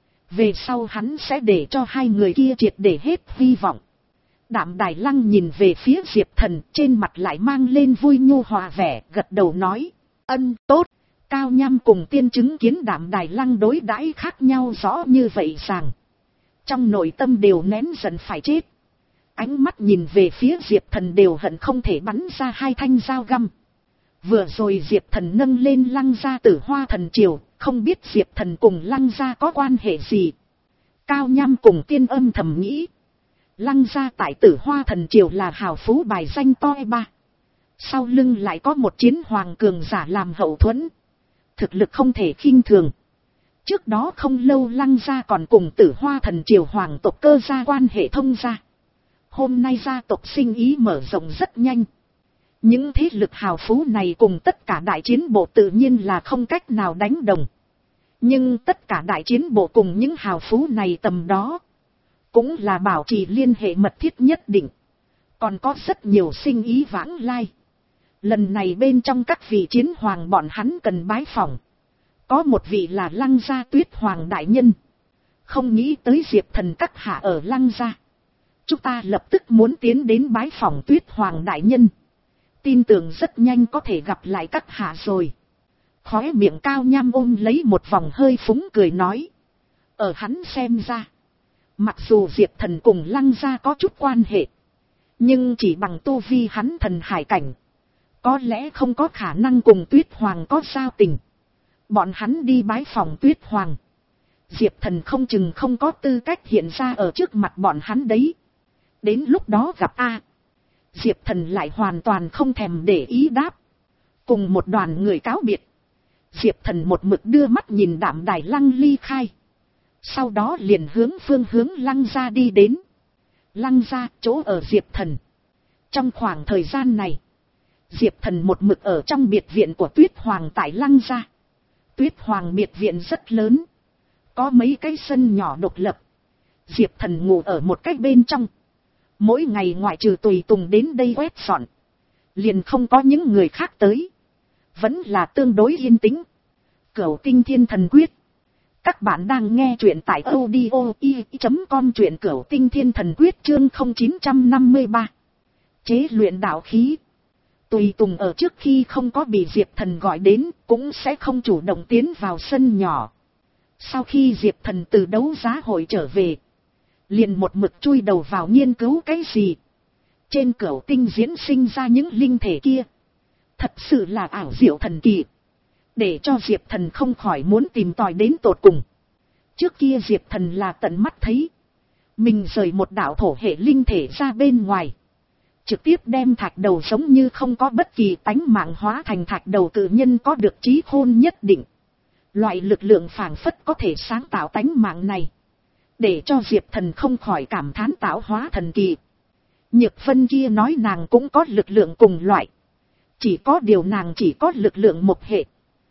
Về sau hắn sẽ để cho hai người kia triệt để hết hy vọng. Đạm Đài Lăng nhìn về phía Diệp Thần, trên mặt lại mang lên vui nhu hòa vẻ, gật đầu nói. Ân, tốt. Cao Nham cùng Tiên chứng kiến Đạm Đài Lăng đối đãi khác nhau rõ như vậy rằng. Trong nội tâm đều nén giận phải chết. Ánh mắt nhìn về phía Diệp Thần đều hận không thể bắn ra hai thanh dao găm. Vừa rồi Diệp Thần nâng lên Lăng gia Tử Hoa Thần Triều, không biết Diệp Thần cùng Lăng gia có quan hệ gì. Cao Nham cùng Tiên âm thầm nghĩ. Lăng gia tại Tử Hoa Thần Triều là hào phú bài danh toi ba. Sau lưng lại có một chiến hoàng cường giả làm hậu thuẫn. Thực lực không thể khinh thường. Trước đó không lâu Lăng gia còn cùng Tử Hoa Thần Triều hoàng tộc Cơ gia quan hệ thông gia. Hôm nay gia tộc sinh ý mở rộng rất nhanh. Những thế lực hào phú này cùng tất cả đại chiến bộ tự nhiên là không cách nào đánh đồng. Nhưng tất cả đại chiến bộ cùng những hào phú này tầm đó, cũng là bảo trì liên hệ mật thiết nhất định. Còn có rất nhiều sinh ý vãng lai. Lần này bên trong các vị chiến hoàng bọn hắn cần bái phỏng. Có một vị là Lăng gia Tuyết Hoàng đại nhân. Không nghĩ tới Diệp Thần các hạ ở Lăng gia. Chúng ta lập tức muốn tiến đến bái phỏng Tuyết Hoàng đại nhân. Tin tưởng rất nhanh có thể gặp lại các hạ rồi. Khóe miệng Cao Nham ôm lấy một vòng hơi phúng cười nói. Ở hắn xem ra, mặc dù Diệp Thần cùng Lăng gia có chút quan hệ, nhưng chỉ bằng tu vi hắn thần hải cảnh, có lẽ không có khả năng cùng Tuyết Hoàng có giao tình. Bọn hắn đi bái phòng Tuyết Hoàng, Diệp Thần không chừng không có tư cách hiện ra ở trước mặt bọn hắn đấy. Đến lúc đó gặp A. Diệp Thần lại hoàn toàn không thèm để ý đáp. Cùng một đoàn người cáo biệt, Diệp Thần một mực đưa mắt nhìn Đạm Đài Lăng ly khai. Sau đó liền hướng phương hướng Lăng gia đi đến. Lăng gia chỗ ở Diệp Thần. Trong khoảng thời gian này, Diệp Thần một mực ở trong biệt viện của Tuyết Hoàng tại Lăng gia. Tuyết Hoàng biệt viện rất lớn, có mấy cái sân nhỏ độc lập. Diệp Thần ngủ ở một cái bên trong. Mỗi ngày ngoại trừ tùy tùng đến đây quét dọn, liền không có những người khác tới. Vẫn là tương đối yên tĩnh. Cửu Tinh Thiên Thần Quyết. Các bạn đang nghe truyện tại audio i chấm com, truyện Cửu Tinh Thiên Thần Quyết chương không chín năm ba. Chế luyện đạo khí. Tùy tùng ở trước khi không có bị Diệp Thần gọi đến, cũng sẽ không chủ động tiến vào sân nhỏ. Sau khi Diệp Thần từ đấu giá hội trở về, liền một mực chui đầu vào nghiên cứu cái gì. Trên Cửu Tinh diễn sinh ra những linh thể kia, thật sự là ảo diệu thần kỳ, để cho Diệp Thần không khỏi muốn tìm tòi đến tột cùng. Trước kia Diệp Thần là tận mắt thấy mình rời một đạo thổ hệ linh thể ra bên ngoài, trực tiếp đem thạch đầu giống như không có bất kỳ tánh mạng hóa thành thạch đầu cự nhân có được trí khôn nhất định. Loại lực lượng phảng phất có thể sáng tạo tánh mạng này, để cho Diệp Thần không khỏi cảm thán tạo hóa thần kỳ. Nhược Vân kia nói nàng cũng có lực lượng cùng loại, chỉ có điều nàng chỉ có lực lượng một hệ,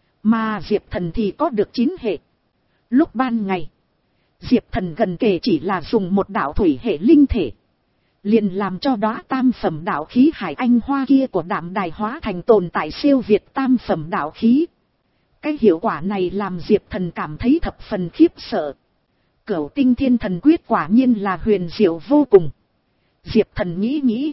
mà Diệp Thần thì có được chín hệ. Lúc ban ngày, Diệp Thần gần kề chỉ là dùng một đạo thủy hệ linh thể, liền làm cho đóa tam phẩm đạo khí hải anh hoa kia của Đạm Đài hóa thành tồn tại siêu việt tam phẩm đạo khí. Cái hiệu quả này làm Diệp Thần cảm thấy thập phần khiếp sợ. Cửu Tinh Thiên Thần Quyết quả nhiên là huyền diệu vô cùng. Diệp Thần nghĩ nghĩ,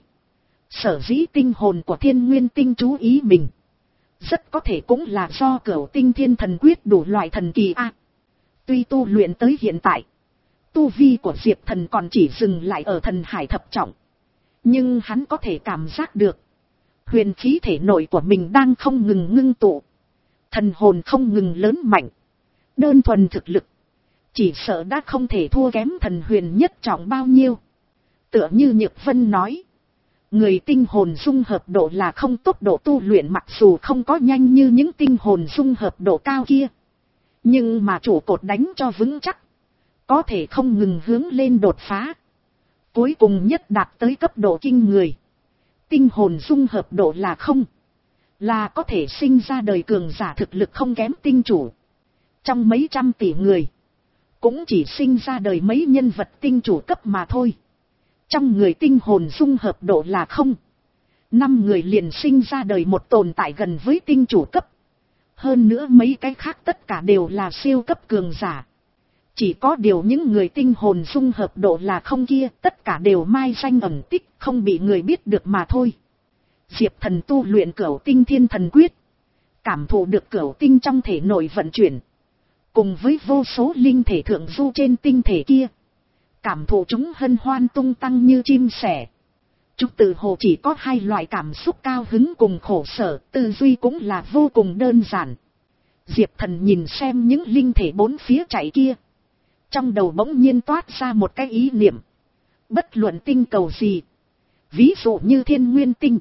sở dĩ tinh hồn của Thiên Nguyên Tinh chú ý mình, rất có thể cũng là do Cửu Tinh Thiên Thần Quyết đủ loại thần kỳ a. Tuy tu luyện tới hiện tại, tu vi của Diệp Thần còn chỉ dừng lại ở thần hải thập trọng, nhưng hắn có thể cảm giác được huyền khí thể nội của mình đang không ngừng ngưng tụ, thần hồn không ngừng lớn mạnh. Đơn thuần thực lực, chỉ sợ đã không thể thua kém thần huyền nhất trọng bao nhiêu. Tựa như Nhược Vân nói, người tinh hồn dung hợp độ là không tốc độ tu luyện mặc dù không có nhanh như những tinh hồn dung hợp độ cao kia, nhưng mà trụ cột đánh cho vững chắc, có thể không ngừng hướng lên đột phá, cuối cùng nhất đạt tới cấp độ kinh người. Tinh hồn dung hợp độ là không, là có thể sinh ra đời cường giả thực lực không kém tinh chủ. Trong mấy trăm tỷ người, cũng chỉ sinh ra đời mấy nhân vật tinh chủ cấp mà thôi. Trong người tinh hồn dung hợp độ là không, năm người liền sinh ra đời một tồn tại gần với tinh chủ cấp. Hơn nữa mấy cái khác tất cả đều là siêu cấp cường giả. Chỉ có điều những người tinh hồn dung hợp độ là không kia tất cả đều mai danh ẩn tích, không bị người biết được mà thôi. Diệp Thần tu luyện Cửu Tinh Thiên Thần Quyết, cảm thụ được cửu tinh trong thể nội vận chuyển, cùng với vô số linh thể thượng du trên tinh thể kia, cảm thụ chúng hân hoan tung tăng như chim sẻ. Chúng tự hồ chỉ có hai loại cảm xúc cao hứng cùng khổ sở, tư duy cũng là vô cùng đơn giản. Diệp Thần nhìn xem những linh thể bốn phía chạy kia. Trong đầu bỗng nhiên toát ra một cái ý niệm. Bất luận tinh cầu gì, ví dụ như Thiên Nguyên Tinh,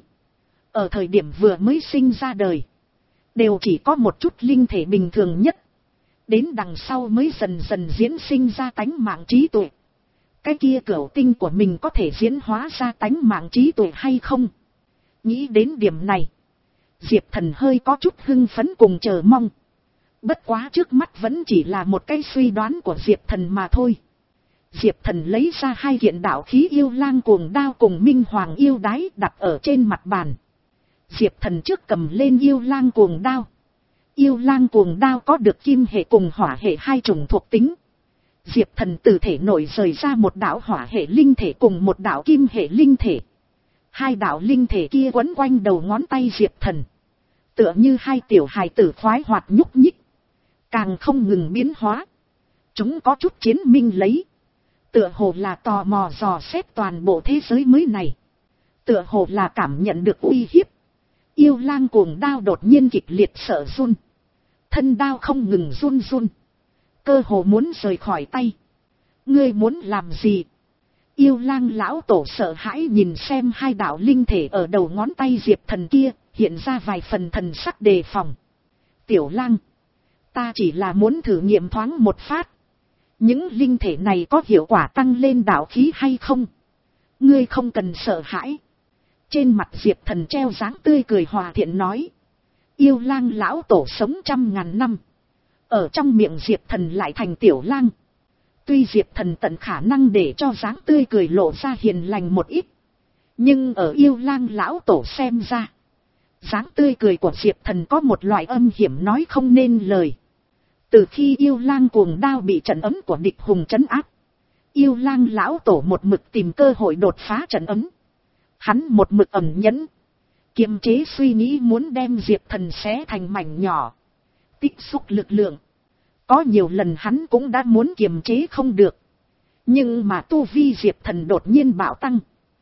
ở thời điểm vừa mới sinh ra đời, đều chỉ có một chút linh thể bình thường nhất. Đến đằng sau mới dần dần diễn sinh ra tánh mạng trí tuệ. Cái kia cửu tinh của mình có thể diễn hóa ra tánh mạng trí tuệ hay không? Nghĩ đến điểm này, Diệp Thần hơi có chút hưng phấn cùng chờ mong. Bất quá trước mắt vẫn chỉ là một cái suy đoán của Diệp Thần mà thôi. Diệp Thần lấy ra hai kiện đạo khí yêu lang cuồng đao cùng minh hoàng yêu đái đặt ở trên mặt bàn. Diệp Thần trước cầm lên yêu lang cuồng đao. Yêu lang cuồng đao có được kim hệ cùng hỏa hệ hai chủng thuộc tính. Diệp Thần từ thể nội rời ra một đạo hỏa hệ linh thể cùng một đạo kim hệ linh thể. Hai đạo linh thể kia quấn quanh đầu ngón tay Diệp Thần, tựa như hai tiểu hài tử khoái hoạt nhúc nhích, càng không ngừng biến hóa. Chúng có chút chiến minh lấy, tựa hồ là tò mò dò xét toàn bộ thế giới mới này, tựa hồ là cảm nhận được uy hiếp. Yêu lang cuồng đao đột nhiên kịch liệt sợ run, thân đao không ngừng run run, cơ hồ muốn rời khỏi tay. Ngươi muốn làm gì? Yêu lang lão tổ sợ hãi nhìn xem hai đạo linh thể ở đầu ngón tay Diệp Thần kia, hiện ra vài phần thần sắc đề phòng. Tiểu lang, ta chỉ là muốn thử nghiệm thoáng một phát. Những linh thể này có hiệu quả tăng lên đạo khí hay không? Ngươi không cần sợ hãi. Trên mặt Diệp Thần treo dáng tươi cười hòa thiện nói. Yêu lang lão tổ sống trăm ngàn năm, ở trong miệng Diệp Thần lại thành tiểu lang. Tuy Diệp Thần tận khả năng để cho dáng tươi cười lộ ra hiền lành một ít, nhưng ở yêu lang lão tổ xem ra, dáng tươi cười của Diệp Thần có một loại âm hiểm nói không nên lời. Từ khi yêu lang cuồng đao bị trận ấm của địch hùng trấn áp, yêu lang lão tổ một mực tìm cơ hội đột phá trận ấm. Hắn một mực ẩn nhẫn, kiềm chế suy nghĩ muốn đem Diệp Thần xé thành mảnh nhỏ, tích xúc lực lượng. Có nhiều lần hắn cũng đã muốn kiềm chế không được, nhưng mà tu vi Diệp Thần đột nhiên bạo tăng,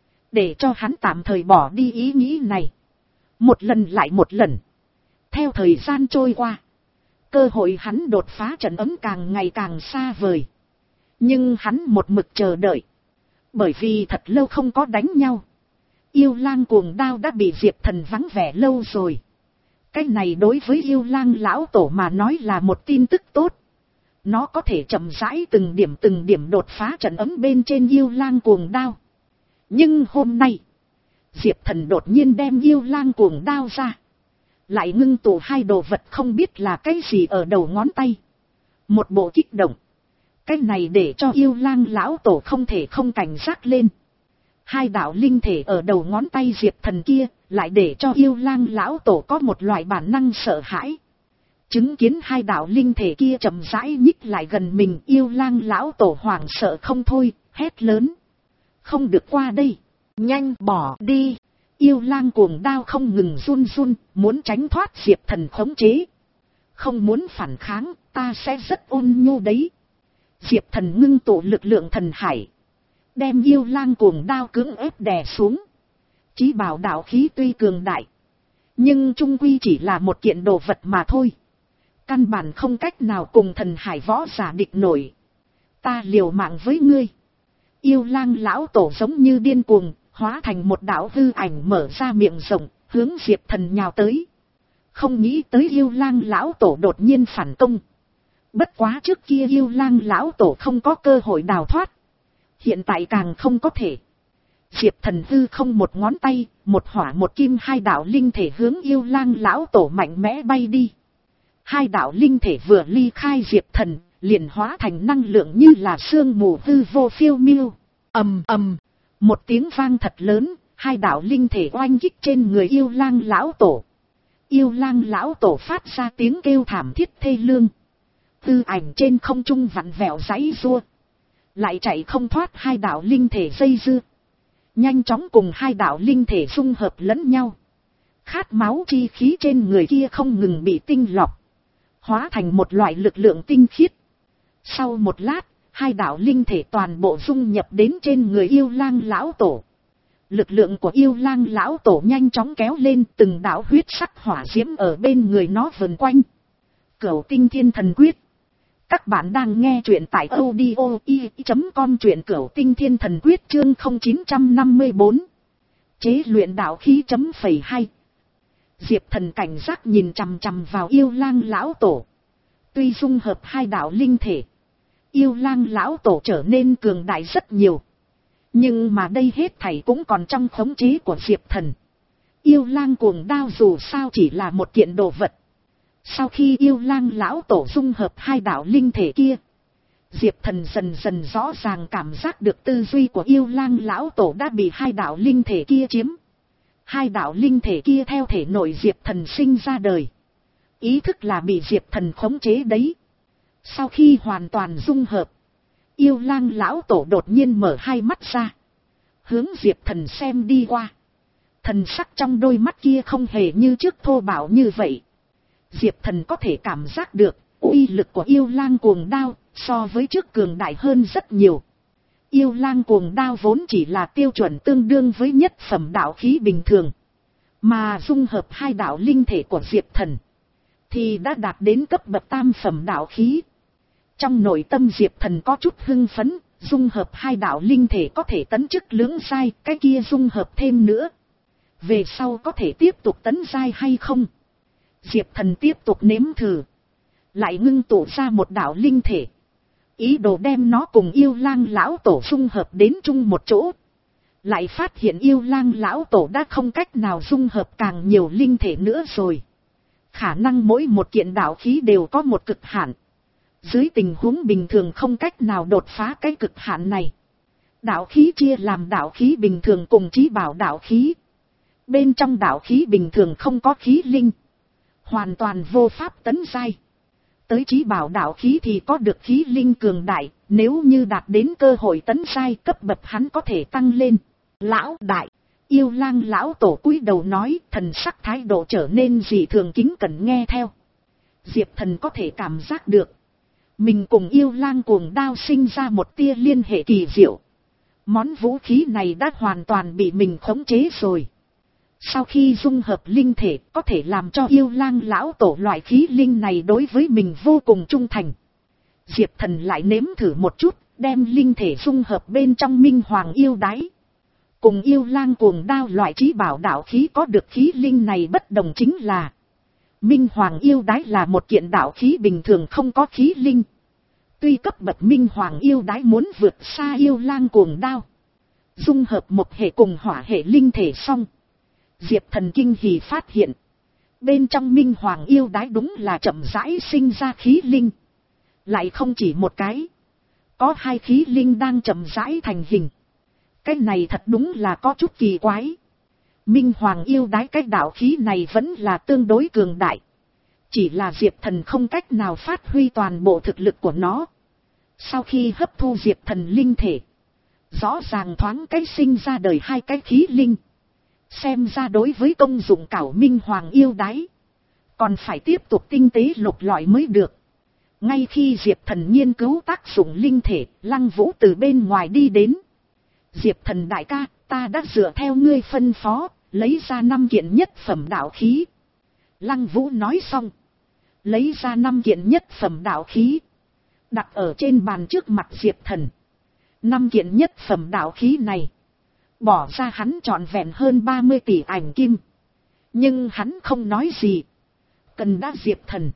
để cho hắn tạm thời bỏ đi ý nghĩ này. Một lần lại một lần, theo thời gian trôi qua, cơ hội hắn đột phá trận ấm càng ngày càng xa vời. Nhưng hắn một mực chờ đợi, bởi vì thật lâu không có đánh nhau. Yêu lang cuồng đao đã bị Diệp Thần vắng vẻ lâu rồi. Cái này đối với yêu lang lão tổ mà nói là một tin tức tốt. Nó có thể chậm rãi từng điểm từng điểm đột phá trận ấm bên trên yêu lang cuồng đao. Nhưng hôm nay, Diệp Thần đột nhiên đem yêu lang cuồng đao ra, lại ngưng tụ hai đồ vật không biết là cái gì ở đầu ngón tay. Một bộ kích động. Cái này để cho yêu lang lão tổ không thể không cảnh giác lên. Hai đạo linh thể ở đầu ngón tay Diệp Thần kia, lại để cho yêu lang lão tổ có một loại bản năng sợ hãi. Chứng kiến hai đạo linh thể kia chậm rãi nhích lại gần mình, yêu lang lão tổ hoảng sợ không thôi, hét lớn. Không được qua đây, nhanh bỏ đi. Yêu lang cuồng đao không ngừng run run, muốn tránh thoát Diệp Thần khống chế. Không muốn phản kháng, ta sẽ rất ôn nhu đấy. Diệp Thần ngưng tụ lực lượng thần hải, đem yêu lang cuồng đao cưỡng ép đè xuống. Chí bảo đạo khí tuy cường đại, nhưng trung quy chỉ là một kiện đồ vật mà thôi. Căn bản không cách nào cùng thần hải võ giả địch nổi. Ta liều mạng với ngươi. Yêu lang lão tổ giống như điên cuồng, hóa thành một đạo hư ảnh mở ra miệng rộng, hướng Diệp Thần nhào tới. Không nghĩ tới yêu lang lão tổ đột nhiên phản công. Bất quá trước kia yêu lang lão tổ không có cơ hội đào thoát, hiện tại càng không có thể. Diệp Thần hư không một ngón tay, một hỏa một kim hai đạo linh thể hướng yêu lang lão tổ mạnh mẽ bay đi. Hai đạo linh thể vừa ly khai Diệp Thần, liền hóa thành năng lượng như là sương mù hư vô phiêu miêu. Ầm ầm, một tiếng vang thật lớn, hai đạo linh thể oanh kích trên người yêu lang lão tổ. Yêu lang lão tổ phát ra tiếng kêu thảm thiết thê lương. Tư ảnh trên không trung vặn vẹo giãy giụa, lại chạy không thoát hai đạo linh thể dây dưa. Nhanh chóng cùng hai đạo linh thể dung hợp lẫn nhau. Khát máu chi khí trên người kia không ngừng bị tinh lọc, hóa thành một loại lực lượng tinh khiết. Sau một lát, hai đạo linh thể toàn bộ dung nhập đến trên người yêu lang lão tổ. Lực lượng của yêu lang lão tổ nhanh chóng kéo lên, từng đạo huyết sắc hỏa diễm ở bên người nó vần quanh. Cửu tinh thiên thần quyết. Các bạn đang nghe truyện tại audio i chấm com, truyện Cửu tinh thiên thần quyết chương không chín năm bốn. Chế luyện đạo khí chấm phẩy hai. Diệp Thần cảnh giác nhìn chằm chằm vào yêu lang lão tổ. Tuy dung hợp hai đạo linh thể, yêu lang lão tổ trở nên cường đại rất nhiều. Nhưng mà đây hết thảy cũng còn trong khống chế của Diệp Thần. Yêu lang cuồng đao dù sao chỉ là một kiện đồ vật. Sau khi yêu lang lão tổ dung hợp hai đạo linh thể kia, Diệp Thần dần dần rõ ràng cảm giác được tư duy của yêu lang lão tổ đã bị hai đạo linh thể kia chiếm. Hai đạo linh thể kia theo thể nội Diệp Thần sinh ra đời. Ý thức là bị Diệp Thần khống chế đấy. Sau khi hoàn toàn dung hợp, yêu lang lão tổ đột nhiên mở hai mắt ra, hướng Diệp Thần xem đi qua. Thần sắc trong đôi mắt kia không hề như trước thô bạo như vậy. Diệp Thần có thể cảm giác được uy lực của yêu lang cuồng đao so với trước cường đại hơn rất nhiều. Yêu lang cuồng đao vốn chỉ là tiêu chuẩn tương đương với nhất phẩm đạo khí bình thường, mà dung hợp hai đạo linh thể của Diệp Thần thì đã đạt đến cấp bậc tam phẩm đạo khí. Trong nội tâm Diệp Thần có chút hưng phấn, dung hợp hai đạo linh thể có thể tấn chức lưỡng giai, cái kia dung hợp thêm nữa, về sau có thể tiếp tục tấn giai hay không? Diệp Thần tiếp tục nếm thử, lại ngưng tụ ra một đạo linh thể, ý đồ đem nó cùng yêu lang lão tổ dung hợp đến chung một chỗ. Lại phát hiện yêu lang lão tổ đã không cách nào dung hợp càng nhiều linh thể nữa rồi. Khả năng mỗi một kiện đạo khí đều có một cực hạn. Dưới tình huống bình thường không cách nào đột phá cái cực hạn này. Đạo khí chia làm đạo khí bình thường cùng chí bảo đạo khí. Bên trong đạo khí bình thường không có khí linh, hoàn toàn vô pháp tấn giai. Tới chí bảo đạo khí thì có được khí linh cường đại, nếu như đạt đến cơ hội tấn giai, cấp bậc hắn có thể tăng lên. Lão đại, yêu lang lão tổ cúi đầu nói, thần sắc thái độ trở nên dị thường kính cẩn nghe theo. Diệp Thần có thể cảm giác được, mình cùng yêu lang cuồng đao sinh ra một tia liên hệ kỳ diệu. Món vũ khí này đã hoàn toàn bị mình khống chế rồi. Sau khi dung hợp linh thể, có thể làm cho yêu lang lão tổ loại khí linh này đối với mình vô cùng trung thành. Diệp Thần lại nếm thử một chút, đem linh thể dung hợp bên trong minh hoàng yêu đái. Cùng yêu lang cuồng đao loại chí bảo đạo khí có được khí linh này bất đồng chính là, minh hoàng yêu đái là một kiện đạo khí bình thường không có khí linh. Tuy cấp bậc minh hoàng yêu đái muốn vượt xa yêu lang cuồng đao, dung hợp một hệ cùng hỏa hệ linh thể xong, Diệp Thần kinh hỉ phát hiện, bên trong minh hoàng yêu đái đúng là chậm rãi sinh ra khí linh. Lại không chỉ một cái, có hai khí linh đang chậm rãi thành hình. Cái này thật đúng là có chút kỳ quái. Minh hoàng yêu đái cái đạo khí này vẫn là tương đối cường đại. Chỉ là Diệp Thần không cách nào phát huy toàn bộ thực lực của nó. Sau khi hấp thu Diệp Thần linh thể, rõ ràng thoáng cái sinh ra đời hai cái khí linh. Xem ra đối với công dụng cảo minh hoàng yêu đái, còn phải tiếp tục tinh tế lục lọi mới được. Ngay khi Diệp Thần nghiên cứu tác dụng linh thể, Lăng Vũ từ bên ngoài đi đến. Diệp Thần đại ca, ta đã dựa theo ngươi phân phó, lấy ra năm kiện nhất phẩm đạo khí. Lăng Vũ nói xong, lấy ra năm kiện nhất phẩm đạo khí, đặt ở trên bàn trước mặt Diệp Thần. Năm kiện nhất phẩm đạo khí này, bỏ ra hắn trọn vẹn hơn ba mươi tỷ ảnh kim. Nhưng hắn không nói gì. Cần đã Diệp Thần,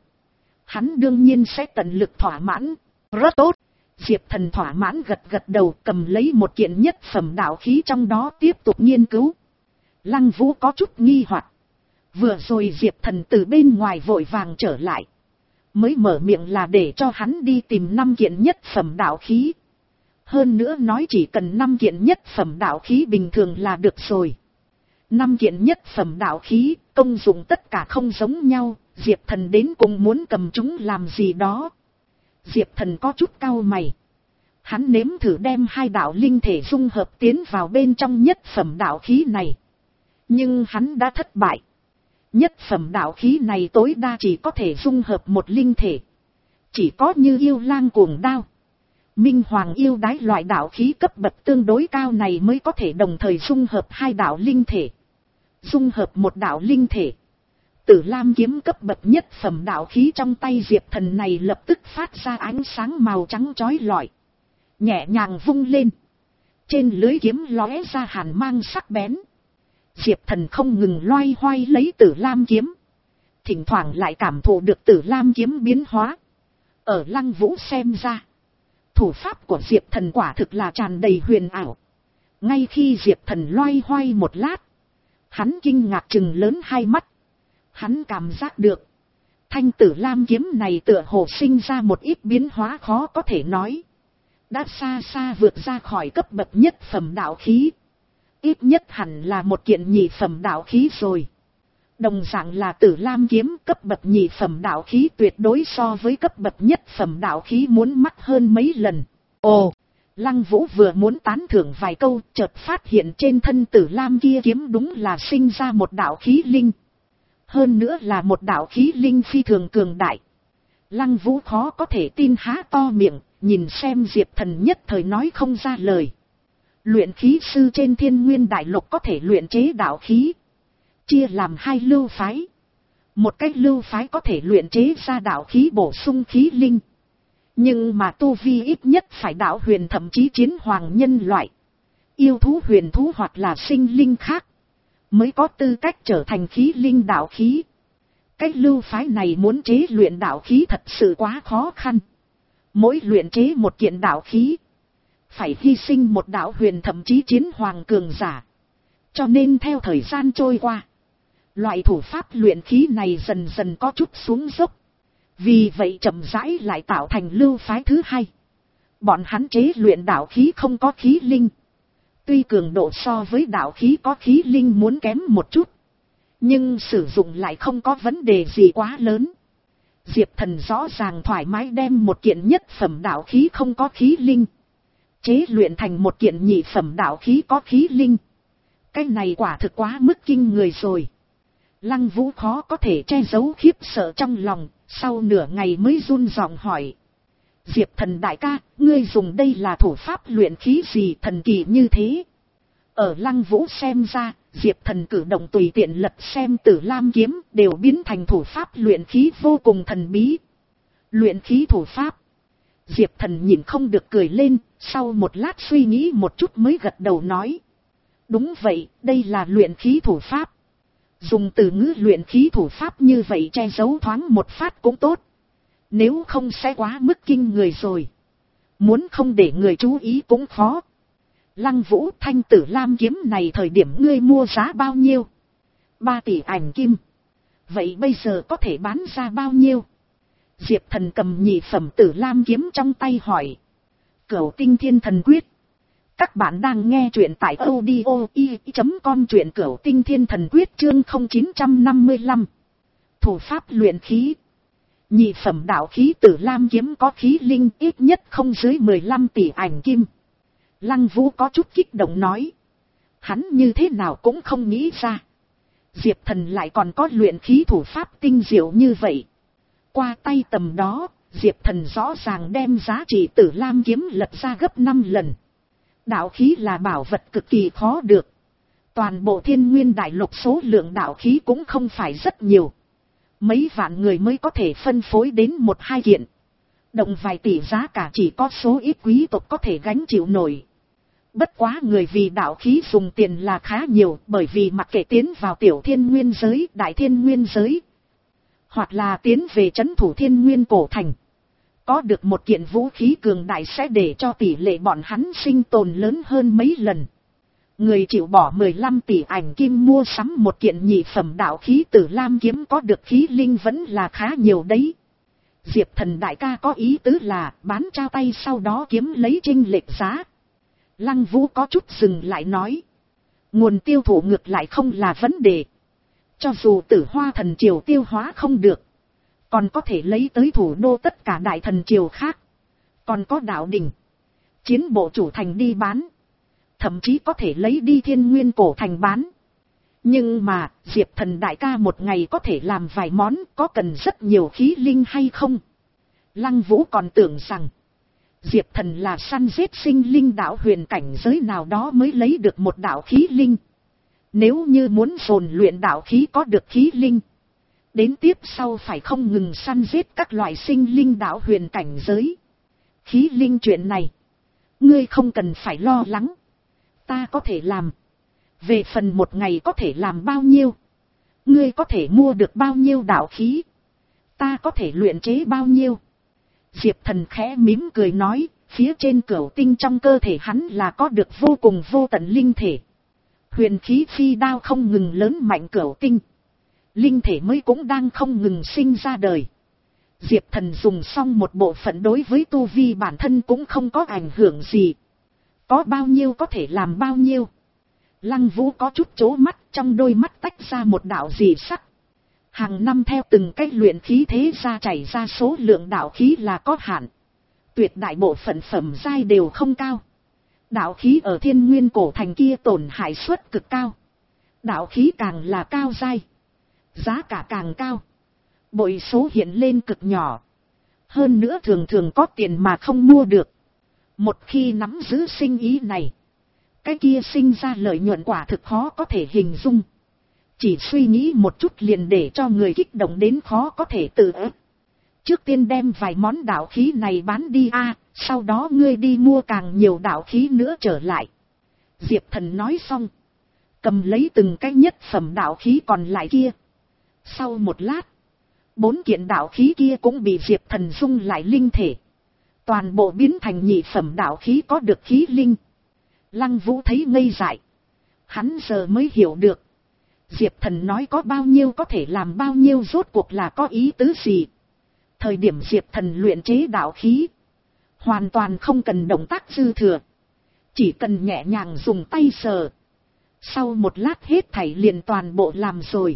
hắn đương nhiên sẽ tận lực thỏa mãn. Rất tốt. Diệp Thần thỏa mãn gật gật đầu, cầm lấy một kiện nhất phẩm đạo khí trong đó tiếp tục nghiên cứu. Lăng Vũ có chút nghi hoặc. Vừa rồi Diệp Thần từ bên ngoài vội vàng trở lại, mới mở miệng là để cho hắn đi tìm năm kiện nhất phẩm đạo khí. Hơn nữa nói chỉ cần năm kiện nhất phẩm đạo khí bình thường là được rồi. Năm kiện nhất phẩm đạo khí, công dụng tất cả không giống nhau, Diệp Thần đến cùng muốn cầm chúng làm gì đó. Diệp Thần có chút cau mày. Hắn nếm thử đem hai đạo linh thể dung hợp tiến vào bên trong nhất phẩm đạo khí này. Nhưng hắn đã thất bại. Nhất phẩm đạo khí này tối đa chỉ có thể dung hợp một linh thể. Chỉ có như yêu lang cuồng đao, Minh Hoàng yêu đái loại đạo khí cấp bậc tương đối cao này mới có thể đồng thời dung hợp hai đạo linh thể. Dung hợp một đạo linh thể. Tử Lam kiếm cấp bậc nhất phẩm đạo khí trong tay Diệp Thần này lập tức phát ra ánh sáng màu trắng chói lọi. Nhẹ nhàng vung lên. Trên lưới kiếm lóe ra hàn mang sắc bén. Diệp Thần không ngừng loay hoay lấy Tử Lam kiếm. Thỉnh thoảng lại cảm thụ được Tử Lam kiếm biến hóa. Ở Lăng Vũ xem ra, thủ pháp của Diệp Thần quả thực là tràn đầy huyền ảo. Ngay khi Diệp Thần loay hoay một lát, hắn kinh ngạc trừng lớn hai mắt. Hắn cảm giác được, thanh Tử Lam kiếm này tựa hồ sinh ra một ít biến hóa khó có thể nói. Đã xa xa vượt ra khỏi cấp bậc nhất phẩm đạo khí. Ít nhất hẳn là một kiện nhị phẩm đạo khí rồi. Đồng dạng là Tử Lam kiếm, cấp bậc nhị phẩm đạo khí tuyệt đối so với cấp bậc nhất phẩm đạo khí muốn mắc hơn mấy lần. Ồ, Lăng Vũ vừa muốn tán thưởng vài câu, chợt phát hiện trên thân Tử Lam kia kiếm đúng là sinh ra một đạo khí linh. Hơn nữa là một đạo khí linh phi thường cường đại. Lăng Vũ khó có thể tin há to miệng, nhìn xem Diệp Thần nhất thời nói không ra lời. Luyện khí sư trên Thiên Nguyên Đại Lục có thể luyện chế đạo khí, chia làm hai lưu phái. Một cách lưu phái có thể luyện chế ra đạo khí bổ sung khí linh. Nhưng mà tu vi ít nhất phải đạo huyền, thậm chí chiến hoàng nhân loại, yêu thú huyền thú hoặc là sinh linh khác, mới có tư cách trở thành khí linh đạo khí. Cách lưu phái này muốn chế luyện đạo khí thật sự quá khó khăn. Mỗi luyện chế một kiện đạo khí, phải hy sinh một đạo huyền thậm chí chiến hoàng cường giả. Cho nên theo thời gian trôi qua, loại thủ pháp luyện khí này dần dần có chút xuống dốc. Vì vậy chậm rãi lại tạo thành lưu phái thứ hai. Bọn hắn chế luyện đạo khí không có khí linh. Tuy cường độ so với đạo khí có khí linh muốn kém một chút, nhưng sử dụng lại không có vấn đề gì quá lớn. Diệp Thần rõ ràng thoải mái đem một kiện nhất phẩm đạo khí không có khí linh chế luyện thành một kiện nhị phẩm đạo khí có khí linh. Cái này quả thực quá mức kinh người rồi. Lăng Vũ khó có thể che giấu khiếp sợ trong lòng, sau nửa ngày mới run giọng hỏi. Diệp Thần đại ca, ngươi dùng đây là thủ pháp luyện khí gì thần kỳ như thế? Ở Lăng Vũ xem ra, Diệp Thần cử động tùy tiện lật xem Tử Lam kiếm đều biến thành thủ pháp luyện khí vô cùng thần bí. Luyện khí thủ pháp. Diệp Thần nhìn không được cười lên, sau một lát suy nghĩ một chút mới gật đầu nói. Đúng vậy, đây là luyện khí thủ pháp. Dùng từ ngữ luyện khí thủ pháp như vậy che giấu thoáng một phát cũng tốt. Nếu không sẽ quá mức kinh người rồi. Muốn không để người chú ý cũng khó. Lăng Vũ, thanh Tử Lam kiếm này thời điểm ngươi mua giá bao nhiêu? Ba tỷ ảnh kim. Vậy bây giờ có thể bán ra bao nhiêu? Diệp Thần cầm nhị phẩm Tử Lam kiếm trong tay hỏi. Cửu Tinh Thiên Thần Quyết. Các bạn đang nghe truyện tại audio i chấm com, truyện Cửu Tinh Thiên Thần Quyết chương không chín năm lăm. Thủ pháp luyện khí. Nhị phẩm đạo khí Tử Lam kiếm có khí linh ít nhất không dưới mười lăm tỷ ảnh kim. Lăng Vũ có chút kích động nói. Hắn như thế nào cũng không nghĩ ra. Diệp Thần lại còn có luyện khí thủ pháp tinh diệu như vậy. Qua tay tầm đó, Diệp Thần rõ ràng đem giá trị Tử Lam kiếm lật ra gấp năm lần. Đạo khí là bảo vật cực kỳ khó được. Toàn bộ Thiên Nguyên Đại Lục số lượng đạo khí cũng không phải rất nhiều. Mấy vạn người mới có thể phân phối đến một hai kiện. Động vài tỷ giá cả chỉ có số ít quý tộc có thể gánh chịu nổi. Bất quá người vì đạo khí dùng tiền là khá nhiều, bởi vì mặc kệ tiến vào tiểu thiên nguyên giới, đại thiên nguyên giới, hoặc là tiến về trấn thủ thiên nguyên cổ thành, có được một kiện vũ khí cường đại sẽ để cho tỷ lệ bọn hắn sinh tồn lớn hơn mấy lần. Người chịu bỏ mười lăm tỷ ảnh kim mua sắm một kiện nhị phẩm đạo khí Tử Lam kiếm có được khí linh vẫn là khá nhiều đấy. Diệp Thần đại ca có ý tứ là bán trao tay sau đó kiếm lấy chênh lệch giá. Lăng Vũ có chút dừng lại nói. Nguồn tiêu thụ ngược lại không là vấn đề. Cho dù Tử Hoa thần triều tiêu hóa không được, còn có thể lấy tới thủ đô tất cả đại thần triều khác. Còn có đạo đình, chiến bộ chủ thành đi bán. Thậm chí có thể lấy đi Thiên Nguyên cổ thành bán. Nhưng mà, Diệp Thần đại ca một ngày có thể làm vài món, có cần rất nhiều khí linh hay không? Lăng Vũ còn tưởng rằng Diệp Thần là săn giết sinh linh đạo huyền cảnh giới nào đó mới lấy được một đạo khí linh. Nếu như muốn dồn luyện đạo khí có được khí linh, đến tiếp sau phải không ngừng săn giết các loại sinh linh đạo huyền cảnh giới. Khí linh chuyện này, ngươi không cần phải lo lắng. Ta có thể làm. Về phần một ngày có thể làm bao nhiêu, ngươi có thể mua được bao nhiêu đạo khí, ta có thể luyện chế bao nhiêu. Diệp Thần khẽ mỉm cười nói, phía trên cửu tinh trong cơ thể hắn là có được vô cùng vô tận linh thể. Huyền khí phi đao không ngừng lớn mạnh cửu tinh. Linh thể mới cũng đang không ngừng sinh ra đời. Diệp Thần dùng xong một bộ phận đối với tu vi bản thân cũng không có ảnh hưởng gì. Có bao nhiêu có thể làm bao nhiêu. Lăng Vũ có chút chố mắt, trong đôi mắt tách ra một đạo dị sắc. Hàng năm theo từng cách luyện khí thế ra chảy ra số lượng đạo khí là có hạn. Tuyệt đại bộ phận phẩm giai đều không cao. Đạo khí ở Thiên Nguyên cổ thành kia tổn hại suất cực cao. Đạo khí càng là cao giai, giá cả càng cao. Bội số hiện lên cực nhỏ. Hơn nữa thường thường có tiền mà không mua được. Một khi nắm giữ sinh ý này, cái kia sinh ra lợi nhuận quả thực khó có thể hình dung. Chỉ suy nghĩ một chút liền để cho người kích động đến khó có thể tự ức. Trước tiên đem vài món đạo khí này bán đi a, sau đó ngươi đi mua càng nhiều đạo khí nữa trở lại. Diệp Thần nói xong, cầm lấy từng cái nhất phẩm đạo khí còn lại kia. Sau một lát, bốn kiện đạo khí kia cũng bị Diệp Thần dung lại linh thể. Toàn bộ biến thành nhị phẩm đạo khí có được khí linh. Lăng Vũ thấy ngây dại. Hắn giờ mới hiểu được. Diệp Thần nói có bao nhiêu có thể làm bao nhiêu rốt cuộc là có ý tứ gì. Thời điểm Diệp Thần luyện chế đạo khí, hoàn toàn không cần động tác dư thừa. Chỉ cần nhẹ nhàng dùng tay sờ. Sau một lát hết thảy liền toàn bộ làm rồi.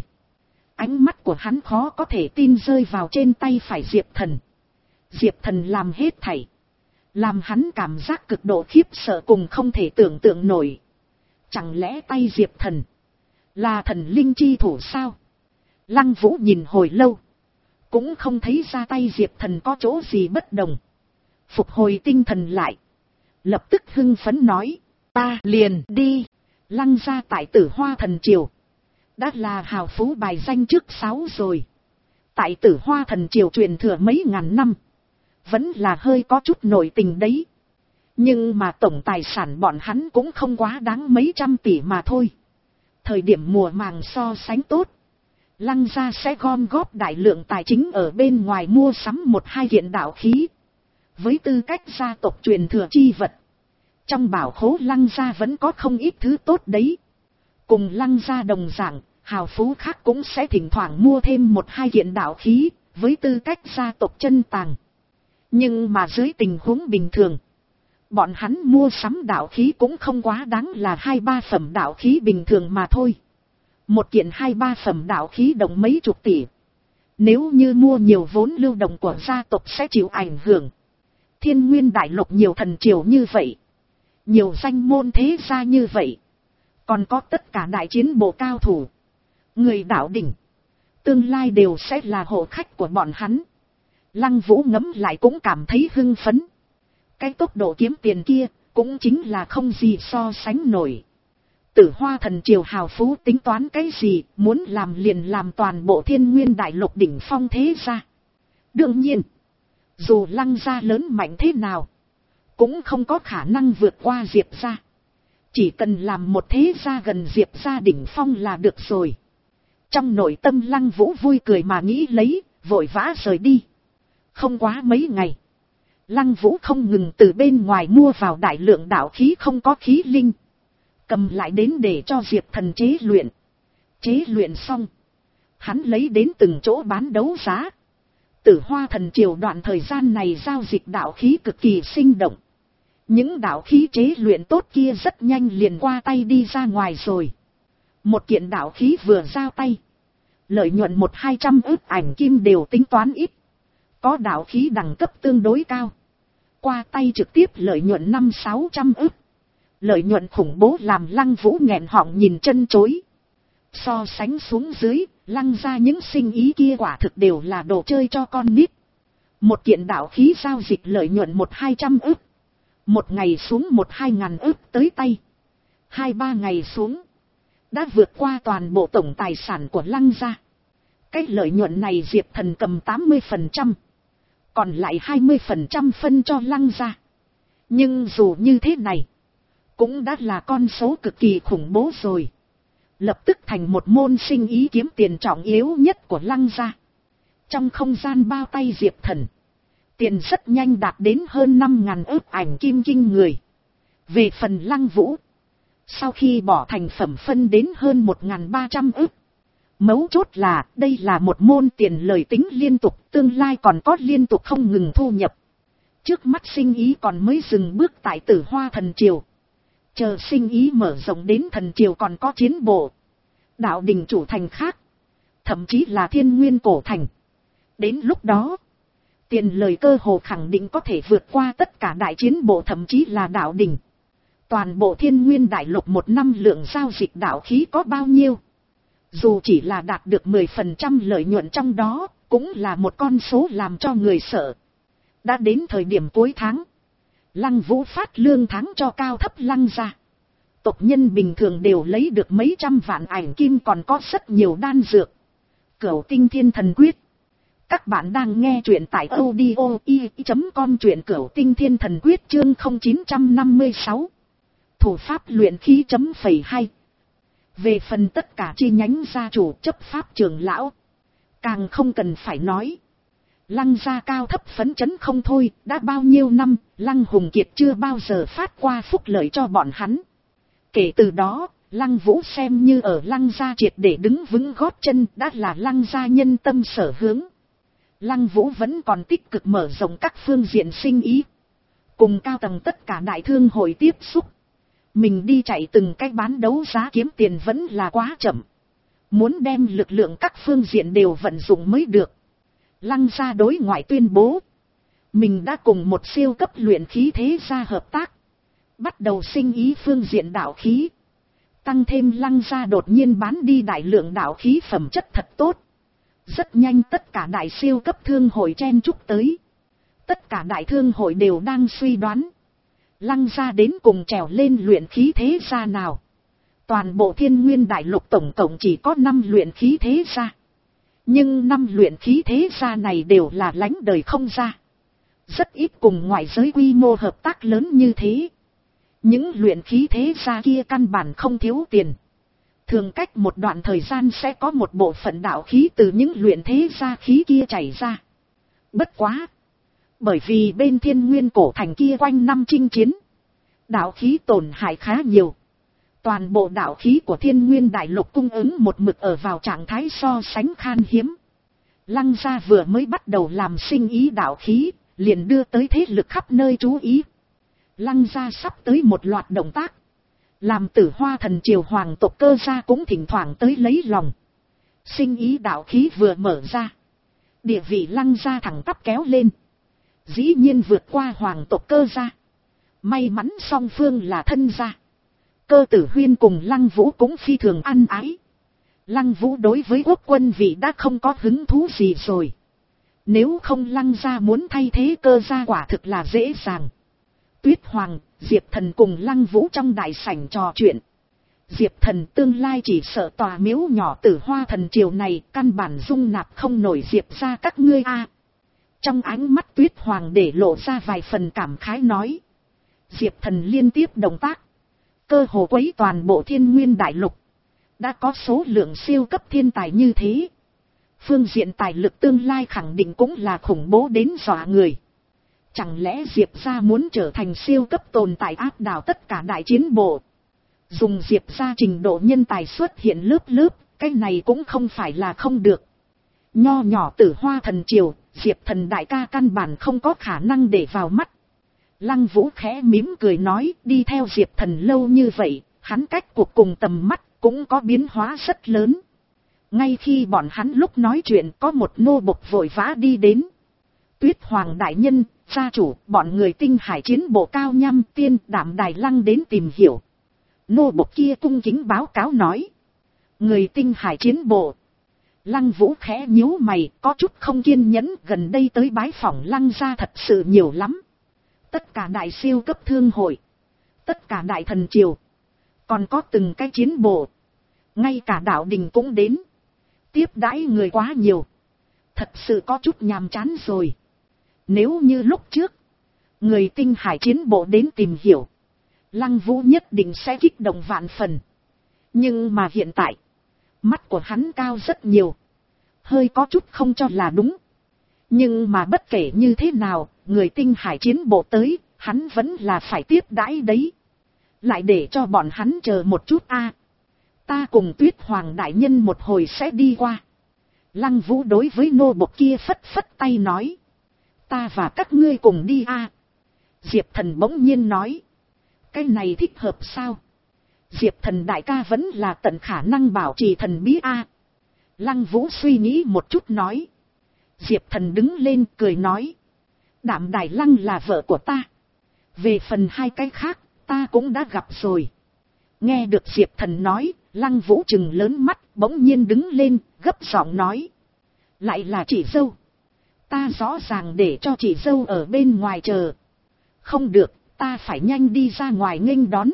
Ánh mắt của hắn khó có thể tin rơi vào trên tay phải Diệp Thần. Diệp Thần làm hết thảy, làm hắn cảm giác cực độ khiếp sợ cùng không thể tưởng tượng nổi. Chẳng lẽ tay Diệp Thần là thần linh chi thủ sao? Lăng Vũ nhìn hồi lâu, cũng không thấy ra tay Diệp Thần có chỗ gì bất đồng. Phục hồi tinh thần lại, lập tức hưng phấn nói, ta liền đi. Lăng gia tại Tử Hoa Thần Triều đã là hào phú bài danh trước sáu rồi. Tại Tử Hoa Thần Triều truyền thừa mấy ngàn năm, vẫn là hơi có chút nổi tình đấy. Nhưng mà tổng tài sản bọn hắn cũng không quá đáng mấy trăm tỷ mà thôi. Thời điểm mùa màng so sánh tốt, Lăng gia sẽ gom góp đại lượng tài chính ở bên ngoài mua sắm một hai kiện đạo khí. Với tư cách gia tộc truyền thừa chi vật, trong bảo khố Lăng gia vẫn có không ít thứ tốt đấy. Cùng Lăng gia đồng dạng, hào phú khác cũng sẽ thỉnh thoảng mua thêm một hai kiện đạo khí, với tư cách gia tộc chân tàng. Nhưng mà dưới tình huống bình thường, bọn hắn mua sắm đạo khí cũng không quá đáng là hai ba phẩm đạo khí bình thường mà thôi. Một kiện hai ba phẩm đạo khí đồng mấy chục tỷ. Nếu như mua nhiều vốn lưu động của gia tộc sẽ chịu ảnh hưởng. Thiên Nguyên đại lục nhiều thần triều như vậy, nhiều danh môn thế gia như vậy, còn có tất cả đại chiến bộ cao thủ, người đạo đỉnh, tương lai đều sẽ là hộ khách của bọn hắn. Lăng Vũ ngẫm lại cũng cảm thấy hưng phấn. Cái tốc độ kiếm tiền kia cũng chính là không gì so sánh nổi. Tử Hoa Thần Triều hào phú tính toán cái gì, muốn làm liền làm toàn bộ Thiên Nguyên đại lục đỉnh phong thế gia. Đương nhiên, dù Lăng gia lớn mạnh thế nào, cũng không có khả năng vượt qua Diệp gia. Chỉ cần làm một thế gia gần Diệp gia đỉnh phong là được rồi. Trong nội tâm Lăng Vũ vui cười mà nghĩ lấy, vội vã rời đi. Không quá mấy ngày, Lăng Vũ không ngừng từ bên ngoài mua vào đại lượng đạo khí không có khí linh, cầm lại đến để cho Diệp Thần chế luyện. Chế luyện xong, hắn lấy đến từng chỗ bán đấu giá. Tử Hoa Thần Triều đoạn thời gian này giao dịch đạo khí cực kỳ sinh động. Những đạo khí chế luyện tốt kia rất nhanh liền qua tay đi ra ngoài rồi. Một kiện đạo khí vừa giao tay, lợi nhuận một hai trăm ức ảnh kim đều tính toán ít. Có đạo khí đẳng cấp tương đối cao, qua tay trực tiếp lợi nhuận năm sáu trăm ức. Lợi nhuận khủng bố làm Lăng Vũ nghẹn họng nhìn chân chối. So sánh xuống dưới, Lăng gia những sinh ý kia quả thực đều là đồ chơi cho con nít. Một kiện đạo khí giao dịch lợi nhuận một hai trăm ức. Một ngày xuống một hai ngàn ức tới tay. Hai ba ngày xuống. Đã vượt qua toàn bộ tổng tài sản của Lăng gia. Cái lợi nhuận này Diệp Thần cầm tám mươi phần trăm. Còn lại hai mươi phần trăm phân cho Lăng gia. Nhưng dù như thế này. Cũng đã là con số cực kỳ khủng bố rồi. Lập tức thành một môn sinh ý kiếm tiền trọng yếu nhất của Lăng gia. Trong không gian bao tay Diệp Thần. Tiền rất nhanh đạt đến hơn năm ngàn ức ảnh kim kinh người. Về phần Lăng Vũ. Sau khi bỏ thành phẩm phân đến hơn một ngàn ba trăm ức. Mấu chốt là đây là một môn tiền lời tính liên tục, tương lai còn có liên tục không ngừng thu nhập. Trước mắt sinh ý còn mới dừng bước tại Tử Hoa Thần Triều. Chờ sinh ý mở rộng đến Thần Triều còn có chiến bộ, đạo đình chủ thành khác, thậm chí là Thiên Nguyên cổ thành. Đến lúc đó, tiền lời cơ hồ khẳng định có thể vượt qua tất cả đại chiến bộ thậm chí là đạo đình. Toàn bộ Thiên Nguyên đại lục một năm lượng giao dịch đạo khí có bao nhiêu? Dù chỉ là đạt được mười phần trăm lợi nhuận trong đó, cũng là một con số làm cho người sợ. Đã đến thời điểm cuối tháng, Lăng Vũ phát lương tháng cho cao thấp Lăng gia. Tộc nhân bình thường đều lấy được mấy trăm vạn ảnh kim, còn có rất nhiều đan dược. Cửu Tinh Thiên Thần Quyết. Các bạn đang nghe truyện tại audio i chấm com, truyện Cửu Tinh Thiên Thần Quyết chương không chín năm sáu. Thủ pháp luyện khí chấm phẩy hai. Về phần tất cả chi nhánh gia chủ chấp pháp trưởng lão, càng không cần phải nói. Lăng gia cao thấp phấn chấn không thôi, đã bao nhiêu năm, Lăng Hùng Kiệt chưa bao giờ phát qua phúc lợi cho bọn hắn. Kể từ đó, Lăng Vũ xem như ở Lăng gia triệt để đứng vững gót chân, đã là Lăng gia nhân tâm sở hướng. Lăng Vũ vẫn còn tích cực mở rộng các phương diện sinh ý, cùng cao tầng tất cả đại thương hội tiếp xúc. Mình đi chạy từng cái bán đấu giá kiếm tiền vẫn là quá chậm. Muốn đem lực lượng các phương diện đều vận dụng mới được. Lăng gia đối ngoại tuyên bố, mình đã cùng một siêu cấp luyện khí thế gia hợp tác, bắt đầu sinh ý phương diện đạo khí. Tăng thêm Lăng gia đột nhiên bán đi đại lượng đạo khí phẩm chất thật tốt. Rất nhanh tất cả đại siêu cấp thương hội chen chúc tới. Tất cả đại thương hội đều đang suy đoán, Lăng gia đến cùng trèo lên luyện khí thế gia nào. Toàn bộ Thiên Nguyên đại lục tổng cộng chỉ có năm luyện khí thế gia. Nhưng năm luyện khí thế gia này đều là lánh đời không ra. Rất ít cùng ngoại giới quy mô hợp tác lớn như thế. Những luyện khí thế gia kia căn bản không thiếu tiền. Thường cách một đoạn thời gian sẽ có một bộ phận đạo khí từ những luyện thế gia khí kia chảy ra. Bất quá, bởi vì bên Thiên Nguyên cổ thành kia quanh năm chinh chiến, đạo khí tổn hại khá nhiều. Toàn bộ đạo khí của Thiên Nguyên đại lục cung ứng một mực ở vào trạng thái so sánh khan hiếm. Lăng gia vừa mới bắt đầu làm sinh ý đạo khí, liền đưa tới thế lực khắp nơi chú ý. Lăng gia sắp tới một loạt động tác, làm Tử Hoa Thần Triều hoàng tộc Cơ gia cũng thỉnh thoảng tới lấy lòng. Sinh ý đạo khí vừa mở ra, địa vị Lăng gia thẳng tắp kéo lên, dĩ nhiên vượt qua hoàng tộc Cơ gia. May mắn song phương là thân gia. Cơ Tử Huyên cùng Lăng Vũ cũng phi thường ăn ái. Lăng Vũ đối với quốc quân vị đã không có hứng thú gì rồi. Nếu không Lăng gia muốn thay thế Cơ gia quả thực là dễ dàng. Tuyết Hoàng, Diệp Thần cùng Lăng Vũ trong đại sảnh trò chuyện. Diệp Thần tương lai chỉ sợ tòa miếu nhỏ Tử Hoa Thần Triều này căn bản dung nạp không nổi Diệp gia các ngươi a. Trong ánh mắt Tuyết Hoàng để lộ ra vài phần cảm khái nói. Diệp Thần liên tiếp động tác, cơ hồ quấy toàn bộ Thiên Nguyên đại lục. Đã có số lượng siêu cấp thiên tài như thế, phương diện tài lực tương lai khẳng định cũng là khủng bố đến dọa người. Chẳng lẽ Diệp gia muốn trở thành siêu cấp tồn tại áp đảo tất cả đại chiến bộ? Dùng Diệp gia trình độ nhân tài xuất hiện lớp lớp, cái này cũng không phải là không được. Nho nhỏ Tử Hoa Thần Triều, Diệp Thần đại ca căn bản không có khả năng để vào mắt. Lăng Vũ khẽ mím cười nói, đi theo Diệp Thần lâu như vậy, hắn cách cuộc cùng tầm mắt cũng có biến hóa rất lớn. Ngay khi bọn hắn lúc nói chuyện, có một nô bộc vội vã đi đến. Tuyết Hoàng đại nhân, gia chủ, bọn người Tinh Hải chiến bộ Cao Nham Tiên Đảm Đài Lăng đến tìm hiểu. Nô bộc kia cung kính báo cáo nói. Người Tinh Hải chiến bộ. Lăng Vũ khẽ nhíu mày, có chút không kiên nhẫn, gần đây tới bái phỏng Lăng gia thật sự nhiều lắm. Tất cả đại siêu cấp thương hội, tất cả đại thần triều, còn có từng cái chiến bộ, ngay cả đạo đình cũng đến. Tiếp đãi người quá nhiều, thật sự có chút nhàm chán rồi. Nếu như lúc trước, người Tinh Hải chiến bộ đến tìm hiểu, Lăng Vũ nhất định sẽ kích động vạn phần. Nhưng mà hiện tại, mắt của hắn cao rất nhiều, hơi có chút không cho là đúng. Nhưng mà bất kể như thế nào, người Tinh Hải chiến bộ tới, hắn vẫn là phải tiếp đãi đấy. Lại để cho bọn hắn chờ một chút a. Ta cùng Tuyết Hoàng đại nhân một hồi sẽ đi qua. Lăng Vũ đối với nô bộc kia phất phất tay nói. Ta và các ngươi cùng đi a. Diệp Thần bỗng nhiên nói. Cái này thích hợp sao? Diệp Thần đại ca vẫn là tận khả năng bảo trì thần bí a. Lăng Vũ suy nghĩ một chút nói. Diệp Thần đứng lên cười nói. Đạm Đài Lăng là vợ của ta. Về phần hai cái khác, ta cũng đã gặp rồi. Nghe được Diệp Thần nói, Lăng Vũ trừng lớn mắt, bỗng nhiên đứng lên, gấp giọng nói. Lại là chị dâu. Ta rõ ràng để cho chị dâu ở bên ngoài chờ. Không được, ta phải nhanh đi ra ngoài nghênh đón.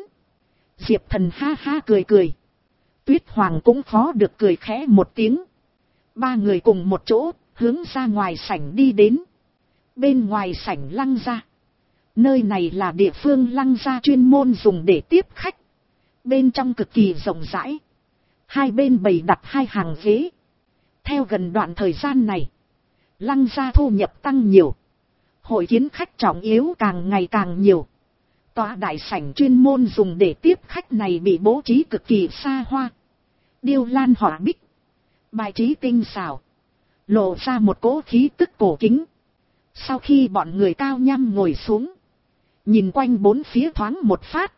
Diệp Thần ha ha cười cười. Tuyết Hoàng cũng khó được cười khẽ một tiếng. Ba người cùng một chỗ, hướng ra ngoài sảnh đi đến. Bên ngoài sảnh Lăng gia. Nơi này là địa phương Lăng gia chuyên môn dùng để tiếp khách. Bên trong cực kỳ rộng rãi. Hai bên bày đặt hai hàng ghế. Theo gần đoạn thời gian này, Lăng gia thu nhập tăng nhiều. Hội kiến khách trọng yếu càng ngày càng nhiều. Tòa đại sảnh chuyên môn dùng để tiếp khách này bị bố trí cực kỳ xa hoa. Điêu lan họa bích, bài trí tinh xảo, lộ ra một cỗ khí tức cổ kính. Sau khi bọn người Cao Nham ngồi xuống, nhìn quanh bốn phía thoáng một phát,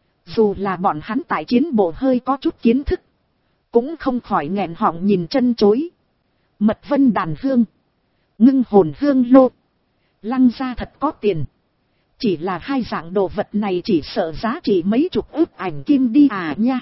dù là bọn hắn tại chiến bộ hơi có chút kiến thức, cũng không khỏi nghẹn họng nhìn chân chối. Mật vân đàn hương, ngưng hồn hương lô, Lăng gia thật có tiền. Chỉ là hai dạng đồ vật này chỉ sợ giá trị mấy chục ức ảnh kim đi à nha.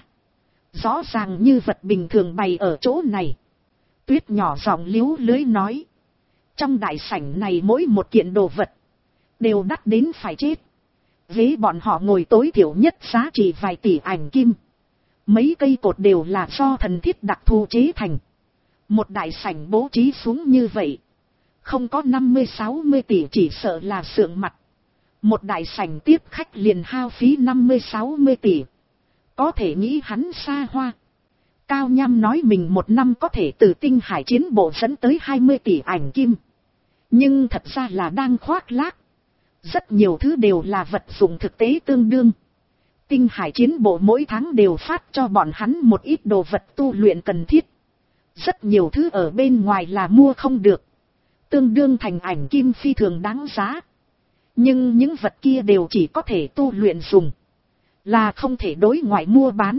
Rõ ràng như vật bình thường bày ở chỗ này. Tuyết nhỏ giọng liếu lưới nói. Trong đại sảnh này mỗi một kiện đồ vật đều đắt đến phải chết. Ghế bọn họ ngồi tối thiểu nhất giá trị vài tỷ ảnh kim. Mấy cây cột đều là do thần thiết đặc thù chế thành. Một đại sảnh bố trí xuống như vậy, không có năm mươi sáu mươi tỷ chỉ sợ là sượng mặt. Một đại sảnh tiếp khách liền hao phí năm mươi sáu mươi tỷ. Có thể nghĩ hắn xa hoa. Cao Nham nói mình một năm có thể từ Tinh Hải chiến bộ dẫn tới hai mươi tỷ ảnh kim. Nhưng thật ra là đang khoác lác. Rất nhiều thứ đều là vật dụng thực tế tương đương. Tinh Hải chiến bộ mỗi tháng đều phát cho bọn hắn một ít đồ vật tu luyện cần thiết. Rất nhiều thứ ở bên ngoài là mua không được. Tương đương thành ảnh kim phi thường đáng giá. Nhưng những vật kia đều chỉ có thể tu luyện dùng. Là không thể đối ngoại mua bán.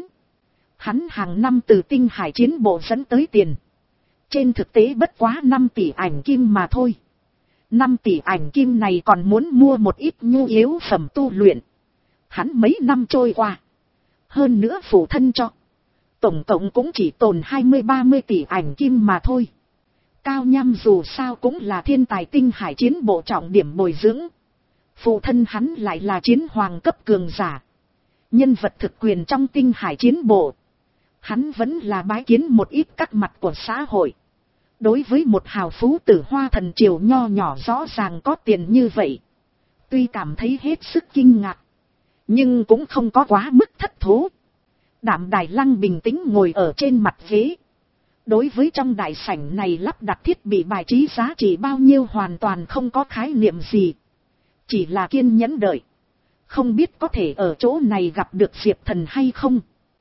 Hắn hàng năm từ Tinh Hải chiến bộ dẫn tới tiền. Trên thực tế bất quá năm tỷ ảnh kim mà thôi. năm tỷ ảnh kim này còn muốn mua một ít nhu yếu phẩm tu luyện. Hắn mấy năm trôi qua. Hơn nữa phụ thân cho. Tổng cộng cũng chỉ tồn hai mươi ba mươi tỷ ảnh kim mà thôi. Cao Nham dù sao cũng là thiên tài Tinh Hải chiến bộ trọng điểm bồi dưỡng. Phụ thân hắn lại là chiến hoàng cấp cường giả. Nhân vật thực quyền trong Tinh Hải chiến bộ. Hắn vẫn là bái kiến một ít các mặt của xã hội. Đối với một hào phú tử Hoa Thần triều nho nhỏ rõ ràng có tiền như vậy. Tuy cảm thấy hết sức kinh ngạc. Nhưng cũng không có quá mức thất thố. Đạm Đài Lăng bình tĩnh ngồi ở trên mặt ghế. Đối với trong đại sảnh này lắp đặt thiết bị bài trí giá trị bao nhiêu hoàn toàn không có khái niệm gì. Chỉ là kiên nhẫn đợi. Không biết có thể ở chỗ này gặp được Diệp Thần hay không.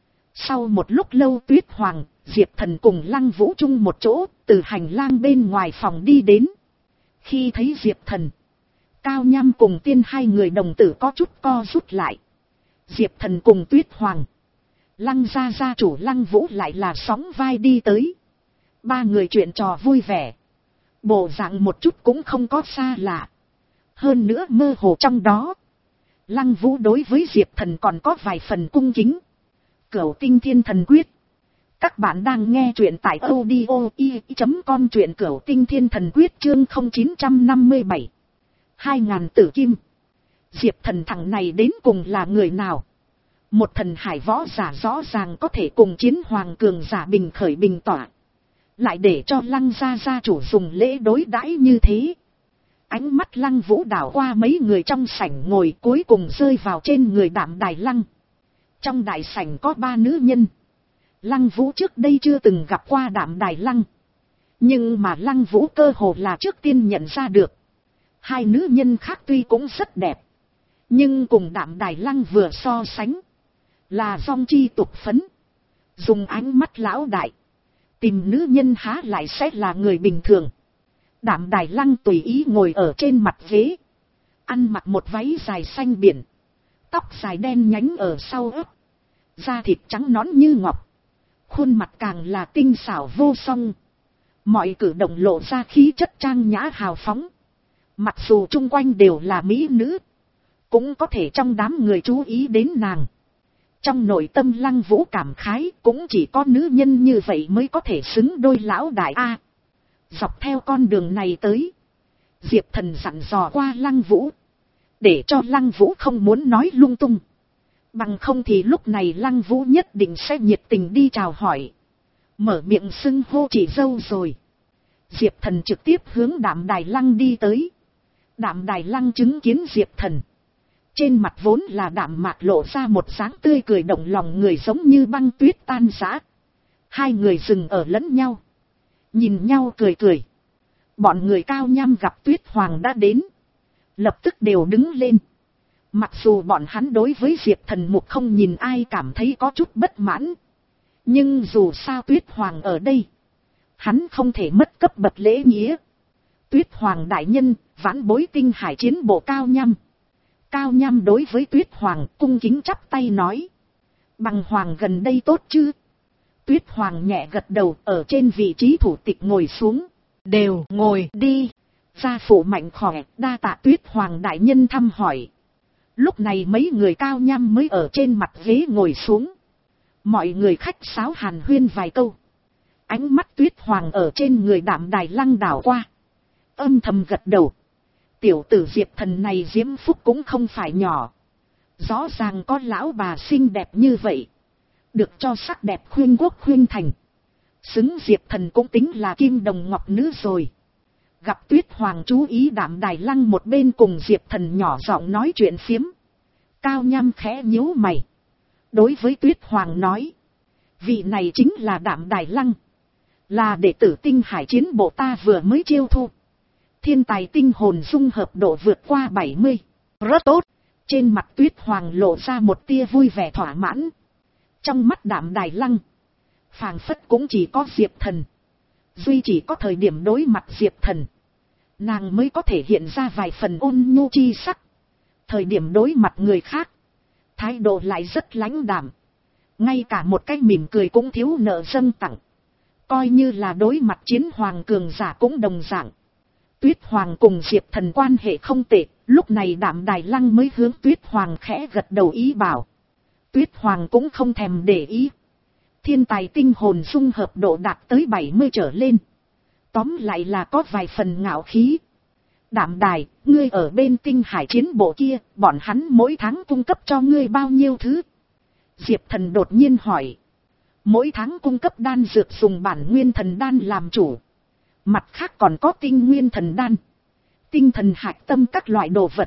Sau một lúc lâu Tuyết Hoàng, Diệp Thần cùng Lăng Vũ chung một chỗ, từ hành lang bên ngoài phòng đi đến. Khi thấy Diệp Thần, Cao Nham cùng Tiên hai người đồng tử có chút co rút lại. Diệp Thần cùng Tuyết Hoàng, Lăng gia gia chủ Lăng Vũ lại là sóng vai đi tới. Ba người chuyện trò vui vẻ. Bộ dạng một chút cũng không có xa lạ. Hơn nữa mơ hồ trong đó. Lăng Vũ đối với Diệp Thần còn có vài phần cung kính. Cửu Tinh Thiên Thần Quyết. Các bạn đang nghe truyện tại audio i chấm com, truyện cửu tinh thiên thần quyết chương không chín năm bảy. Hai ngàn tử kim. Diệp Thần thằng này đến cùng là người nào? Một thần hải võ giả rõ ràng có thể cùng chiến hoàng cường giả bình khởi bình tỏa. Lại để cho Lăng gia gia chủ dùng lễ đối đãi như thế. Ánh mắt Lăng Vũ đảo qua mấy người trong sảnh ngồi, cuối cùng rơi vào trên người Đạm Đài Lăng. Trong đại sảnh có ba nữ nhân. Lăng Vũ trước đây chưa từng gặp qua Đạm Đài Lăng. Nhưng mà Lăng Vũ cơ hồ là trước tiên nhận ra được. Hai nữ nhân khác tuy cũng rất đẹp. Nhưng cùng Đạm Đài Lăng vừa so sánh. Là dong chi tục phấn. Dùng ánh mắt lão đại. Tìm nữ nhân há lại sẽ là người bình thường. Đạm Đài Lăng tùy ý ngồi ở trên mặt ghế. Ăn mặc một váy dài xanh biển. Tóc dài đen nhánh ở sau ớt. Da thịt trắng nõn như ngọc. Khuôn mặt càng là tinh xảo vô song. Mọi cử động lộ ra khí chất trang nhã hào phóng. Mặc dù chung quanh đều là mỹ nữ. Cũng có thể trong đám người chú ý đến nàng. Trong nội tâm Lăng Vũ cảm khái, cũng chỉ có nữ nhân như vậy mới có thể xứng đôi lão đại A. Dọc theo con đường này tới. Diệp Thần dặn dò qua Lăng Vũ. Để cho Lăng Vũ không muốn nói lung tung. Bằng không thì lúc này Lăng Vũ nhất định sẽ nhiệt tình đi chào hỏi. Mở miệng xưng hô chị dâu rồi. Diệp Thần trực tiếp hướng Đạm Đài Lăng đi tới. Đạm Đài Lăng chứng kiến Diệp Thần. Trên mặt vốn là đạm mạc lộ ra một dáng tươi cười động lòng người, giống như băng tuyết tan rã. Hai người dừng ở lẫn nhau. Nhìn nhau cười cười. Bọn người cao nham gặp Tuyết Hoàng đã đến. Lập tức đều đứng lên. Mặc dù bọn hắn đối với Diệp Thần Mục không nhìn ai cảm thấy có chút bất mãn. Nhưng dù sao Tuyết Hoàng ở đây. Hắn không thể mất cấp bậc lễ nghĩa. Tuyết Hoàng đại nhân, vãn bối Tinh Hải chiến bộ Cao Nham. Cao Nham đối với Tuyết Hoàng cung kính chắp tay nói. Bằng Hoàng gần đây tốt chứ? Tuyết Hoàng nhẹ gật đầu, ở trên vị trí thủ tịch ngồi xuống. Đều ngồi đi. Gia phụ mạnh khỏe, đa tạ Tuyết Hoàng đại nhân thăm hỏi. Lúc này mấy người Cao Nham mới ở trên mặt ghế ngồi xuống. Mọi người khách sáo hàn huyên vài câu. Ánh mắt Tuyết Hoàng ở trên người Đạm Đài Lăng đảo qua. Âm thầm gật đầu. Tiểu tử Diệp Thần này diễm phúc cũng không phải nhỏ. Rõ ràng có lão bà xinh đẹp như vậy. Được cho sắc đẹp khuyên quốc khuyên thành. Xứng Diệp Thần cũng tính là kim đồng ngọc nữ rồi. Gặp Tuyết Hoàng chú ý Đạm Đài Lăng một bên cùng Diệp Thần nhỏ giọng nói chuyện phiếm. Cao Nham khẽ nhíu mày. Đối với Tuyết Hoàng nói. Vị này chính là Đạm Đài Lăng. Là đệ tử Tinh Hải chiến bộ ta vừa mới chiêu thu. Thiên tài tinh hồn dung hợp độ vượt qua bảy mươi. Rất tốt. Trên mặt Tuyết Hoàng lộ ra một tia vui vẻ thỏa mãn. Trong mắt Đạm Đài Lăng. Phảng phất cũng chỉ có Diệp Thần. Duy chỉ có thời điểm đối mặt Diệp Thần. Nàng mới có thể hiện ra vài phần ôn nhu chi sắc. Thời điểm đối mặt người khác. Thái độ lại rất lãnh đạm. Ngay cả một cái mỉm cười cũng thiếu nợ dâng tặng. Coi như là đối mặt chiến hoàng cường giả cũng đồng dạng. Tuyết Hoàng cùng Diệp Thần quan hệ không tệ. Lúc này Đạm Đài Lăng mới hướng Tuyết Hoàng khẽ gật đầu ý bảo. Tuyết Hoàng cũng không thèm để ý. Thiên tài tinh hồn dung hợp độ đạt tới bảy mươi trở lên. Tóm lại là có vài phần ngạo khí. Đạm Đài, ngươi ở bên Tinh Hải chiến bộ kia, bọn hắn mỗi tháng cung cấp cho ngươi bao nhiêu thứ? Diệp Thần đột nhiên hỏi. Mỗi tháng cung cấp đan dược dùng bản nguyên thần đan làm chủ. Mặt khác còn có tinh nguyên thần đan. Tinh thần hạch tâm các loại đồ vật.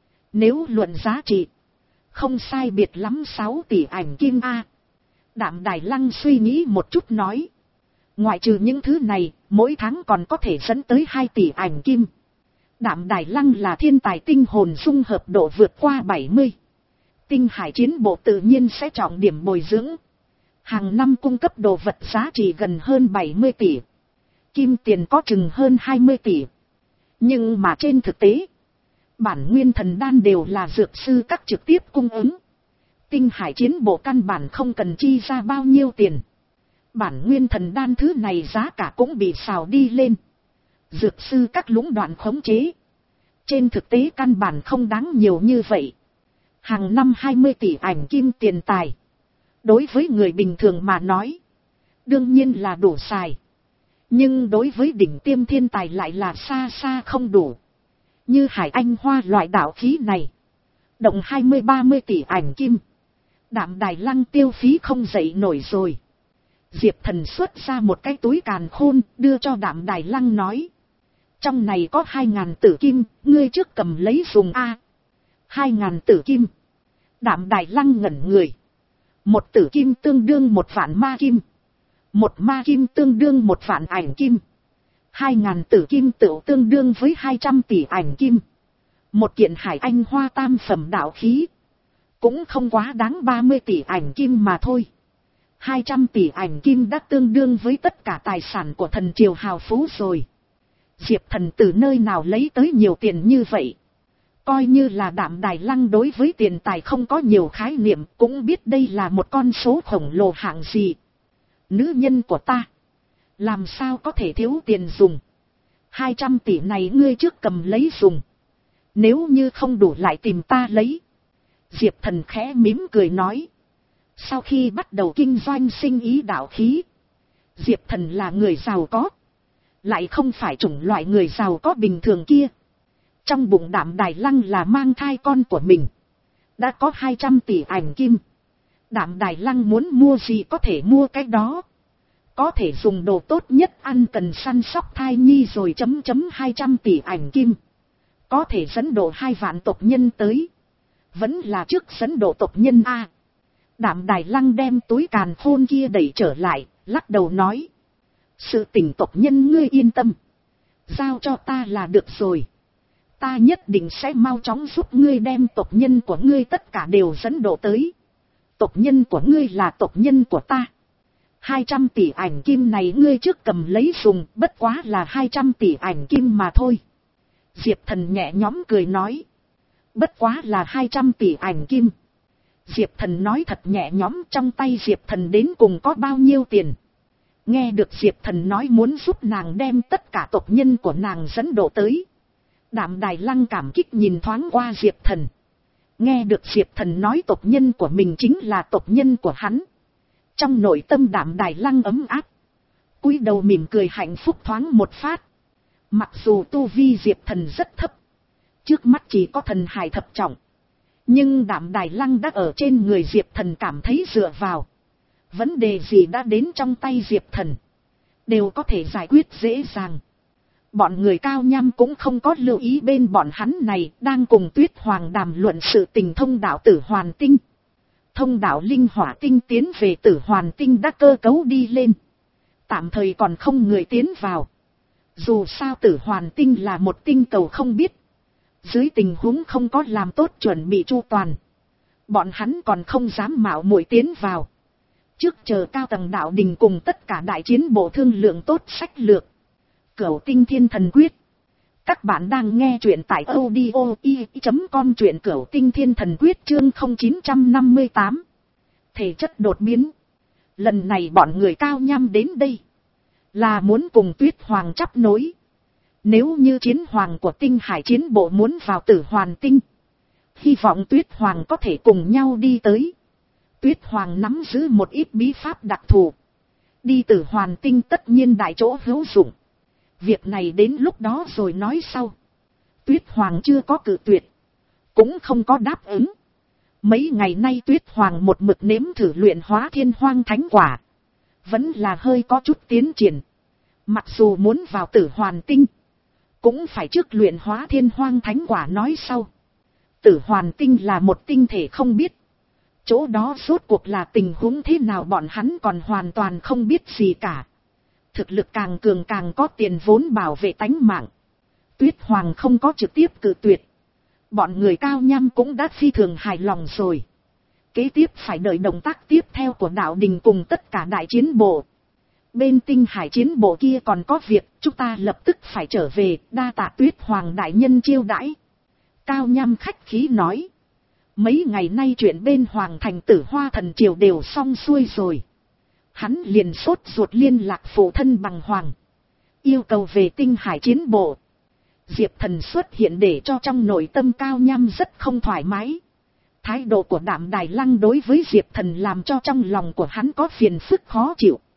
Nếu luận giá trị. Không sai biệt lắm sáu tỷ ảnh kim A. Đạm Đài Lăng suy nghĩ một chút nói. Ngoại trừ những thứ này, mỗi tháng còn có thể dẫn tới hai tỷ ảnh kim. Đạm Đài Lăng là thiên tài tinh hồn dung hợp độ vượt qua bảy mươi. Tinh Hải chiến bộ tự nhiên sẽ trọng điểm bồi dưỡng. Hàng năm cung cấp đồ vật giá trị gần hơn bảy mươi tỷ. Kim tiền có chừng hơn hai mươi tỷ. Nhưng mà trên thực tế, bản nguyên thần đan đều là dược sư các trực tiếp cung ứng. Tinh Hải chiến bộ căn bản không cần chi ra bao nhiêu tiền. Bản nguyên thần đan thứ này giá cả cũng bị xào đi lên. Dược sư các lũng đoạn khống chế. Trên thực tế căn bản không đáng nhiều như vậy. Hàng năm hai mươi tỷ ảnh kim tiền tài. Đối với người bình thường mà nói, đương nhiên là đủ xài. Nhưng đối với đỉnh tiêm thiên tài lại là xa xa không đủ. Như Hải Anh Hoa loại đạo khí này, động hai mươi ba mươi tỷ ảnh kim, Đạm Đài Lăng tiêu phí không dậy nổi rồi. Diệp Thần xuất ra một cái túi càn khôn, đưa cho Đạm Đài Lăng nói. Trong này có hai ngàn tử kim, ngươi trước cầm lấy dùng a. Hai ngàn tử kim. Đạm Đài Lăng ngẩn người. Một tử kim tương đương một vạn ma kim. Một ma kim tương đương một vạn ảnh kim. Hai ngàn tử kim tựu tương đương với hai trăm tỷ ảnh kim. Một kiện Hải Anh Hoa tam phẩm đạo khí. Cũng không quá đáng ba mươi tỷ ảnh kim mà thôi. Hai trăm tỷ ảnh kim đã tương đương với tất cả tài sản của thần triều hào phú rồi. Diệp Thần từ nơi nào lấy tới nhiều tiền như vậy? Coi như là Đạm Đài Lăng đối với tiền tài không có nhiều khái niệm, cũng biết đây là một con số khổng lồ hạng gì. Nữ nhân của ta, làm sao có thể thiếu tiền dùng? Hai trăm tỷ này ngươi trước cầm lấy dùng. Nếu như không đủ lại tìm ta lấy. Diệp Thần khẽ mím cười nói. Sau khi bắt đầu kinh doanh sinh ý đạo khí, Diệp Thần là người giàu có, lại không phải chủng loại người giàu có bình thường kia. Trong bụng Đạm Đài Lăng là mang thai con của mình, đã có hai trăm tỷ ảnh kim. Đạm Đài Lăng muốn mua gì có thể mua cái đó. Có thể dùng đồ tốt nhất ăn cần săn sóc thai nhi rồi chấm chấm hai trăm tỷ ảnh kim. Có thể dẫn độ hai vạn tộc nhân tới. Vẫn là trước dẫn độ tộc nhân A. Đạm Đài Lăng đem túi càn khôn kia đẩy trở lại, lắc đầu nói. Sự tình tộc nhân ngươi yên tâm. Giao cho ta là được rồi. Ta nhất định sẽ mau chóng giúp ngươi đem tộc nhân của ngươi tất cả đều dẫn độ tới. Tộc nhân của ngươi là tộc nhân của ta. Hai trăm tỷ ảnh kim này ngươi trước cầm lấy dùng, bất quá là hai trăm tỷ ảnh kim mà thôi. Diệp Thần nhẹ nhõm cười nói. Bất quá là hai trăm tỷ ảnh kim. Diệp Thần nói thật nhẹ nhõm, trong tay Diệp Thần đến cùng có bao nhiêu tiền. Nghe được Diệp Thần nói muốn giúp nàng đem tất cả tộc nhân của nàng dẫn độ tới. Đạm Đài Lăng cảm kích nhìn thoáng qua Diệp Thần. Nghe được Diệp Thần nói tộc nhân của mình chính là tộc nhân của hắn. Trong nội tâm Đạm Đài Lăng ấm áp. Cúi đầu mỉm cười hạnh phúc thoáng một phát. Mặc dù tu vi Diệp Thần rất thấp, trước mắt chỉ có thần hải thập trọng, nhưng Đạm Đài Lăng đã ở trên người Diệp Thần cảm thấy dựa vào. Vấn đề gì đã đến trong tay Diệp Thần, đều có thể giải quyết dễ dàng. Bọn người Cao Nham cũng không có lưu ý bên bọn hắn này đang cùng Tuyết Hoàng đàm luận sự tình thông đạo Tử Hoàn Tinh. Thông đạo Linh Hỏa Tinh tiến về Tử Hoàn Tinh đã cơ cấu đi lên. Tạm thời còn không người tiến vào. Dù sao Tử Hoàn Tinh là một tinh cầu không biết. Dưới tình huống không có làm tốt chuẩn bị chu toàn, bọn hắn còn không dám mạo muội tiến vào. Trước chờ cao tầng đạo đình cùng tất cả đại chiến bộ thương lượng tốt sách lược. Cửu Tinh Thiên Thần Quyết. Các bạn đang nghe truyện tại audio i chấm com, truyện Cửu Tinh Thiên Thần Quyết chương không chín năm tám. Thể chất đột biến. Lần này bọn người Cao Nham đến đây là muốn cùng Tuyết Hoàng chắp nối. Nếu như chiến hoàng của Tinh Hải chiến bộ muốn vào Tử Hoàn Tinh, hy vọng Tuyết Hoàng có thể cùng nhau đi tới. Tuyết Hoàng nắm giữ một ít bí pháp đặc thù, đi Tử Hoàn Tinh tất nhiên đại chỗ hữu dụng. Việc này đến lúc đó rồi nói sau. Tuyết Hoàng chưa có cự tuyệt, cũng không có đáp ứng. Mấy ngày nay Tuyết Hoàng một mực nếm thử luyện hóa Thiên Hoang Thánh Quả, vẫn là hơi có chút tiến triển. Mặc dù muốn vào Tử Hoàn Tinh, cũng phải trước luyện hóa Thiên Hoang Thánh Quả nói sau. Tử Hoàn Tinh là một tinh thể không biết. Chỗ đó rốt cuộc là tình huống thế nào bọn hắn còn hoàn toàn không biết gì cả. Thực lực càng cường càng có tiền vốn bảo vệ tánh mạng. Tuyết Hoàng không có trực tiếp cự tuyệt. Bọn người Cao Nham cũng đã phi thường hài lòng rồi. Kế tiếp phải đợi động tác tiếp theo của đạo đình cùng tất cả đại chiến bộ. Bên Tinh Hải chiến bộ kia còn có việc, chúng ta lập tức phải trở về, đa tạ Tuyết Hoàng đại nhân chiêu đãi. Cao Nham khách khí nói. Mấy ngày nay chuyện bên Hoàng thành Tử Hoa thần triều đều xong xuôi rồi. Hắn liền sốt ruột liên lạc phụ thân bằng Hoàng, yêu cầu về Tinh Hải chiến bộ. Diệp Thần xuất hiện để cho trong nội tâm Cao Nham rất không thoải mái. Thái độ của Đạm Đài Lăng đối với Diệp Thần làm cho trong lòng của hắn có phiền phức khó chịu.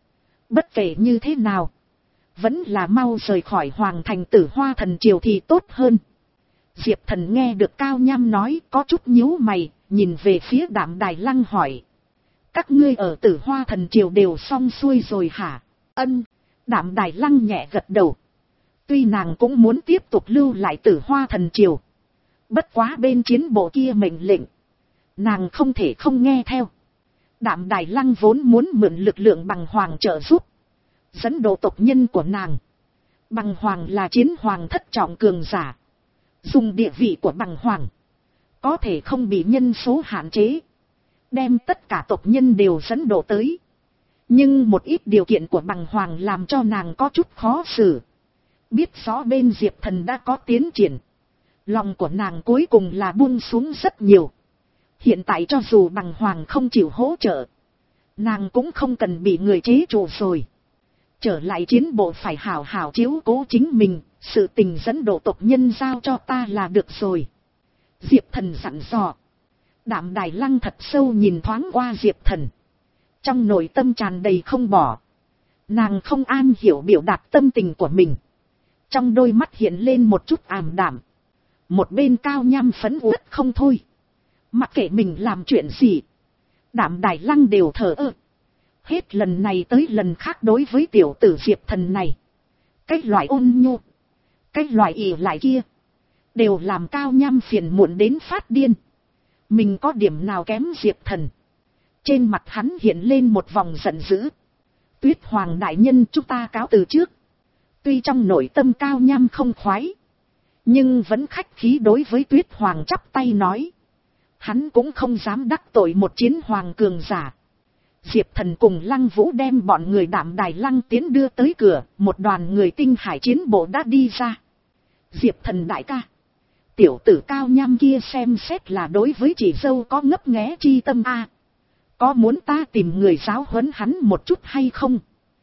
Bất kể như thế nào, vẫn là mau rời khỏi hoàng thành Tử Hoa Thần Triều thì tốt hơn. Diệp Thần nghe được Cao Nham nói có chút nhíu mày, nhìn về phía Đạm Đài Lăng hỏi. Các ngươi ở Tử Hoa Thần Triều đều xong xuôi rồi hả? Ân, Đạm Đài Lăng nhẹ gật đầu. Tuy nàng cũng muốn tiếp tục lưu lại Tử Hoa Thần Triều, bất quá bên chiến bộ kia mệnh lệnh, nàng không thể không nghe theo. Đạm Đài Lăng vốn muốn mượn lực lượng Bằng Hoàng trợ giúp, dẫn độ tộc nhân của nàng. Bằng Hoàng là chiến hoàng thất trọng cường giả, dùng địa vị của Bằng Hoàng, có thể không bị nhân số hạn chế, đem tất cả tộc nhân đều dẫn độ tới. Nhưng một ít điều kiện của Bằng Hoàng làm cho nàng có chút khó xử. Biết rõ bên Diệp Thần đã có tiến triển, lòng của nàng cuối cùng là buông xuống rất nhiều. Hiện tại cho dù Bằng Hoàng không chịu hỗ trợ, nàng cũng không cần bị người chế trụ rồi. Trở lại chiến bộ phải hảo hảo chiếu cố chính mình, sự tình dẫn độ tộc nhân giao cho ta là được rồi. Diệp Thần dặn dò. Đạm Đài Lăng thật sâu nhìn thoáng qua Diệp Thần, trong nội tâm tràn đầy không bỏ. Nàng không an hiểu biểu đạt tâm tình của mình, trong đôi mắt hiện lên một chút ảm đạm. Một bên Cao Nham phẫn uất không thôi. Mặc kệ mình làm chuyện gì, Đạm Đài Lăng đều thờ ơ. Hết lần này tới lần khác đối với tiểu tử Diệp Thần này, cái loại ôn nhu, cái loại ỷ lại kia, đều làm Cao Nham phiền muộn đến phát điên. Mình có điểm nào kém Diệp Thần? Trên mặt hắn hiện lên một vòng giận dữ. Tuyết Hoàng đại nhân, chúng ta cáo từ trước. Tuy trong nội tâm Cao Nham không khoái, nhưng vẫn khách khí đối với Tuyết Hoàng chắp tay nói. Hắn cũng không dám đắc tội một chiến hoàng cường giả. Diệp Thần cùng Lăng Vũ đem bọn người Đạm Đài Lăng tiến đưa tới cửa, một đoàn người tinh hải chiến bộ đã đi ra. Diệp Thần đại ca, tiểu tử Cao Nham kia xem xét là đối với chị dâu có ngấp nghé chi tâm a. À, có muốn ta tìm người giáo huấn hắn một chút hay không,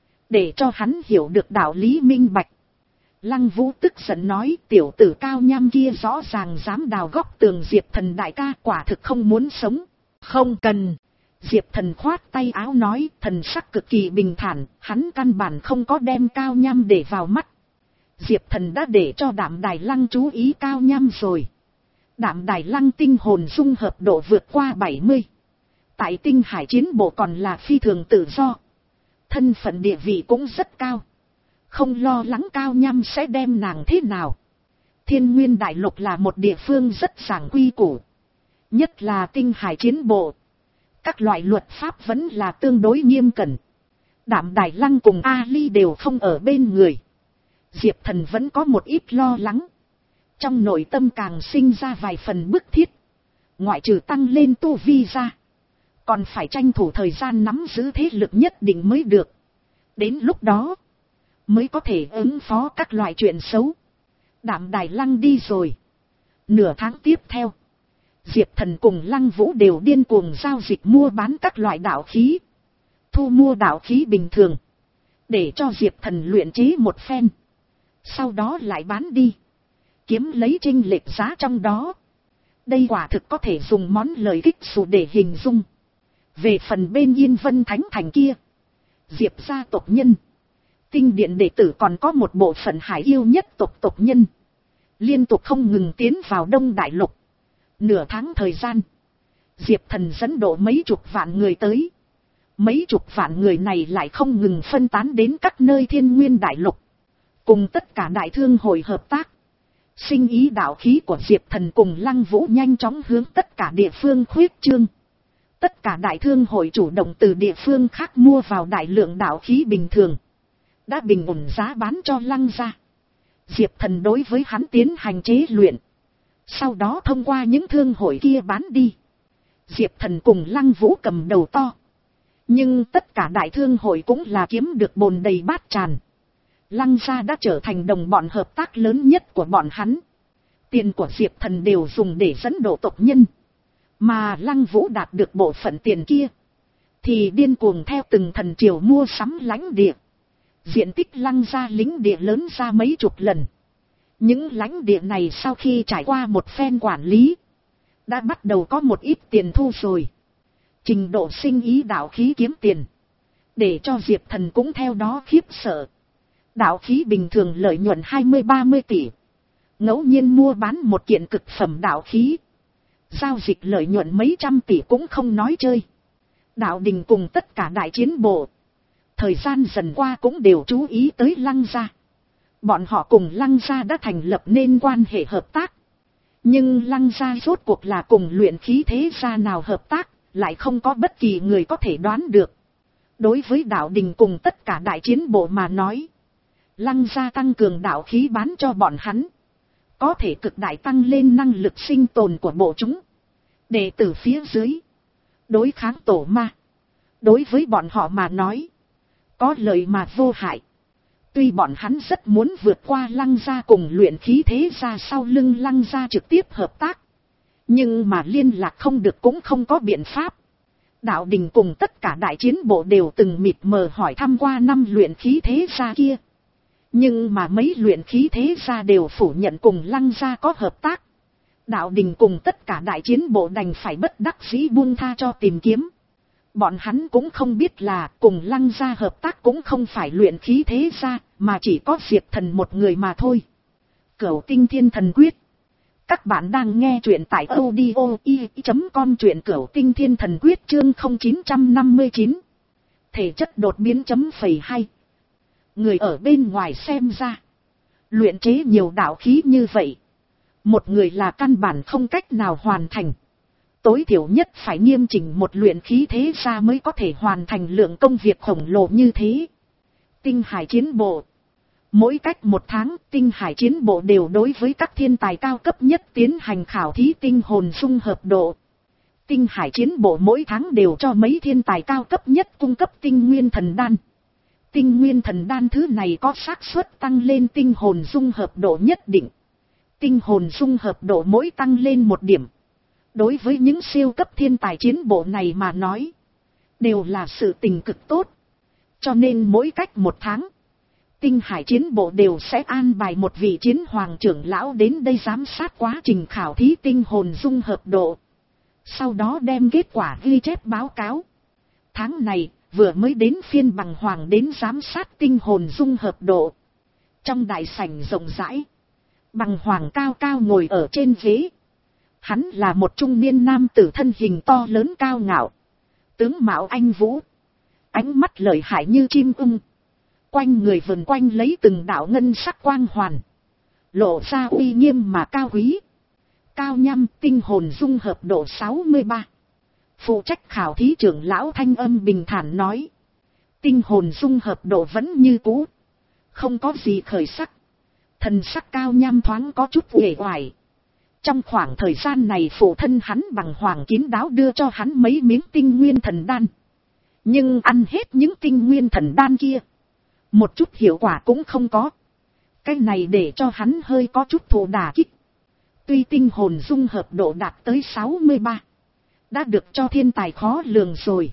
để cho hắn hiểu được đạo lý minh bạch. Lăng Vũ tức giận nói, tiểu tử Cao Nham kia rõ ràng dám đào góc tường Diệp Thần đại ca, quả thực không muốn sống. Không cần. Diệp Thần khoát tay áo nói, thần sắc cực kỳ bình thản, hắn căn bản không có đem Cao Nham để vào mắt. Diệp Thần đã để cho Đạm Đài Lăng chú ý Cao Nham rồi. Đạm Đài Lăng tinh hồn dung hợp độ vượt qua bảy mươi. Tại tinh hải chiến bộ còn là phi thường tự do. Thân phận địa vị cũng rất cao. Không lo lắng Cao Nham sẽ đem nàng thế nào. Thiên Nguyên Đại Lục là một địa phương rất giảng quy củ. Nhất là tinh hải chiến bộ, các loại luật pháp vẫn là tương đối nghiêm cẩn. Đạm Đài Lăng cùng Ali đều không ở bên người. Diệp Thần vẫn có một ít lo lắng. Trong nội tâm càng sinh ra vài phần bức thiết. Ngoại trừ tăng lên tu vi ra, còn phải tranh thủ thời gian nắm giữ thế lực nhất định mới được. Đến lúc đó, mới có thể ứng phó các loại chuyện xấu. Đạm Đài Lăng đi rồi. Nửa tháng tiếp theo, Diệp Thần cùng Lăng Vũ đều điên cuồng giao dịch mua bán các loại đạo khí. Thu mua đạo khí bình thường, để cho Diệp Thần luyện chế một phen. Sau đó lại bán đi, kiếm lấy chênh lệch giá trong đó. Đây quả thực có thể dùng món lời kích xù để hình dung. Về phần bên Yên Vân Thánh Thành kia, Diệp gia tộc nhân, Tinh Điện đệ tử còn có một bộ phận hải yêu nhất tộc tộc nhân, liên tục không ngừng tiến vào Đông Đại Lục. Nửa tháng thời gian, Diệp Thần dẫn độ mấy chục vạn người tới. Mấy chục vạn người này lại không ngừng phân tán đến các nơi Thiên Nguyên Đại Lục, cùng tất cả đại thương hội hợp tác. Sinh ý đạo khí của Diệp Thần cùng Lăng Vũ nhanh chóng hướng tất cả địa phương khuyết trương. Tất cả đại thương hội chủ động từ địa phương khác mua vào đại lượng đạo khí bình thường, đã bình ổn giá bán cho Lăng gia. Diệp Thần đối với hắn tiến hành chế luyện, sau đó thông qua những thương hội kia bán đi. Diệp Thần cùng Lăng Vũ cầm đầu to, nhưng tất cả đại thương hội cũng là kiếm được bồn đầy bát tràn. Lăng gia đã trở thành đồng bọn hợp tác lớn nhất của bọn hắn. Tiền của Diệp Thần đều dùng để dẫn độ tộc nhân, mà Lăng Vũ đạt được bộ phận tiền kia thì điên cuồng theo từng thần triều mua sắm lãnh địa. Diện tích Lăng gia lính địa lớn ra mấy chục lần. Những lãnh địa này sau khi trải qua một phen quản lý, đã bắt đầu có một ít tiền thu rồi. Trình độ sinh ý đạo khí kiếm tiền, để cho Diệp Thần cũng theo đó khiếp sợ. Đạo khí bình thường lợi nhuận hai mươi ba mươi tỷ. Ngẫu nhiên mua bán một kiện cực phẩm đạo khí, giao dịch lợi nhuận mấy trăm tỷ cũng không nói chơi. Đạo đình cùng tất cả đại chiến bộ, thời gian dần qua cũng đều chú ý tới Lăng gia. Bọn họ cùng Lăng gia đã thành lập nên quan hệ hợp tác. Nhưng Lăng gia rốt cuộc là cùng luyện khí thế gia nào hợp tác, lại không có bất kỳ người có thể đoán được. Đối với đạo đình cùng tất cả đại chiến bộ mà nói, Lăng gia tăng cường đạo khí bán cho bọn hắn, có thể cực đại tăng lên năng lực sinh tồn của bộ chúng. Đệ tử phía dưới, đối kháng tổ ma, đối với bọn họ mà nói, có lợi mà vô hại. Tuy bọn hắn rất muốn vượt qua Lăng gia cùng luyện khí thế gia sau lưng Lăng gia trực tiếp hợp tác, nhưng mà liên lạc không được cũng không có biện pháp. Đạo đình cùng tất cả đại chiến bộ đều từng mịt mờ hỏi thăm qua năm luyện khí thế gia kia. Nhưng mà mấy luyện khí thế gia đều phủ nhận cùng Lăng gia có hợp tác. Đạo đình cùng tất cả đại chiến bộ đành phải bất đắc dĩ buông tha cho tìm kiếm. Bọn hắn cũng không biết là cùng Lăng gia hợp tác cũng không phải luyện khí thế gia, mà chỉ có Diệp Thần một người mà thôi. Cửu Tinh Thiên Thần Quyết. Các bạn đang nghe truyện tại audio i chấm com, truyện Cửu Tinh Thiên Thần Quyết chương không chín năm chín. Thể chất đột biến chấm phẩy hai. Người ở bên ngoài xem ra, luyện chế nhiều đạo khí như vậy, một người là căn bản không cách nào hoàn thành. Tối thiểu nhất phải nghiêm chỉnh một luyện khí thế gia mới có thể hoàn thành lượng công việc khổng lồ như thế. Tinh Hải chiến bộ. Mỗi cách một tháng, Tinh Hải chiến bộ đều đối với các thiên tài cao cấp nhất tiến hành khảo thí tinh hồn dung hợp độ. Tinh Hải chiến bộ mỗi tháng đều cho mấy thiên tài cao cấp nhất cung cấp tinh nguyên thần đan. Tinh nguyên thần đan thứ này có xác suất tăng lên tinh hồn dung hợp độ nhất định. Tinh hồn dung hợp độ mỗi tăng lên một điểm, đối với những siêu cấp thiên tài chiến bộ này mà nói, đều là sự tình cực tốt. Cho nên mỗi cách một tháng, Tinh Hải chiến bộ đều sẽ an bài một vị chiến hoàng trưởng lão đến đây giám sát quá trình khảo thí tinh hồn dung hợp độ. Sau đó đem kết quả ghi chép báo cáo. Tháng này, vừa mới đến phiên bằng hoàng đến giám sát tinh hồn dung hợp độ. Trong đại sảnh rộng rãi, bằng hoàng cao cao ngồi ở trên ghế. Hắn là một trung niên nam tử thân hình to lớn cao ngạo, tướng mạo anh vũ, ánh mắt lợi hại như chim ưng. Quanh người vần quanh lấy từng đạo ngân sắc quang hoàn, lộ ra uy nghiêm mà cao quý. Cao Nham, tinh hồn dung hợp độ sáu mươi ba. Phụ trách khảo thí trưởng lão thanh âm bình thản nói. Tinh hồn dung hợp độ vẫn như cũ, không có gì khởi sắc. Thần sắc Cao Nham thoáng có chút uể oải. Trong khoảng thời gian này phụ thân hắn bằng hoàng kín đáo đưa cho hắn mấy miếng tinh nguyên thần đan. Nhưng ăn hết những tinh nguyên thần đan kia, một chút hiệu quả cũng không có. Cái này để cho hắn hơi có chút thụ đả kích. Tuy tinh hồn dung hợp độ đạt tới sáu mươi ba, đã được cho thiên tài khó lường rồi,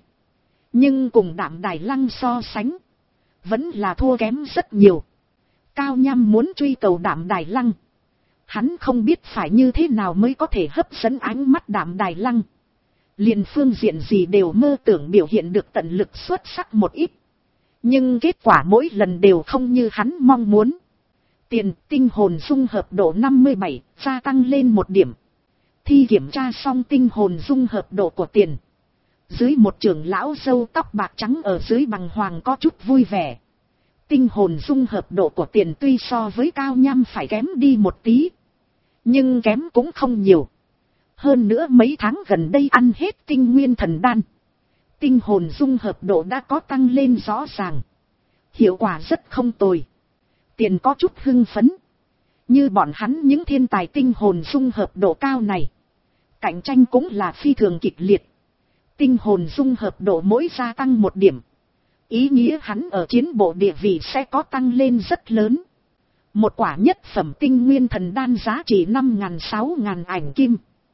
nhưng cùng Đạm Đài Lăng so sánh, vẫn là thua kém rất nhiều. Cao Nham muốn truy cầu Đạm Đài Lăng, hắn không biết phải như thế nào mới có thể hấp dẫn ánh mắt Đạm Đài Lăng. Liền phương diện gì đều mơ tưởng biểu hiện được tận lực xuất sắc một ít. Nhưng kết quả mỗi lần đều không như hắn mong muốn. Tiền tinh hồn dung hợp độ năm mươi bảy, gia tăng lên một điểm. Thi kiểm tra xong tinh hồn dung hợp độ của tiền. Dưới một trưởng lão râu tóc bạc trắng ở dưới bằng hoàng có chút vui vẻ. Tinh hồn dung hợp độ của tiền tuy so với Cao Nham phải kém đi một tí, nhưng kém cũng không nhiều. Hơn nữa mấy tháng gần đây ăn hết tinh nguyên thần đan, tinh hồn dung hợp độ đã có tăng lên rõ ràng. Hiệu quả rất không tồi. Tiền có chút hưng phấn. Như bọn hắn những thiên tài tinh hồn dung hợp độ cao này, cạnh tranh cũng là phi thường kịch liệt. Tinh hồn dung hợp độ mỗi gia tăng một điểm, ý nghĩa hắn ở chiến bộ địa vị sẽ có tăng lên rất lớn. Một quả nhất phẩm tinh nguyên thần đan giá trị năm ngàn sáu ngàn ảnh kim.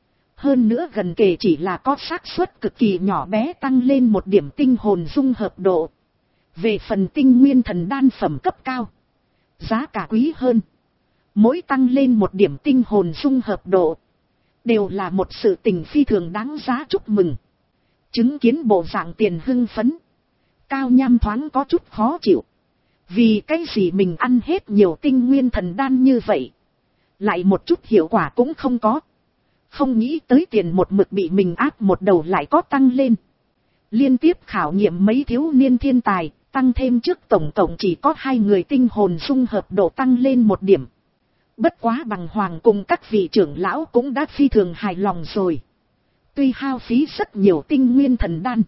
Hơn nữa gần kề chỉ là có xác suất cực kỳ nhỏ bé tăng lên một điểm tinh hồn dung hợp độ. Về phần tinh nguyên thần đan phẩm cấp cao, giá cả quý hơn. Mỗi tăng lên một điểm tinh hồn dung hợp độ, đều là một sự tình phi thường đáng giá chúc mừng. Chứng kiến bộ dạng tiền hưng phấn, Cao Nham thoáng có chút khó chịu. Vì cái gì mình ăn hết nhiều tinh nguyên thần đan như vậy, lại một chút hiệu quả cũng không có. Không nghĩ tới tiền một mực bị mình áp một đầu lại có tăng lên. Liên tiếp khảo nghiệm mấy thiếu niên thiên tài, tăng thêm trước tổng cộng chỉ có hai người tinh hồn dung hợp độ tăng lên một điểm. Bất quá bằng hoàng cùng các vị trưởng lão cũng đã phi thường hài lòng rồi. Tuy hao phí rất nhiều tinh nguyên thần đan,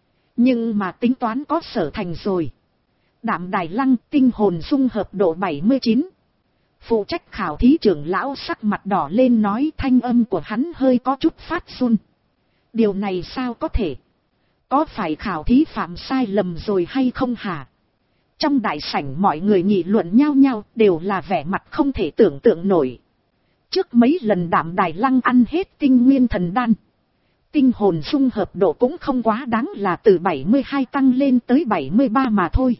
nhưng mà tính toán có sở thành rồi. Đạm Đài Lăng tinh hồn dung hợp độ bảy mươi chín. Phụ trách khảo thí trưởng lão sắc mặt đỏ lên nói, thanh âm của hắn hơi có chút phát run. Điều này sao có thể? Có phải khảo thí phạm sai lầm rồi hay không hả? Trong đại sảnh mọi người nghị luận nhau nhau đều là vẻ mặt không thể tưởng tượng nổi. Trước mấy lần Đạm Đài Lăng ăn hết tinh nguyên thần đan, tinh hồn dung hợp độ cũng không quá đáng là từ bảy mươi hai tăng lên tới bảy mươi ba mà thôi.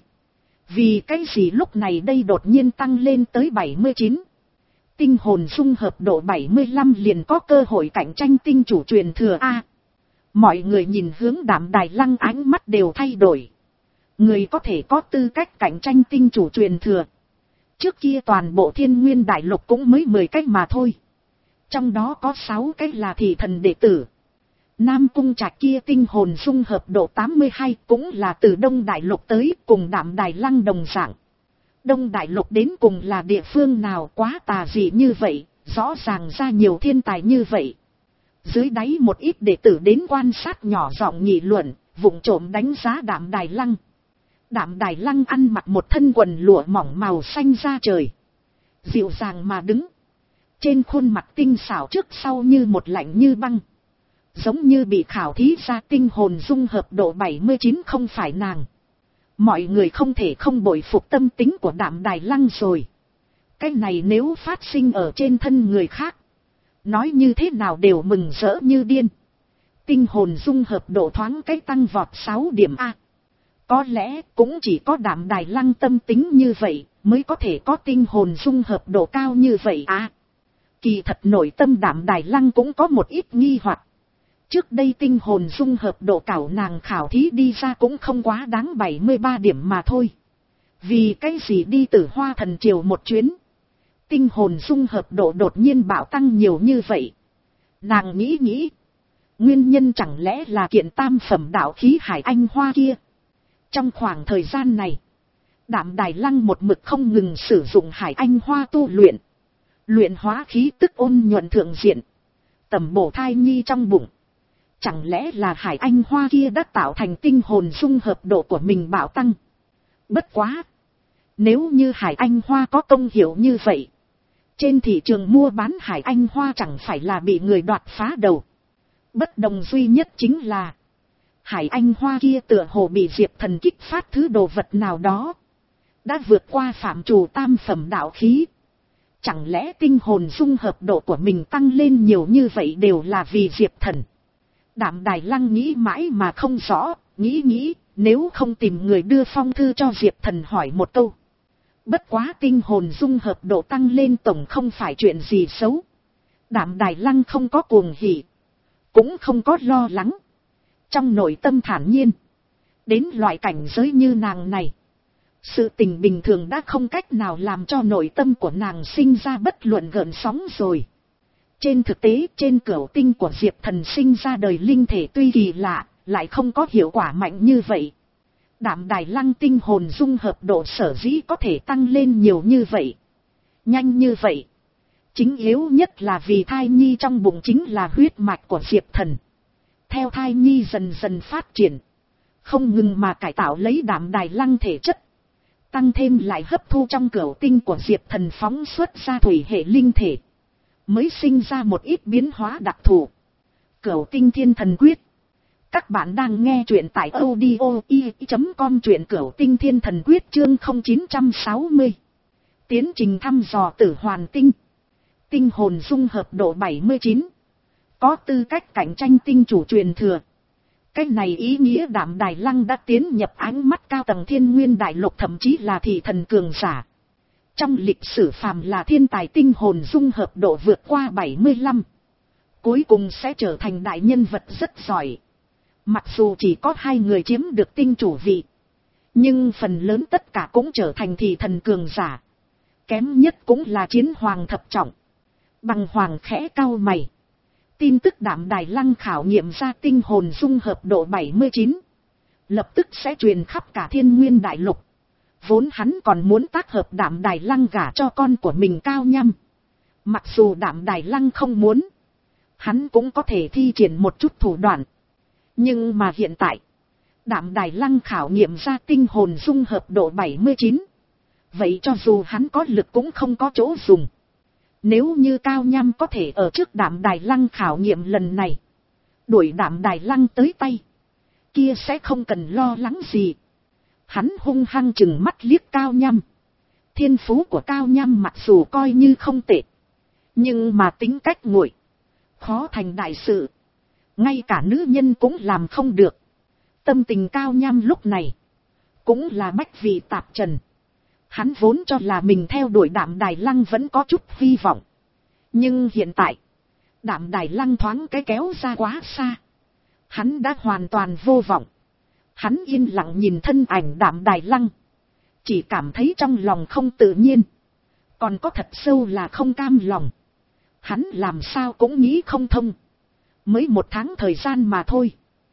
Vì cái gì lúc này đây đột nhiên tăng lên tới bảy mươi chín. Tinh hồn dung hợp độ bảy mươi lăm liền có cơ hội cạnh tranh tinh chủ truyền thừa A. Mọi người nhìn hướng Đạm Đài Lăng ánh mắt đều thay đổi. Người có thể có tư cách cạnh tranh tinh chủ truyền thừa. Trước kia toàn bộ Thiên Nguyên Đại Lục cũng mới mười cách mà thôi. Trong đó có sáu cách là thị thần đệ tử. Nam Cung Trạch kia tinh hồn dung hợp độ tám mươi hai cũng là từ Đông Đại Lục tới, cùng Đạm Đài Lăng đồng dạng. Đông Đại Lục đến cùng là địa phương nào quá tà dị như vậy, rõ ràng ra nhiều thiên tài như vậy. Dưới đáy một ít đệ tử đến quan sát nhỏ giọng nghị luận, vụng trộm đánh giá Đạm Đài Lăng. Đạm Đài Lăng ăn mặc một thân quần lụa mỏng màu xanh da trời, dịu dàng mà đứng. Trên khuôn mặt tinh xảo trước sau như một lạnh như băng. Giống như bị khảo thí ra tinh hồn dung hợp độ bảy mươi chín không phải nàng. Mọi người không thể không bội phục tâm tính của Đạm Đài Lăng rồi. Cái này nếu phát sinh ở trên thân người khác, nói như thế nào đều mừng rỡ như điên. Tinh hồn dung hợp độ thoáng cái tăng vọt sáu điểm A. Có lẽ cũng chỉ có Đạm Đài Lăng tâm tính như vậy mới có thể có tinh hồn dung hợp độ cao như vậy à. Kỳ thật nội tâm Đạm Đài Lăng cũng có một ít nghi hoặc. Trước đây tinh hồn dung hợp độ cảo nàng khảo thí đi ra cũng không quá đáng bảy mươi ba điểm mà thôi. Vì cái gì đi Tử Hoa Thần Triều một chuyến, tinh hồn dung hợp độ đột nhiên bạo tăng nhiều như vậy. Nàng nghĩ nghĩ, nguyên nhân chẳng lẽ là kiện tam phẩm đạo khí Hải Anh Hoa kia. Trong khoảng thời gian này, Đạm Đài Lăng một mực không ngừng sử dụng Hải Anh Hoa tu luyện. Luyện hóa khí tức ôn nhuận thượng diện, tầm bổ thai nhi trong bụng. Chẳng lẽ là Hải Anh Hoa kia đã tạo thành tinh hồn dung hợp độ của mình bạo tăng? Bất quá! Nếu như Hải Anh Hoa có công hiệu như vậy, trên thị trường mua bán Hải Anh Hoa chẳng phải là bị người đoạt phá đầu. Bất đồng duy nhất chính là Hải Anh Hoa kia tựa hồ bị Diệp Thần kích phát thứ đồ vật nào đó, đã vượt qua phạm trù tam phẩm đạo khí. Chẳng lẽ tinh hồn dung hợp độ của mình tăng lên nhiều như vậy đều là vì Diệp Thần? Đạm Đài Lăng nghĩ mãi mà không rõ, nghĩ nghĩ, nếu không tìm người đưa phong thư cho Diệp Thần hỏi một câu. Bất quá tinh hồn dung hợp độ tăng lên tổng không phải chuyện gì xấu. Đạm Đài Lăng không có cuồng hỉ, cũng không có lo lắng. Trong nội tâm thản nhiên, đến loại cảnh giới như nàng này, sự tình bình thường đã không cách nào làm cho nội tâm của nàng sinh ra bất luận gợn sóng rồi. Trên thực tế, trên cửu tinh của Diệp Thần sinh ra đời linh thể tuy kỳ lạ, lại không có hiệu quả mạnh như vậy. Đạm Đài Lăng tinh hồn dung hợp độ sở dĩ có thể tăng lên nhiều như vậy, nhanh như vậy, chính yếu nhất là vì thai nhi trong bụng chính là huyết mạch của Diệp Thần. Theo thai nhi dần dần phát triển, không ngừng mà cải tạo lấy Đạm Đài Lăng thể chất, tăng thêm lại hấp thu trong cửu tinh của Diệp Thần phóng xuất ra thủy hệ linh thể, mới sinh ra một ít biến hóa đặc thù. Cửu tinh thiên thần quyết. Các bạn đang nghe truyện tại audio i chấm com, truyện Cửu tinh thiên thần quyết chương không chín sáu mươi. Tiến trình thăm dò Tử Hoàn tinh. Tinh hồn dung hợp độ bảy mươi chín. Có tư cách cạnh tranh tinh chủ truyền thừa. Cái này ý nghĩa Đạm Đài Lăng đã tiến nhập ánh mắt cao tầng Thiên Nguyên Đại Lục, thậm chí là thị thần cường giả. Trong lịch sử phàm là thiên tài tinh hồn dung hợp độ vượt qua bảy mươi lăm, cuối cùng sẽ trở thành đại nhân vật rất giỏi. Mặc dù chỉ có hai người chiếm được tinh chủ vị, Nhưng phần lớn tất cả cũng trở thành thị thần cường giả. Kém nhất cũng là chiến hoàng thập trọng. Bằng hoàng khẽ cau mày. Tin tức Đạm Đài Lăng khảo nghiệm ra tinh hồn dung hợp độ bảy mươi chín. Lập tức sẽ truyền khắp cả Thiên Nguyên đại lục. Vốn hắn còn muốn tác hợp Đạm Đài Lăng gả cho con của mình Cao Nhăm. Mặc dù Đạm Đài Lăng không muốn, hắn cũng có thể thi triển một chút thủ đoạn. Nhưng mà hiện tại, Đạm Đài Lăng khảo nghiệm ra tinh hồn dung hợp độ bảy mươi chín. Vậy cho dù hắn có lực cũng không có chỗ dùng. Nếu như Cao Nham có thể ở trước Đạm Đài Lăng khảo nghiệm lần này, đuổi Đạm Đài Lăng tới tay, kia sẽ không cần lo lắng gì. Hắn hung hăng chừng mắt liếc Cao Nham. Thiên phú của Cao Nham mặc dù coi như không tệ, nhưng mà tính cách nguội, khó thành đại sự. Ngay cả nữ nhân cũng làm không được. Tâm tình Cao Nham lúc này cũng là bách vị tạp trần. Hắn vốn cho là mình theo đuổi Đạm Đài Lăng vẫn có chút hy vọng. Nhưng hiện tại, Đạm Đài Lăng thoáng cái kéo ra quá xa. Hắn đã hoàn toàn vô vọng. Hắn yên lặng nhìn thân ảnh Đạm Đài Lăng. Chỉ cảm thấy trong lòng không tự nhiên. Còn có thật sâu là không cam lòng. Hắn làm sao cũng nghĩ không thông. Mới một tháng thời gian mà thôi.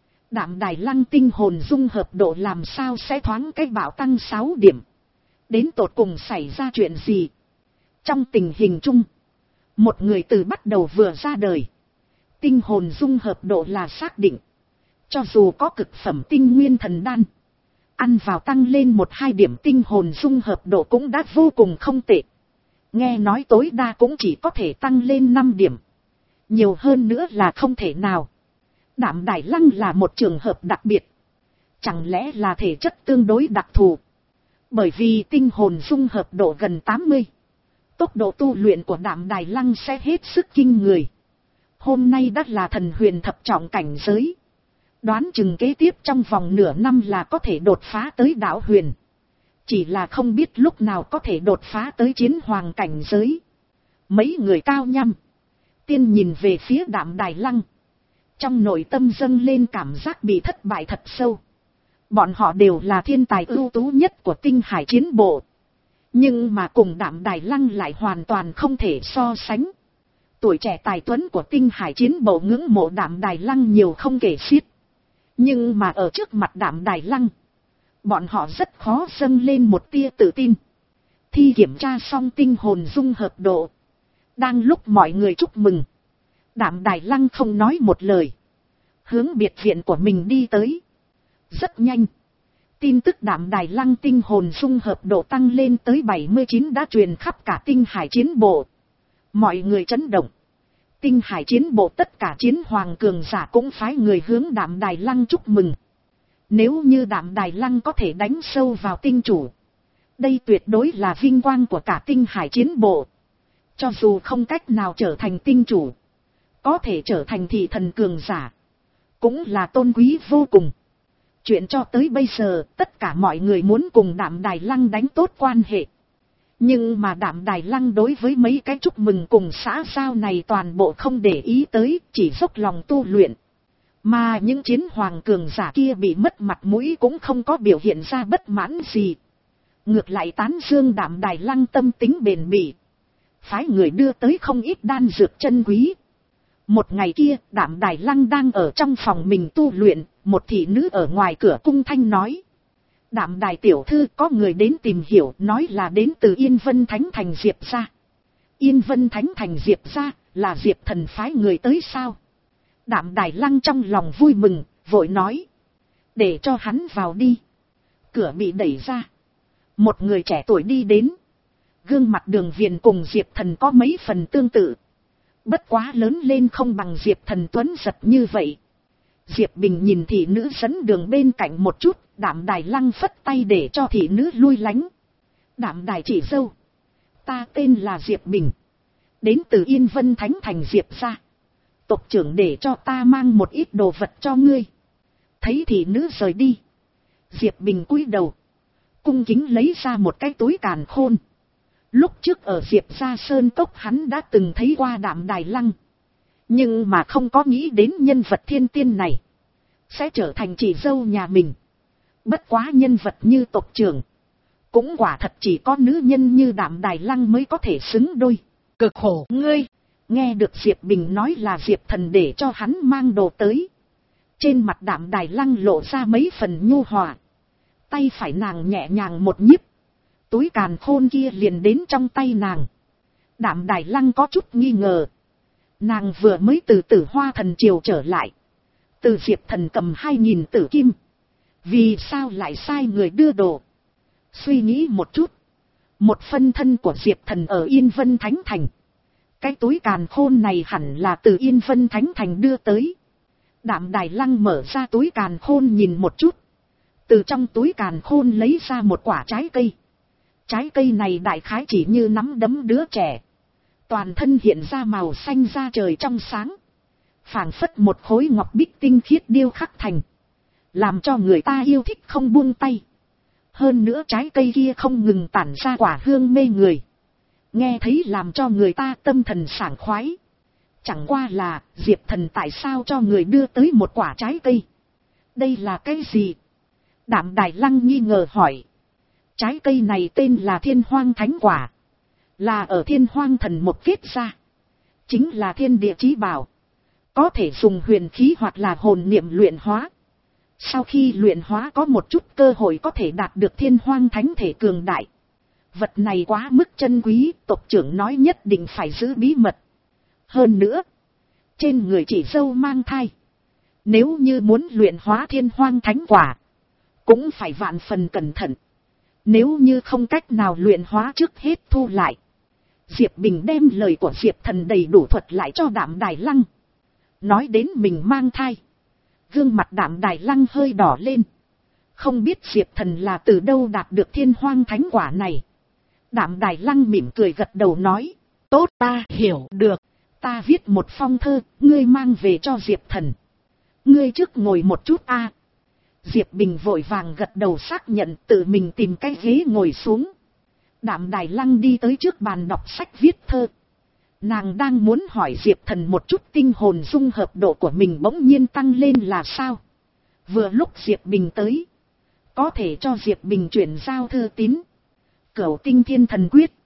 Đạm Đài Lăng tinh hồn dung hợp độ làm sao sẽ thoáng cái bạo tăng sáu điểm. Đến tột cùng xảy ra chuyện gì? Trong tình hình chung, một người từ bắt đầu vừa ra đời, tinh hồn dung hợp độ là xác định. Cho dù có cực phẩm tinh nguyên thần đan, ăn vào tăng lên một hai điểm tinh hồn dung hợp độ cũng đã vô cùng không tệ. Nghe nói tối đa cũng chỉ có thể tăng lên năm điểm. Nhiều hơn nữa là không thể nào. Đạm Đài Lăng là một trường hợp đặc biệt. Chẳng lẽ là thể chất tương đối đặc thù? Bởi vì tinh hồn dung hợp độ gần tám mươi. Tốc độ tu luyện của Đạm Đài Lăng sẽ hết sức kinh người. Hôm nay đã là thần huyền thập trọng cảnh giới. Đoán chừng kế tiếp trong vòng nửa năm là có thể đột phá tới đạo huyền. Chỉ là không biết lúc nào có thể đột phá tới chiến hoàng cảnh giới. Mấy người Cao Nhăm, Tiên nhìn về phía Đạm Đài Lăng. Trong nội tâm dâng lên cảm giác bị thất bại thật sâu. Bọn họ đều là thiên tài ưu tú nhất của tinh hải chiến bộ. Nhưng mà cùng Đạm Đài Lăng lại hoàn toàn không thể so sánh. Tuổi trẻ tài tuấn của tinh hải chiến bộ ngưỡng mộ Đạm Đài Lăng nhiều không kể xiết. Nhưng mà ở trước mặt Đạm Đài Lăng, bọn họ rất khó dâng lên một tia tự tin. Thi kiểm tra xong tinh hồn dung hợp độ. Đang lúc mọi người chúc mừng, Đạm Đài Lăng không nói một lời, hướng biệt viện của mình đi tới. Rất nhanh, tin tức Đạm Đài Lăng tinh hồn dung hợp độ tăng lên tới bảy mươi chín đã truyền khắp cả tinh hải chiến bộ. Mọi người chấn động. Tinh hải chiến bộ tất cả chiến hoàng cường giả cũng phái người hướng Đạm Đài Lăng chúc mừng. Nếu như Đạm Đài Lăng có thể đánh sâu vào tinh chủ, đây tuyệt đối là vinh quang của cả tinh hải chiến bộ. Cho dù không cách nào trở thành tinh chủ, có thể trở thành thị thần cường giả, cũng là tôn quý vô cùng. Chuyện cho tới bây giờ, tất cả mọi người muốn cùng Đạm Đài Lăng đánh tốt quan hệ. Nhưng mà Đạm Đài Lăng đối với mấy cái chúc mừng cùng xã giao này toàn bộ không để ý tới, chỉ dốc lòng tu luyện. Mà những chiến hoàng cường giả kia bị mất mặt mũi cũng không có biểu hiện ra bất mãn gì. Ngược lại tán dương Đạm Đài Lăng tâm tính bền bỉ. Phái người đưa tới không ít đan dược chân quý. Một ngày kia, Đạm Đài Lăng đang ở trong phòng mình tu luyện, một thị nữ ở ngoài cửa cung thanh nói. Đạm Đài tiểu thư có người đến tìm hiểu, nói là đến từ Yên Vân Thánh Thành Diệp gia. Yên Vân Thánh Thành Diệp gia, là Diệp thần phái người tới sao? Đạm Đài Lăng trong lòng vui mừng, vội nói. Để cho hắn vào đi. Cửa bị đẩy ra. Một người trẻ tuổi đi đến. Gương mặt Đường Viền cùng Diệp thần có mấy phần tương tự. Bất quá lớn lên không bằng Diệp thần tuấn giật như vậy. Diệp Bình nhìn thị nữ dẫn đường bên cạnh một chút, Đạm Đài Lăng phất tay để cho thị nữ lui lánh. Đạm Đài chị dâu. Ta tên là Diệp Bình. Đến từ Yên Vân Thánh Thành Diệp gia. Tộc trưởng để cho ta mang một ít đồ vật cho ngươi. Thấy thị nữ rời đi. Diệp Bình cúi đầu. Cung kính lấy ra một cái túi càn khôn. Lúc trước ở Diệp gia sơn cốc hắn đã từng thấy qua Đạm Đài Lăng. Nhưng mà không có nghĩ đến nhân vật thiên tiên này sẽ trở thành chị dâu nhà mình. Bất quá nhân vật như tộc trưởng, cũng quả thật chỉ có nữ nhân như Đạm Đài Lăng mới có thể xứng đôi. Cực khổ ngươi. Nghe được Diệp Bình nói là Diệp Thần để cho hắn mang đồ tới, trên mặt Đạm Đài Lăng lộ ra mấy phần nhu hòa. Tay phải nàng nhẹ nhàng một nhíp, túi càn khôn kia liền đến trong tay nàng. Đạm Đài Lăng có chút nghi ngờ. Nàng vừa mới từ Tử Hoa Thần Triều trở lại, từ Diệp Thần cầm hai nghìn tử kim, vì sao lại sai người đưa đồ? Suy nghĩ một chút, một phân thân của Diệp Thần ở Yên Vân Thánh Thành, cái túi càn khôn này hẳn là từ Yên Vân Thánh Thành đưa tới. Đạm Đài Lăng mở ra túi càn khôn nhìn một chút, từ trong túi càn khôn lấy ra một quả trái cây. Trái cây này đại khái chỉ như nắm đấm đứa trẻ, toàn thân hiện ra màu xanh da trời trong sáng, phảng phất một khối ngọc bích tinh khiết điêu khắc thành, làm cho người ta yêu thích không buông tay. Hơn nữa trái cây kia không ngừng tản ra quả hương mê người, nghe thấy làm cho người ta tâm thần sảng khoái. Chẳng qua là Diệp Thần tại sao cho người đưa tới một quả trái cây? Đây là cái gì? Đạm Đài Lăng nghi ngờ hỏi. Trái cây này tên là Thiên Hoang Thánh Quả, là ở Thiên Hoang Thần một kết ra, chính là thiên địa chí bảo, có thể dùng huyền khí hoặc là hồn niệm luyện hóa. Sau khi luyện hóa có một chút cơ hội có thể đạt được Thiên Hoang Thánh thể cường đại. Vật này quá mức chân quý, tộc trưởng nói nhất định phải giữ bí mật. Hơn nữa, trên người chị dâu mang thai, nếu như muốn luyện hóa Thiên Hoang Thánh Quả, cũng phải vạn phần cẩn thận. Nếu như không cách nào luyện hóa trước hết thu lại. Diệp Bình đem lời của Diệp Thần đầy đủ thuật lại cho Đạm Đài Lăng. Nói đến mình mang thai, gương mặt Đạm Đài Lăng hơi đỏ lên. Không biết Diệp Thần là từ đâu đạt được Thiên Hoang Thánh Quả này. Đạm Đài Lăng mỉm cười gật đầu nói, tốt, ta hiểu được. Ta viết một phong thơ, ngươi mang về cho Diệp Thần. Ngươi trước ngồi một chút a. Diệp Bình vội vàng gật đầu xác nhận, tự mình tìm cái ghế ngồi xuống. Đạm Đài Lăng đi tới trước bàn đọc sách viết thơ. Nàng đang muốn hỏi Diệp Thần một chút tinh hồn dung hợp độ của mình bỗng nhiên tăng lên là sao. Vừa lúc Diệp Bình tới, có thể cho Diệp Bình chuyển giao thư tín. Cửu Tinh Thiên Thần Quyết,